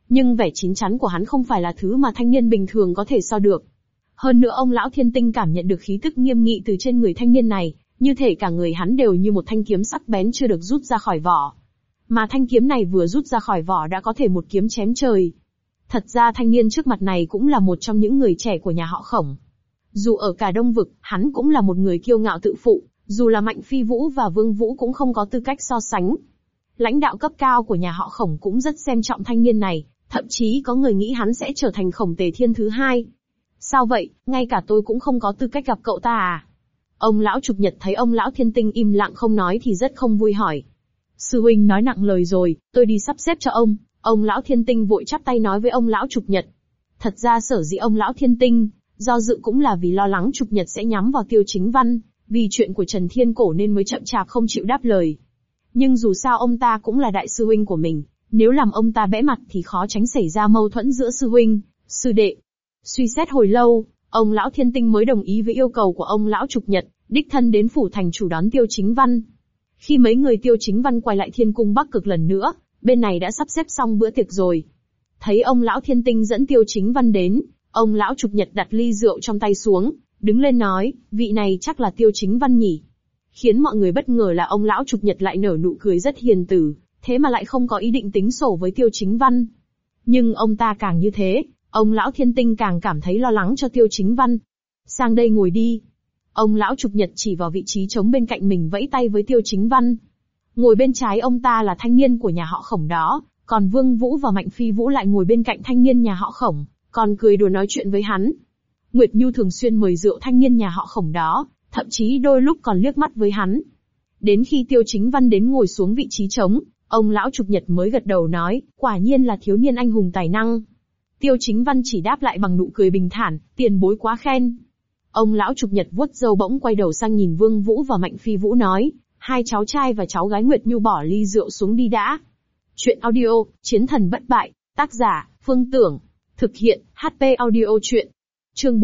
Nhưng vẻ chín chắn của hắn không phải là thứ mà thanh niên bình thường có thể so được. Hơn nữa ông lão thiên tinh cảm nhận được khí tức nghiêm nghị từ trên người thanh niên này, như thể cả người hắn đều như một thanh kiếm sắc bén chưa được rút ra khỏi vỏ. Mà thanh kiếm này vừa rút ra khỏi vỏ đã có thể một kiếm chém trời. Thật ra thanh niên trước mặt này cũng là một trong những người trẻ của nhà họ Khổng. Dù ở cả Đông Vực, hắn cũng là một người kiêu ngạo tự phụ, dù là Mạnh Phi Vũ và Vương Vũ cũng không có tư cách so sánh. Lãnh đạo cấp cao của nhà họ Khổng cũng rất xem trọng thanh niên này, thậm chí có người nghĩ hắn sẽ trở thành Khổng Tề Thiên thứ hai. Sao vậy, ngay cả tôi cũng không có tư cách gặp cậu ta à? Ông lão Trục Nhật thấy ông lão Thiên Tinh im lặng không nói thì rất không vui hỏi. Sư huynh nói nặng lời rồi, tôi đi sắp xếp cho ông. Ông lão Thiên Tinh vội chắp tay nói với ông lão Trục Nhật. Thật ra sở dĩ ông lão Thiên Tinh do dự cũng là vì lo lắng Trục Nhật sẽ nhắm vào Tiêu Chính Văn, vì chuyện của Trần Thiên Cổ nên mới chậm chạp không chịu đáp lời. Nhưng dù sao ông ta cũng là đại sư huynh của mình, nếu làm ông ta bẽ mặt thì khó tránh xảy ra mâu thuẫn giữa sư huynh, sư đệ. Suy xét hồi lâu, ông lão Thiên Tinh mới đồng ý với yêu cầu của ông lão Trục Nhật, đích thân đến phủ thành chủ đón Tiêu Chính Văn. Khi mấy người Tiêu Chính Văn quay lại Thiên Cung Bắc Cực lần nữa, bên này đã sắp xếp xong bữa tiệc rồi. Thấy ông lão Thiên Tinh dẫn Tiêu Chính Văn đến, ông lão Trục Nhật đặt ly rượu trong tay xuống, đứng lên nói, vị này chắc là Tiêu Chính Văn nhỉ. Khiến mọi người bất ngờ là ông lão Trục Nhật lại nở nụ cười rất hiền từ, thế mà lại không có ý định tính sổ với Tiêu Chính Văn. Nhưng ông ta càng như thế, ông lão Thiên Tinh càng cảm thấy lo lắng cho Tiêu Chính Văn. Sang đây ngồi đi. Ông lão Trục Nhật chỉ vào vị trí trống bên cạnh mình vẫy tay với Tiêu Chính Văn. Ngồi bên trái ông ta là thanh niên của nhà họ Khổng đó, còn Vương Vũ và Mạnh Phi Vũ lại ngồi bên cạnh thanh niên nhà họ Khổng, còn cười đùa nói chuyện với hắn. Nguyệt Nhu thường xuyên mời rượu thanh niên nhà họ Khổng đó, thậm chí đôi lúc còn liếc mắt với hắn. Đến khi Tiêu Chính Văn đến ngồi xuống vị trí trống, ông lão Trục Nhật mới gật đầu nói, quả nhiên là thiếu niên anh hùng tài năng. Tiêu Chính Văn chỉ đáp lại bằng nụ cười bình thản, tiền bối quá khen. Ông lão Trục Nhật vuốt râu bỗng quay đầu sang nhìn Vương Vũ và Mạnh Phi Vũ nói, hai cháu trai và cháu gái Nguyệt Nhu bỏ ly rượu xuống đi đã. Chuyện audio, Chiến thần bất bại, tác giả, Phương Tưởng. Thực hiện, HP Audio Chuyện. Chương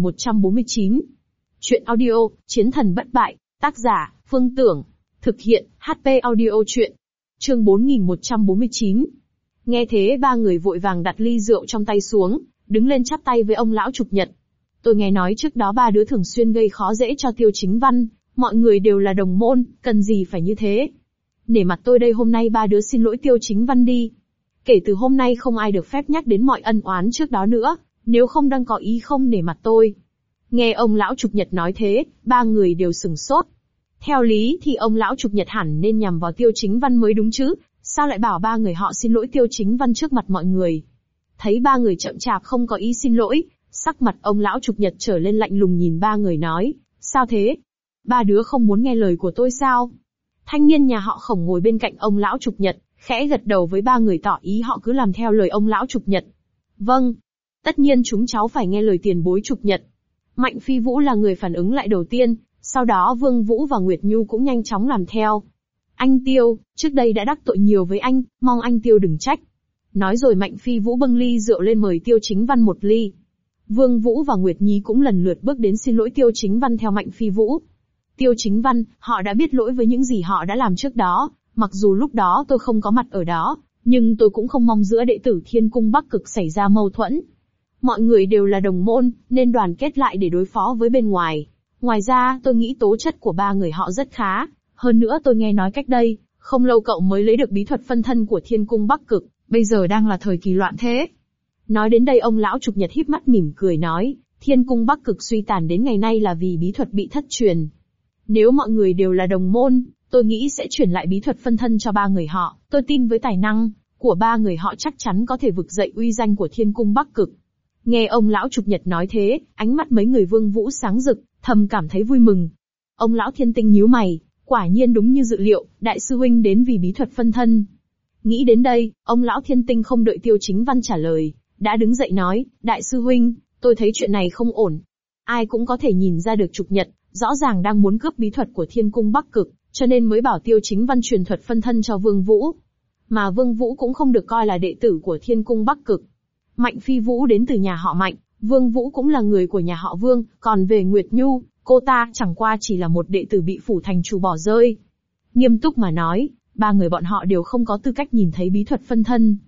4149. Chuyện audio, Chiến thần bất bại, tác giả, Phương Tưởng. Thực hiện, HP Audio Chuyện. Chương 4149. Nghe thế ba người vội vàng đặt ly rượu trong tay xuống, đứng lên chắp tay với ông lão Trục Nhật. Tôi nghe nói trước đó ba đứa thường xuyên gây khó dễ cho Tiêu Chính Văn, mọi người đều là đồng môn, cần gì phải như thế. Nể mặt tôi đây hôm nay ba đứa xin lỗi Tiêu Chính Văn đi. Kể từ hôm nay không ai được phép nhắc đến mọi ân oán trước đó nữa, nếu không đang có ý không nể mặt tôi. Nghe ông lão Trục Nhật nói thế, ba người đều sừng sốt. Theo lý thì ông lão Trục Nhật hẳn nên nhằm vào Tiêu Chính Văn mới đúng chứ, sao lại bảo ba người họ xin lỗi Tiêu Chính Văn trước mặt mọi người. Thấy ba người chậm chạp không có ý xin lỗi, sắc mặt ông lão Trục Nhật trở lên lạnh lùng nhìn ba người nói, sao thế? Ba đứa không muốn nghe lời của tôi sao? Thanh niên nhà họ Khổng ngồi bên cạnh ông lão Trục Nhật, khẽ gật đầu với ba người tỏ ý họ cứ làm theo lời ông lão Trục Nhật. Vâng. Tất nhiên chúng cháu phải nghe lời tiền bối Trục Nhật. Mạnh Phi Vũ là người phản ứng lại đầu tiên, sau đó Vương Vũ và Nguyệt Nhu cũng nhanh chóng làm theo. Anh Tiêu, trước đây đã đắc tội nhiều với anh, mong anh Tiêu đừng trách. Nói rồi Mạnh Phi Vũ bưng ly rượu lên mời Tiêu Chính Văn một ly. Vương Vũ và Nguyệt Nhi cũng lần lượt bước đến xin lỗi Tiêu Chính Văn theo Mạnh Phi Vũ. Tiêu Chính Văn, họ đã biết lỗi với những gì họ đã làm trước đó, mặc dù lúc đó tôi không có mặt ở đó, nhưng tôi cũng không mong giữa đệ tử Thiên Cung Bắc Cực xảy ra mâu thuẫn. Mọi người đều là đồng môn, nên đoàn kết lại để đối phó với bên ngoài. Ngoài ra, tôi nghĩ tố chất của ba người họ rất khá. Hơn nữa tôi nghe nói cách đây, không lâu cậu mới lấy được bí thuật phân thân của Thiên Cung Bắc Cực, bây giờ đang là thời kỳ loạn thế. Nói đến đây ông lão Trục Nhật híp mắt mỉm cười nói, Thiên Cung Bắc Cực suy tàn đến ngày nay là vì bí thuật bị thất truyền. Nếu mọi người đều là đồng môn, tôi nghĩ sẽ chuyển lại bí thuật phân thân cho ba người họ, tôi tin với tài năng của ba người họ chắc chắn có thể vực dậy uy danh của Thiên Cung Bắc Cực. Nghe ông lão Trục Nhật nói thế, ánh mắt mấy người Vương Vũ sáng rực, thầm cảm thấy vui mừng. Ông lão Thiên Tinh nhíu mày, quả nhiên đúng như dự liệu, đại sư huynh đến vì bí thuật phân thân. Nghĩ đến đây, ông lão Thiên Tinh không đợi Tiêu Chính Văn trả lời, đã đứng dậy nói, đại sư huynh, tôi thấy chuyện này không ổn. Ai cũng có thể nhìn ra được Trục Nhật, rõ ràng đang muốn cướp bí thuật của Thiên Cung Bắc Cực, cho nên mới bảo Tiêu Chính Văn truyền thuật phân thân cho Vương Vũ. Mà Vương Vũ cũng không được coi là đệ tử của Thiên Cung Bắc Cực. Mạnh Phi Vũ đến từ nhà họ Mạnh, Vương Vũ cũng là người của nhà họ Vương, còn về Nguyệt Nhu, cô ta chẳng qua chỉ là một đệ tử bị phủ thành chủ bỏ rơi. Nghiêm túc mà nói, ba người bọn họ đều không có tư cách nhìn thấy bí thuật phân thân.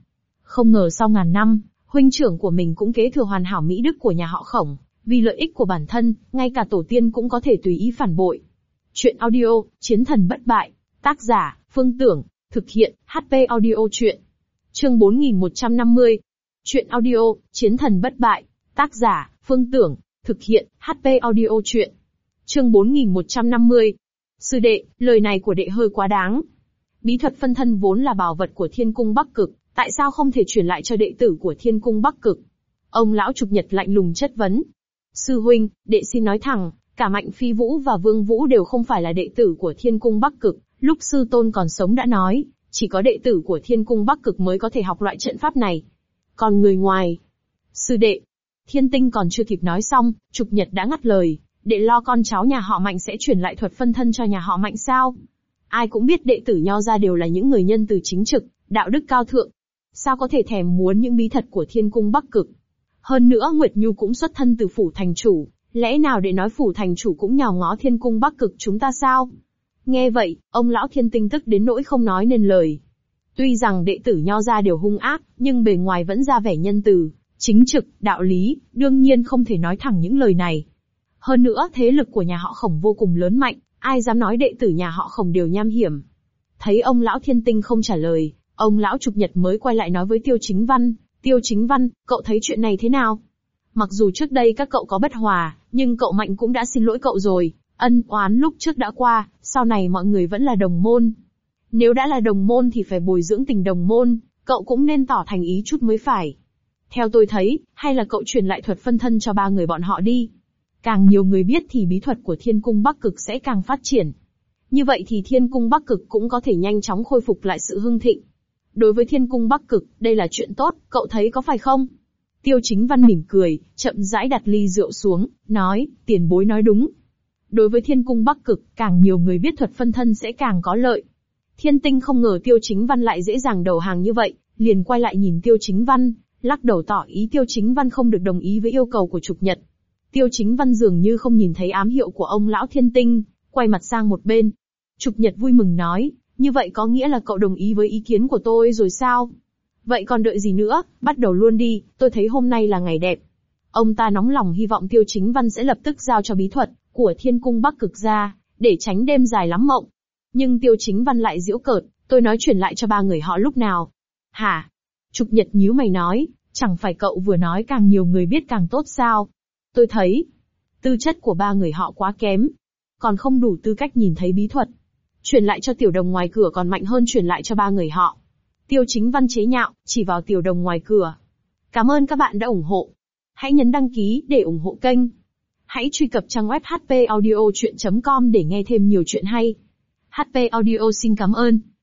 Không ngờ sau ngàn năm, huynh trưởng của mình cũng kế thừa hoàn hảo mỹ đức của nhà họ Khổng, vì lợi ích của bản thân, ngay cả tổ tiên cũng có thể tùy ý phản bội. Chuyện audio, Chiến thần bất bại. Tác giả, Phương Tưởng. Thực hiện, HP Audio Chuyện. Chương 4150. Chuyện audio, Chiến thần bất bại. Tác giả, Phương Tưởng. Thực hiện, HP Audio Chuyện. Chương 4150. Sư đệ, lời này của đệ hơi quá đáng. Bí thuật phân thân vốn là bảo vật của Thiên Cung Bắc Cực, tại sao không thể truyền lại cho đệ tử của Thiên Cung Bắc Cực? Ông lão Trục Nhật lạnh lùng chất vấn. Sư huynh, đệ xin nói thẳng, cả Mạnh Phi Vũ và Vương Vũ đều không phải là đệ tử của Thiên Cung Bắc Cực, lúc sư tôn còn sống đã nói, chỉ có đệ tử của Thiên Cung Bắc Cực mới có thể học loại trận pháp này. Còn người ngoài... Sư đệ, Thiên Tinh còn chưa kịp nói xong, Trục Nhật đã ngắt lời, đệ lo con cháu nhà họ Mạnh sẽ truyền lại thuật phân thân cho nhà họ Mạnh sao? Ai cũng biết đệ tử Nho gia đều là những người nhân từ chính trực, đạo đức cao thượng. Sao có thể thèm muốn những bí thuật của Thiên Cung Bắc Cực? Hơn nữa Nguyệt Nhu cũng xuất thân từ phủ thành chủ, lẽ nào để nói phủ thành chủ cũng nhào ngó Thiên Cung Bắc Cực chúng ta sao? Nghe vậy, ông lão Thiên Tinh tức đến nỗi không nói nên lời. Tuy rằng đệ tử Nho gia đều hung ác, nhưng bề ngoài vẫn ra vẻ nhân từ, chính trực, đạo lý, đương nhiên không thể nói thẳng những lời này. Hơn nữa thế lực của nhà họ Khổng vô cùng lớn mạnh, ai dám nói đệ tử nhà họ Khổng đều nham hiểm. Thấy ông lão Thiên Tinh không trả lời, ông lão Trục Nhật mới quay lại nói với Tiêu Chính Văn, Tiêu Chính Văn, cậu thấy chuyện này thế nào? Mặc dù trước đây các cậu có bất hòa, nhưng cậu Mạnh cũng đã xin lỗi cậu rồi, ân oán lúc trước đã qua, sau này mọi người vẫn là đồng môn. Nếu đã là đồng môn thì phải bồi dưỡng tình đồng môn, cậu cũng nên tỏ thành ý chút mới phải. Theo tôi thấy, hay là cậu truyền lại thuật phân thân cho ba người bọn họ đi. Càng nhiều người biết thì bí thuật của Thiên Cung Bắc Cực sẽ càng phát triển. Như vậy thì Thiên Cung Bắc Cực cũng có thể nhanh chóng khôi phục lại sự hưng thịnh. Đối với Thiên Cung Bắc Cực, đây là chuyện tốt, cậu thấy có phải không? Tiêu Chính Văn mỉm cười, chậm rãi đặt ly rượu xuống, nói, tiền bối nói đúng. Đối với Thiên Cung Bắc Cực, càng nhiều người biết thuật phân thân sẽ càng có lợi. Thiên Tinh không ngờ Tiêu Chính Văn lại dễ dàng đầu hàng như vậy, liền quay lại nhìn Tiêu Chính Văn, lắc đầu tỏ ý Tiêu Chính Văn không được đồng ý với yêu cầu của Trục Nhật. Tiêu Chính Văn dường như không nhìn thấy ám hiệu của ông lão Thiên Tinh, quay mặt sang một bên. Trục Nhật vui mừng nói, như vậy có nghĩa là cậu đồng ý với ý kiến của tôi rồi sao? Vậy còn đợi gì nữa, bắt đầu luôn đi, tôi thấy hôm nay là ngày đẹp. Ông ta nóng lòng hy vọng Tiêu Chính Văn sẽ lập tức giao cho bí thuật của Thiên Cung Bắc Cực ra, để tránh đêm dài lắm mộng. Nhưng Tiêu Chính Văn lại giễu cợt, tôi nói chuyển lại cho ba người họ lúc nào? Hả? Trục Nhật nhíu mày nói, chẳng phải cậu vừa nói càng nhiều người biết càng tốt sao? Tôi thấy, tư chất của ba người họ quá kém, còn không đủ tư cách nhìn thấy bí thuật. Chuyển lại cho tiểu đồng ngoài cửa còn mạnh hơn chuyển lại cho ba người họ. Tiêu Chính Văn chế nhạo, chỉ vào tiểu đồng ngoài cửa. Cảm ơn các bạn đã ủng hộ. Hãy nhấn đăng ký để ủng hộ kênh. Hãy truy cập trang web hpaudiochuyen.com để nghe thêm nhiều chuyện hay. HP Audio xin cảm ơn.